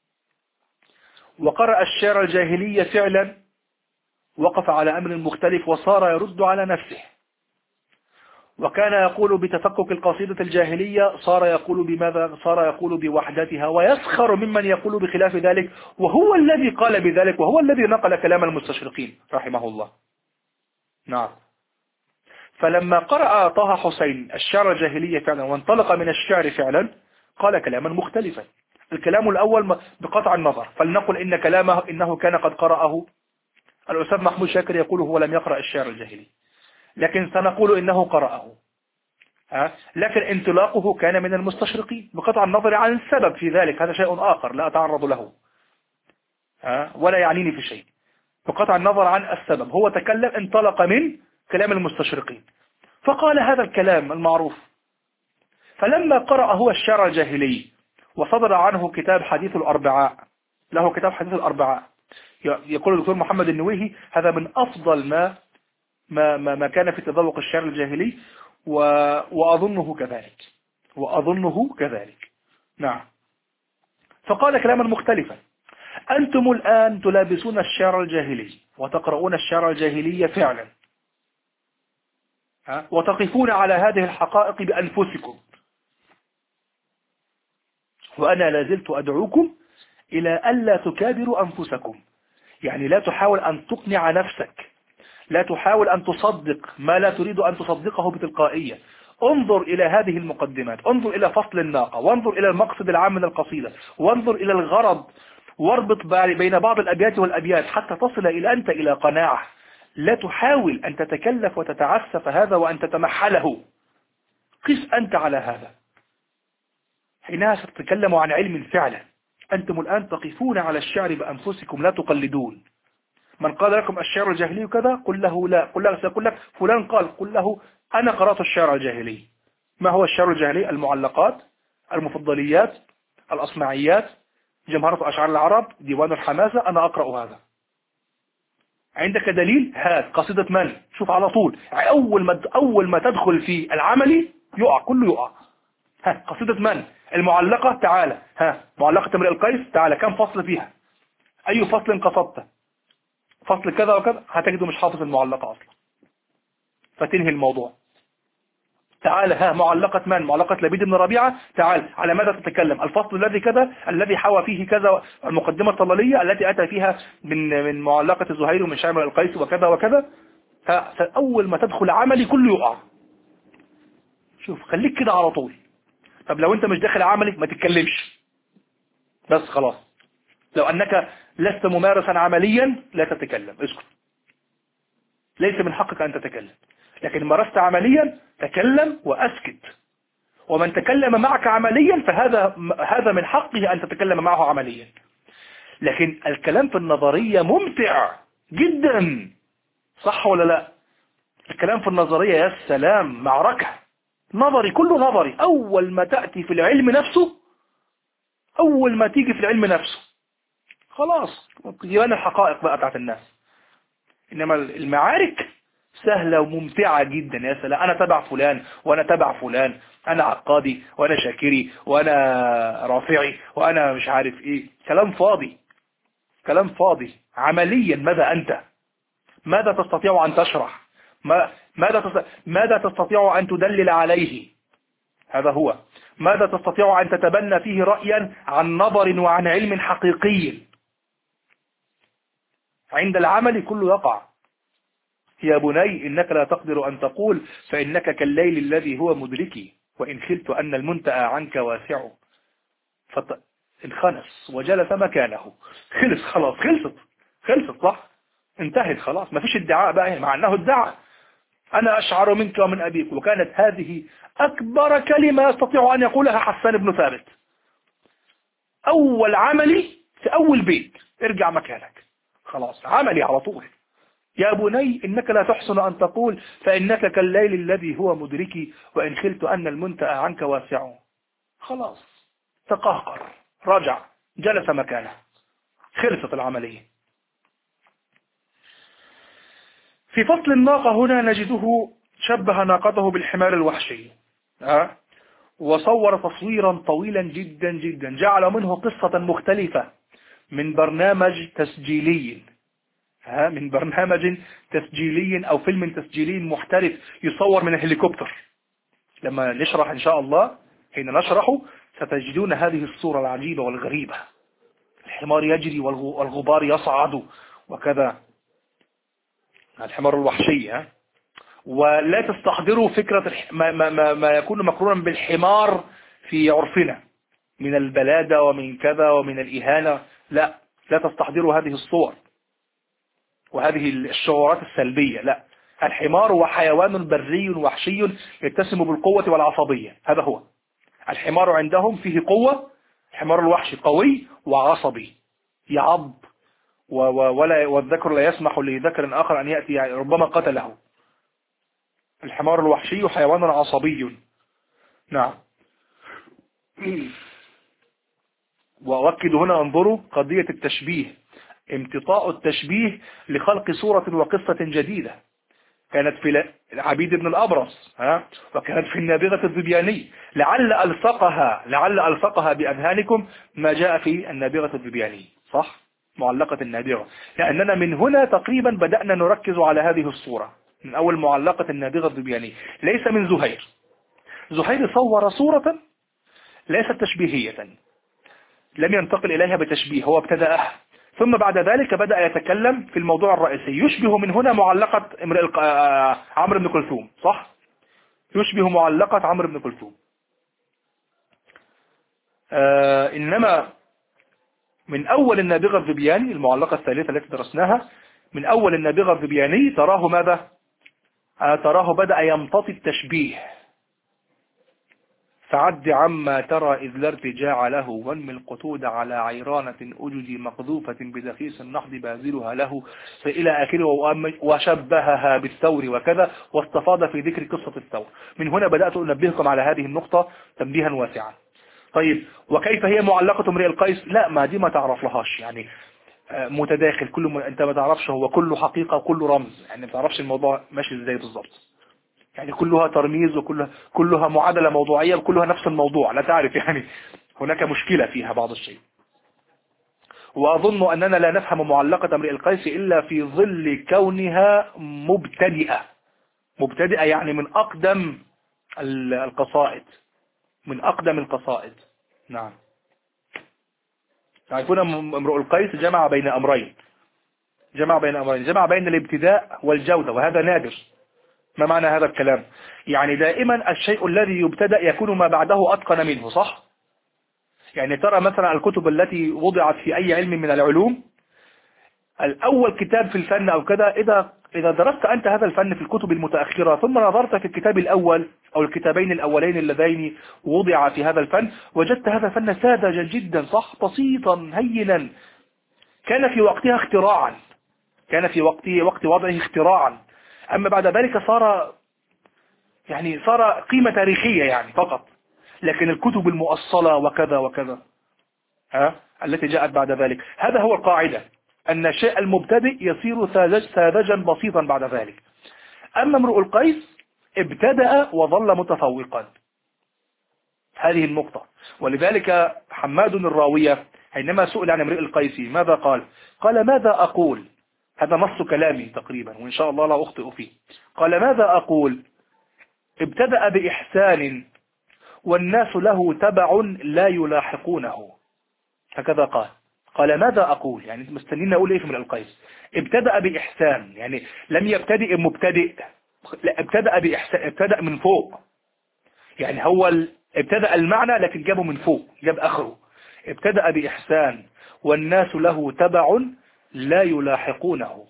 وقرأ الشعر الجاهلي فعلا، وقف على أمر مختلف وصار يرد على نفسه، وكان يقول بتفكك القصيدة الجاهلية، صار يقول بماذا؟ صار يقول بوحدتها، ويسخر ممن يقول بخلاف ذلك، وهو الذي قال بذلك، وهو الذي نقل كلام المستشرقين رحمه الله. نعم. فلما قرأ طه حسين الشعر الجاهلية فعلا وانطلق من الشعر فعلا، قال كلاما مختلفا. الكلام الأول بقطع النظر، فلنقل إن كلامه إنه كان قد قرأه الأستاذ محمود شاكر، يقول هو لم يقرأ الشعر الجاهلي، لكن سنقول إنه قرأه. ها؟ لكن انطلاقه كان من المستشرقين بقطع النظر عن السبب في ذلك، هذا شيء آخر لا أتعرض له، ها؟ ولا يعنيني في شيء. بقطع النظر عن السبب، هو تكلم انطلق من كلام المستشرقين فقال هذا الكلام المعروف. فلما قرأ هو الشعر الجاهلي وصدر عنه كتاب حديث الأربعاء، له كتاب حديث الأربعاء، يقول الدكتور محمد النويهي هذا من أفضل ما ما ما, ما كان في تذوق الشعر الجاهلي، و... وأظنه كذلك وأظنه كذلك نعم. فقال كلاما مختلفا: أنتم الآن تلابسون الشعر الجاهلي وتقرؤون الشعر الجاهلي فعلا، وتقفون على هذه الحقائق بأنفسكم، وأنا لازلت أدعوكم إلى ألا تكابروا أنفسكم. يعني لا تحاول أن تقنع نفسك، لا تحاول أن تصدق ما لا تريد أن تصدقه بتلقائية. انظر إلى هذه المقدمات، انظر إلى فصل الناقة، وانظر إلى المقصد العام من القصيدة، وانظر إلى الغرض، واربط بين بعض الأبيات والأبيات حتى تصل إلى أنت إلى قناعة. لا تحاول أن تتكلف وتتعسف هذا وأن تتمحله، قس أنت على هذا. حينها ستتكلم عن علم فعلا. أنتم الآن تقفون على الشعر بأنفسكم لا تقلدون. من قال لكم الشعر الجاهلي كذا قل له لا، قل له سيقول لك فلان قال، قل له أنا قرأت الشعر الجاهلي. ما هو الشعر الجاهلي؟ المعلقات، المفضليات، الأصمعيات، جمهرة أشعار العرب، ديوان الحماسة، أنا أقرأ هذا. عندك دليل؟ هات قصيدة من؟ شوف على طول أول ما أول ما تدخل في العملي يقع، كله يقع. ها قصيدة من؟ المعلقة، تعالى. ها معلقة امرئ القيس، تعالى كم فصل فيها؟ أي فصل قصدته؟ فصل كذا وكذا، هتجده مش حافظ المعلقة أصلا، فتنهي الموضوع. تعال ها معلقة من؟ معلقة لبيد بن ربيعة، تعال على ماذا تتكلم؟ الفصل الذي كذا، الذي حوى فيه كذا، المقدمة الطلالية التي أتى فيها من من معلقة الزهير ومن شامل القيس وكذا وكذا. فأول ما تدخل عملي كله يقع. شوف خليك كده على طول. طب لو أنت مش داخل عملي ما تتكلمش بس خلاص. لو أنك لست ممارسا عمليا لا تتكلم، اسكت، ليس من حقك أن تتكلم. لكن مارست عمليا تكلم وأسكت. ومن تكلم معك عمليا فهذا هذا من حقه أن تتكلم معه عمليا. لكن الكلام في النظرية ممتع جدا، صح ولا لا؟ الكلام في النظرية يا سلام، معركة نظري، كله نظري. أول ما تأتي في العلم نفسه، أول ما تيجي في العلم نفسه خلاص يبان الحقائق بقى بتاعت الناس. إنما المعارك سهلة وممتعة جدا. يا سلام، أنا تبع فلان وأنا تبع فلان، أنا عقادي وأنا شاكري وأنا رافعي وأنا مش عارف إيه. كلام فاضي، كلام فاضي. عمليا ماذا أنت؟ ماذا تستطيع أن تشرح؟ ما ماذا تستطيع ماذا تستطيع أن تدلل عليه؟ هذا هو. ماذا تستطيع أن تتبنى فيه رأيا عن نظر وعن علم حقيقي؟ عند العمل كله يقع. يا بني إنك لا تقدر أن تقول فإنك كالليل الذي هو مدركي، وإن خلت أن المنتأى عنك واسع. فانخنس وجلس مكانه. خلص خلاص، خلصت خلصت صح، انتهت خلاص، ما فيش ادعاء بقى، مع أنه ادعى أنا أشعر منك ومن أبيك. وكانت هذه أكبر كلمة يستطيع أن يقولها حسان بن ثابت. أول عملي في أول بيت، ارجع مكانك خلاص، عملي على طول. يا بني إنك لا تحسن أن تقول فإنك كالليل الذي هو مدركي، وإن خلت أن المنتأى عنك واسع. خلاص تقهقر، رجع، جلس مكانه، خلصت العملية. في فصل الناقة هنا نجده شبه ناقته بالحمار الوحشي، أه؟ وصور تصويرا طويلا جدا جدا، جعل منه قصة مختلفة من برنامج تسجيلي ها من برنامج تسجيلي أو فيلم تسجيلي محترف يصور من الهليكوبتر. لما نشرح إن شاء الله، حين نشرحه ستجدون هذه الصورة العجيبة والغريبة، الحمار يجري والغبار يصعد وكذا، الحمار الوحشي. ها ولا تستحضروا فكرة ما, ما, ما يكون مقرونا بالحمار في عرفنا من البلادة ومن كذا ومن الإهانة. لا لا تستحضروا هذه الصور وهذه الشعورات السلبية. لا، الحمار هو حيوان بري وحشي يتسم بالقوة والعصبية. هذا هو الحمار عندهم، فيه قوة. الحمار الوحشي قوي وعصبي، يعض ولا والذكر لا يسمح لذكر آخر أن يأتي، يعني ربما قتله. الحمار الوحشي حيوان عصبي. نعم. وأؤكد هنا، انظروا قضية التشبيه، امتطاء التشبيه لخلق صورة وقصة جديدة. كانت في عبيد بن الأبرص، ها وكانت في النابغة الذبياني. لعل ألصقها لعل ألصقها بأذهانكم ما جاء في النابغة الذبياني، صح؟ معلقة النابغة، لأننا من هنا تقريبا بدأنا نركز على هذه الصورة، من أول معلقة النابغة الذبياني، ليس من زهير. زهير صور صورة ليست تشبيهية، لم ينتقل إليها بتشبيه، هو ابتدأها، ثم بعد ذلك بدأ يتكلم في الموضوع الرئيسي. يشبه من هنا معلقة عمرو بن كلثوم، صح؟ يشبه معلقة عمرو بن كلثوم. آه إنما من أول النابغة الذبياني، المعلقة الثالثة التي درسناها، من أول النابغة الذبياني تراه ماذا؟ آه تراه بدأ يمتطي التشبيه. فعد عما ترى إذ لا ارتجاع له، وانم القتود على عيرانة أجج مقذوفة بدخيص النحض بازلها له، فإلى آخره، وشبهها بالثور وكذا، واستفاض في ذكر قصة الثور. من هنا بدأت أنبهكم على هذه النقطة تنبيها واسعا. طيب، وكيف هي معلقة امرئ القيس؟ لا، ما دي ما تعرف لهاش، يعني متداخل، كل م... انت ما تعرفش، هو كله حقيقة وكله رمز، يعني ما تعرفش الموضوع ماشي ازاي بالظبط، يعني كلها ترميز وكلها كلها معادلة موضوعية وكلها نفس الموضوع، لا تعرف، يعني هناك مشكلة فيها بعض الشيء. وأظن أننا لا نفهم معلقة امرئ القيس إلا في ظل كونها مبتدئة. مبتدئة يعني من أقدم القصائد، من أقدم القصائد. نعم. تعرفون امرؤ القيس جمع بين أمرين، جمع بين أمرين جمع بين الابتداء والجودة، وهذا نادر. ما معنى هذا الكلام؟ يعني دائما الشيء الذي يبتدأ يكون ما بعده أتقن منه، صح؟ يعني ترى مثلا الكتب التي وضعت في أي علم من العلوم، الأول كتاب في الفن أو كذا، إذا إذا درست أنت هذا الفن في الكتب المتأخرة ثم نظرت في الكتاب الأول أو الكتابين الأولين اللذين وضع في هذا الفن، وجدت هذا الفن ساذجا جدا، صح؟ بسيطا هينا، كان في وقتها اختراعا، كان في وقته وقت وضعه اختراعا. أما بعد ذلك صار يعني صار قيمة تاريخية يعني فقط. لكن الكتب المؤصلة وكذا وكذا ها التي جاءت بعد ذلك، هذا هو القاعدة، أن الشيء المبتدئ يصير ساذج ساذجا بسيطا بعد ذلك. أما امرؤ القيس ابتدأ وظل متفوقا، هذه النقطة. ولذلك حماد الراوية حينما سئل عن امرئ القيس ماذا قال؟ قال ماذا أقول؟ هذا نص كلامي تقريبا، وإن شاء الله لا أخطئ فيه. قال ماذا أقول؟ ابتدأ بإحسان والناس له تبع لا يلاحقونه، هكذا قال. قال ماذا أقول؟ يعني مستنين أقول إيه في امرئ القيس؟ ابتدأ بإحسان، يعني لم يبتدئ مبتدئ، لا، ابتدأ بإحسان، ابتدأ من فوق، يعني هو ابتدأ المعنى لكن جابه من فوق، جاب آخره. ابتدأ بإحسان والناس له تبع لا يلاحقونه،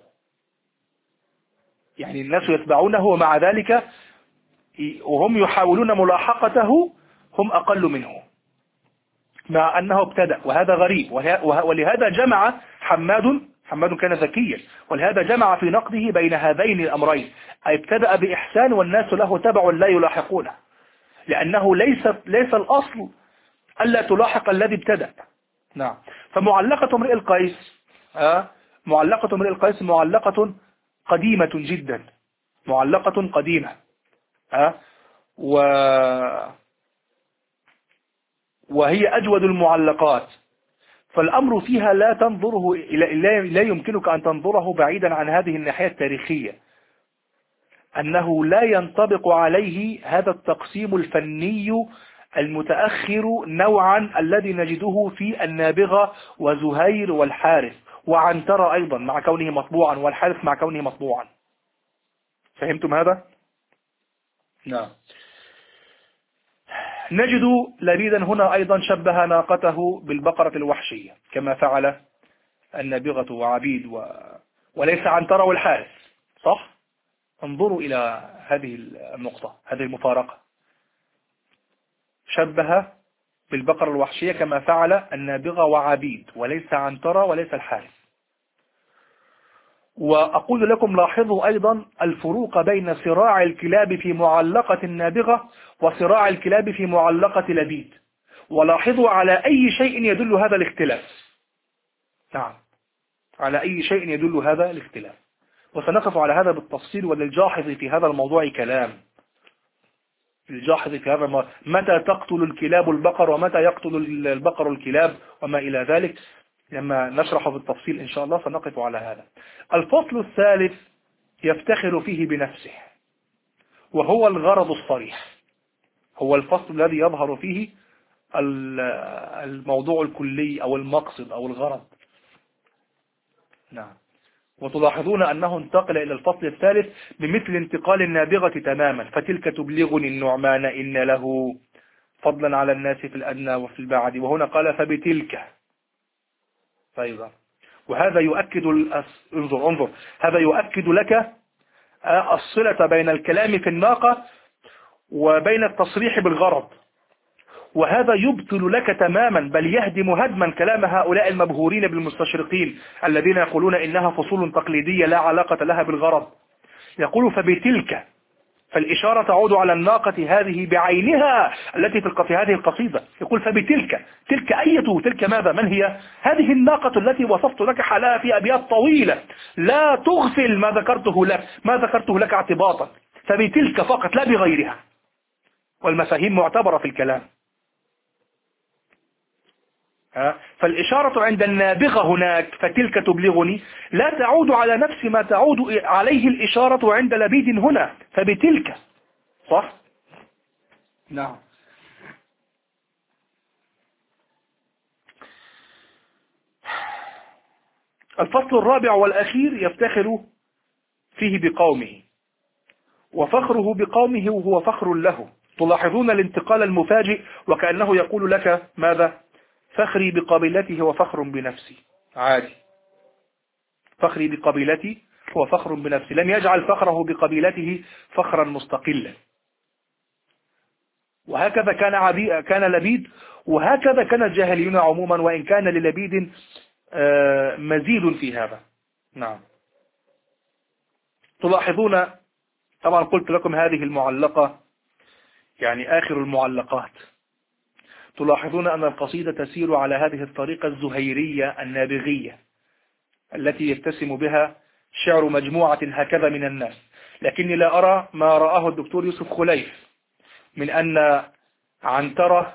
يعني الناس يتبعونه ومع ذلك وهم يحاولون ملاحقته هم أقل منه، مع أنه ابتدأ، وهذا غريب. ولهذا جمع حماد حماد كان ذكيا، ولهذا جمع في نقده بين هذين الأمرين، ابتدأ بإحسان والناس له تبع لا يلاحقونه، لأنه ليس ليس الأصل ألا تلاحق الذي ابتدأ. نعم. فمعلقة امرئ القيس آه معلقة امرئ القيس معلقة قديمة جدا، معلقة قديمة آه و وهي أجود المعلقات. فالأمر فيها لا تنظره لا يمكنك أن تنظره بعيدا عن هذه الناحية التاريخية، أنه لا ينطبق عليه هذا التقسيم الفني المتأخر نوعا الذي نجده في النابغة وزهير والحارث وعنترة أيضا مع كونه مطبوعا والحارث مع كونه مطبوعا. فهمتم هذا؟ نعم. نجد لبيدا هنا أيضا شبه ناقته بالبقرة الوحشية كما فعل النابغة وعبيد و... وليس عنترة والحارث، صح؟ انظروا إلى هذه النقطة، هذه المفارقة. شبه بالبقرة الوحشية كما فعل النابغة وعبيد وليس عنترة وليس الحارث. وأقول لكم لاحظوا أيضا الفروق بين صراع الكلاب في معلقة النابغة وصراع الكلاب في معلقة لبيد، ولاحظوا على أي شيء يدل هذا الاختلاف. نعم، على أي شيء يدل هذا الاختلاف، وسنقف على هذا بالتفصيل. وللجاحظ في هذا الموضوع كلام، الجاحظ في هذا الموضوع متى تقتل الكلاب البقر ومتى يقتل البقر الكلاب وما إلى ذلك، لما نشرح بالتفصيل إن شاء الله سنقف على هذا. الفصل الثالث يفتخر فيه بنفسه، وهو الغرض الصريح، هو الفصل الذي يظهر فيه الموضوع الكلي أو المقصد أو الغرض. نعم. وتلاحظون أنه انتقل إلى الفصل الثالث بمثل انتقال النابغة تماما، فتلك تبلغني النعمان إن له فضلا على الناس في الأدنى وفي البعد، وهنا قال فبتلك. فأيضا وهذا يؤكد الأس... انظر انظر هذا يؤكد لك الصلة بين الكلام في الناقة وبين التصريح بالغرض، وهذا يبطل لك تماما بل يهدم هدما كلام هؤلاء المبهورين بالمستشرقين الذين يقولون إنها فصول تقليدية لا علاقة لها بالغرض. يقول فبتلك، فالإشارة تعود على الناقة هذه بعينها التي تلقى في هذه القصيدة. يقول فبتلك، تلك أية تلك ماذا؟ من هي هذه الناقة التي وصفت لك حالها في أبيات طويلة، لا تغفل ما ذكرته لك ما ذكرته لك اعتباطا، فبتلك فقط لا بغيرها، والمفاهيم معتبرة في الكلام. فالإشارة عند النابغة هناك فتلك تبلغني لا تعود على نفس ما تعود عليه الإشارة عند لبيد هنا، فبتلك، صح؟ نعم. الفصل الرابع والأخير يفتخر فيه بقومه، وفخره بقومه وهو فخر له. تلاحظون الانتقال المفاجئ وكأنه يقول لك ماذا؟ فخري بقبيلته وفخر بنفسي. عادي، فخري بقبيلتي هو فخر بنفسي، لم يجعل فخره بقبيلته فخرا مستقلا. وهكذا كان عبي... كان لبيد، وهكذا كان الجاهليون عموما، وإن كان للبيد مزيد في هذا. نعم. تلاحظون طبعا قلت لكم هذه المعلقة يعني آخر المعلقات. تلاحظون أن القصيدة تسير على هذه الطريقة الزهيرية النابغية التي يتسم بها شعر مجموعة هكذا من الناس، لكني لا أرى ما رآه الدكتور يوسف خليف من أن عنترة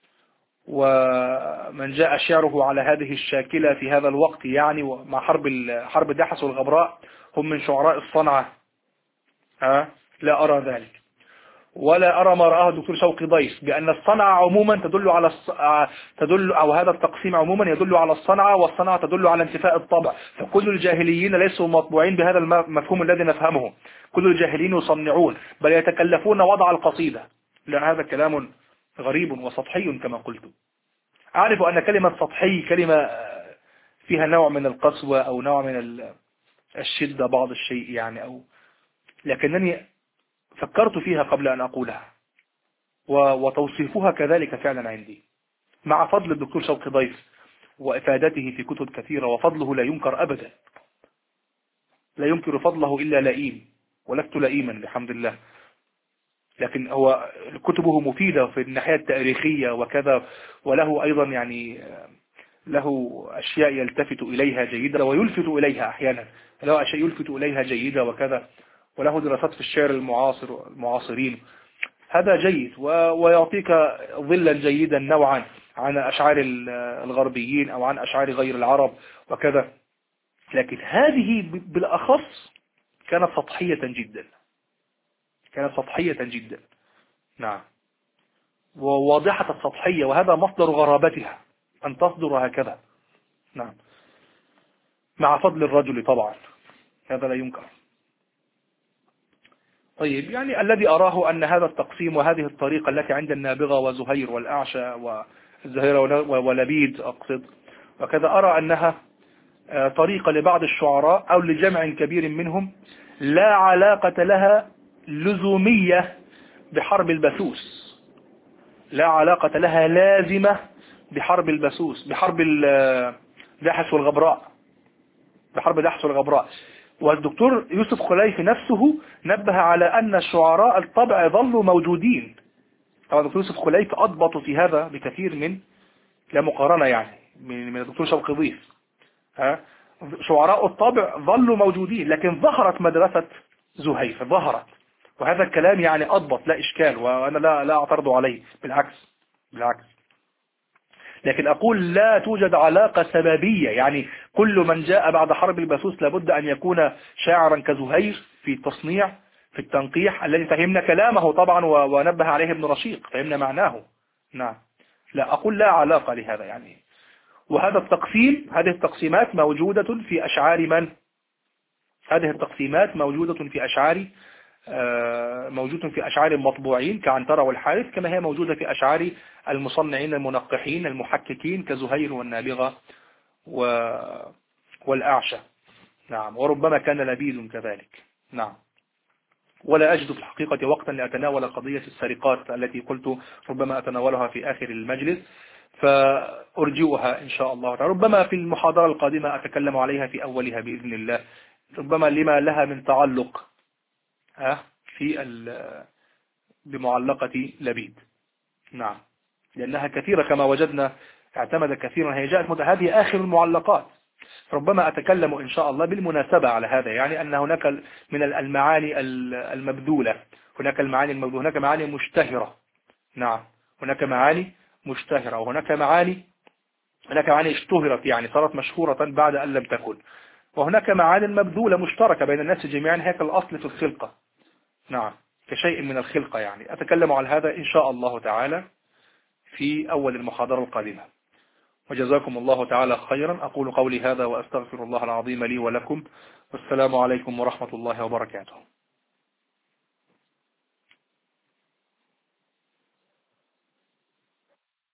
ومن جاء شعره على هذه الشاكلة في هذا الوقت يعني مع حرب حرب دحس والغبراء هم من شعراء الصنعة. ها؟ لا أرى ذلك، ولا أرى ما رآه الدكتور شوقي ضيف بأن الصنعة عموما تدل على الص... تدل أو هذا التقسيم عموما يدل على الصنعة، والصنعة تدل على انتفاء الطبع، فكل الجاهليين ليسوا مطبوعين بهذا المفهوم الذي نفهمه، كل الجاهليين يصنعون بل يتكلفون وضع القصيدة، لأن هذا كلام غريب وسطحي كما قلت. أعرف أن كلمة سطحي كلمة فيها نوع من القسوة أو نوع من الشدة بعض الشيء يعني، أو لكنني فكرت فيها قبل أن أقولها، وتوصيفها كذلك فعلا عندي، مع فضل الدكتور شوقي ضيف وإفادته في كتب كثيرة، وفضله لا ينكر أبدا، لا ينكر فضله إلا لئيم، ولست لئيما بحمد الله، لكن هو كتبه مفيدة في الناحية التاريخية وكذا، وله أيضا يعني له أشياء يلتفت إليها جيدة ويلفت إليها أحيانا، له أشياء يلفت إليها جيدة وكذا، وله دراسات في الشعر المعاصر المعاصرين، هذا جيد ويعطيك ظلا جيدا نوعا عن أشعار الغربيين أو عن أشعار غير العرب وكذا، لكن هذه بالأخص كانت سطحية جدا، كانت سطحية جدا. نعم، وواضحة السطحية، وهذا مصدر غرابتها أن تصدر هكذا. نعم، مع فضل الرجل طبعا، هذا لا ينكر. طيب، يعني الذي أراه أن هذا التقسيم وهذه الطريقة التي عند النابغة وزهير والأعشى والزهير ولبيد أقصد وكذا، أرى أنها طريقة لبعض الشعراء أو لجمع كبير منهم لا علاقة لها لزومية بحرب البثوث، لا علاقة لها لازمة بحرب البثوث، بحرب داحس والغبراء، بحرب داحس والغبراء. والدكتور يوسف خليفي نفسه نبه على أن الشعراء الطبع ظلوا موجودين. طبعا الدكتور يوسف خليفي أضبط في هذا بكثير من لا مقارنة يعني من الدكتور شوقي ضيف. ها، شعراء الطبع ظلوا موجودين، لكن ظهرت مدرسة زهير، ظهرت، وهذا الكلام يعني أضبط لا إشكال، وأنا لا لا أعترض عليه، بالعكس بالعكس. لكن أقول لا توجد علاقة سببية، يعني كل من جاء بعد حرب البثوث لابد أن يكون شاعرا كزهير في التصنيع، في التنقيح الذي فهمنا كلامه طبعا ونبه عليه ابن رشيق، فهمنا معناه. نعم، لا أقول لا علاقة لهذا يعني. وهذا التقسيم، هذه التقسيمات موجودة في أشعار من؟ هذه التقسيمات موجودة في أشعار موجودة في أشعار المطبوعين كعنترة والحارث، كما هي موجودة في أشعار المصنعين المنقحين المحككين كزهير والنابغة والأعشى. نعم، وربما كان لبيد كذلك. نعم، ولا أجد في الحقيقة وقتا لأتناول قضية السرقات التي قلت ربما أتناولها في آخر المجلس، فأرجوها إن شاء الله تعالى. ربما في المحاضرة القادمة أتكلم عليها في أولها بإذن الله، ربما لما لها من تعلق في بمعلقة لبيد. نعم، لأنها كثيرة كما وجدنا، اعتمد كثيرا، هي جاءت هذه آخر المعلقات. ربما أتكلم إن شاء الله بالمناسبة على هذا، يعني أن هناك من المعاني المبذولة، هناك المعاني المبذولة، هناك معاني مشتهرة. نعم، هناك معاني مشتهرة، وهناك معاني هناك معاني اشتهرت يعني صارت مشهورة بعد أن لم تكن، وهناك معاني مبذولة مشتركة بين الناس جميعا، هيك الأصل في الخلقة. نعم، كشيء من الخلقة يعني. أتكلم عن هذا إن شاء الله تعالى في أول المحاضرة القادمة. وجزاكم الله تعالى خيرا. أقول قولي هذا وأستغفر الله العظيم لي ولكم، والسلام عليكم ورحمة الله وبركاته.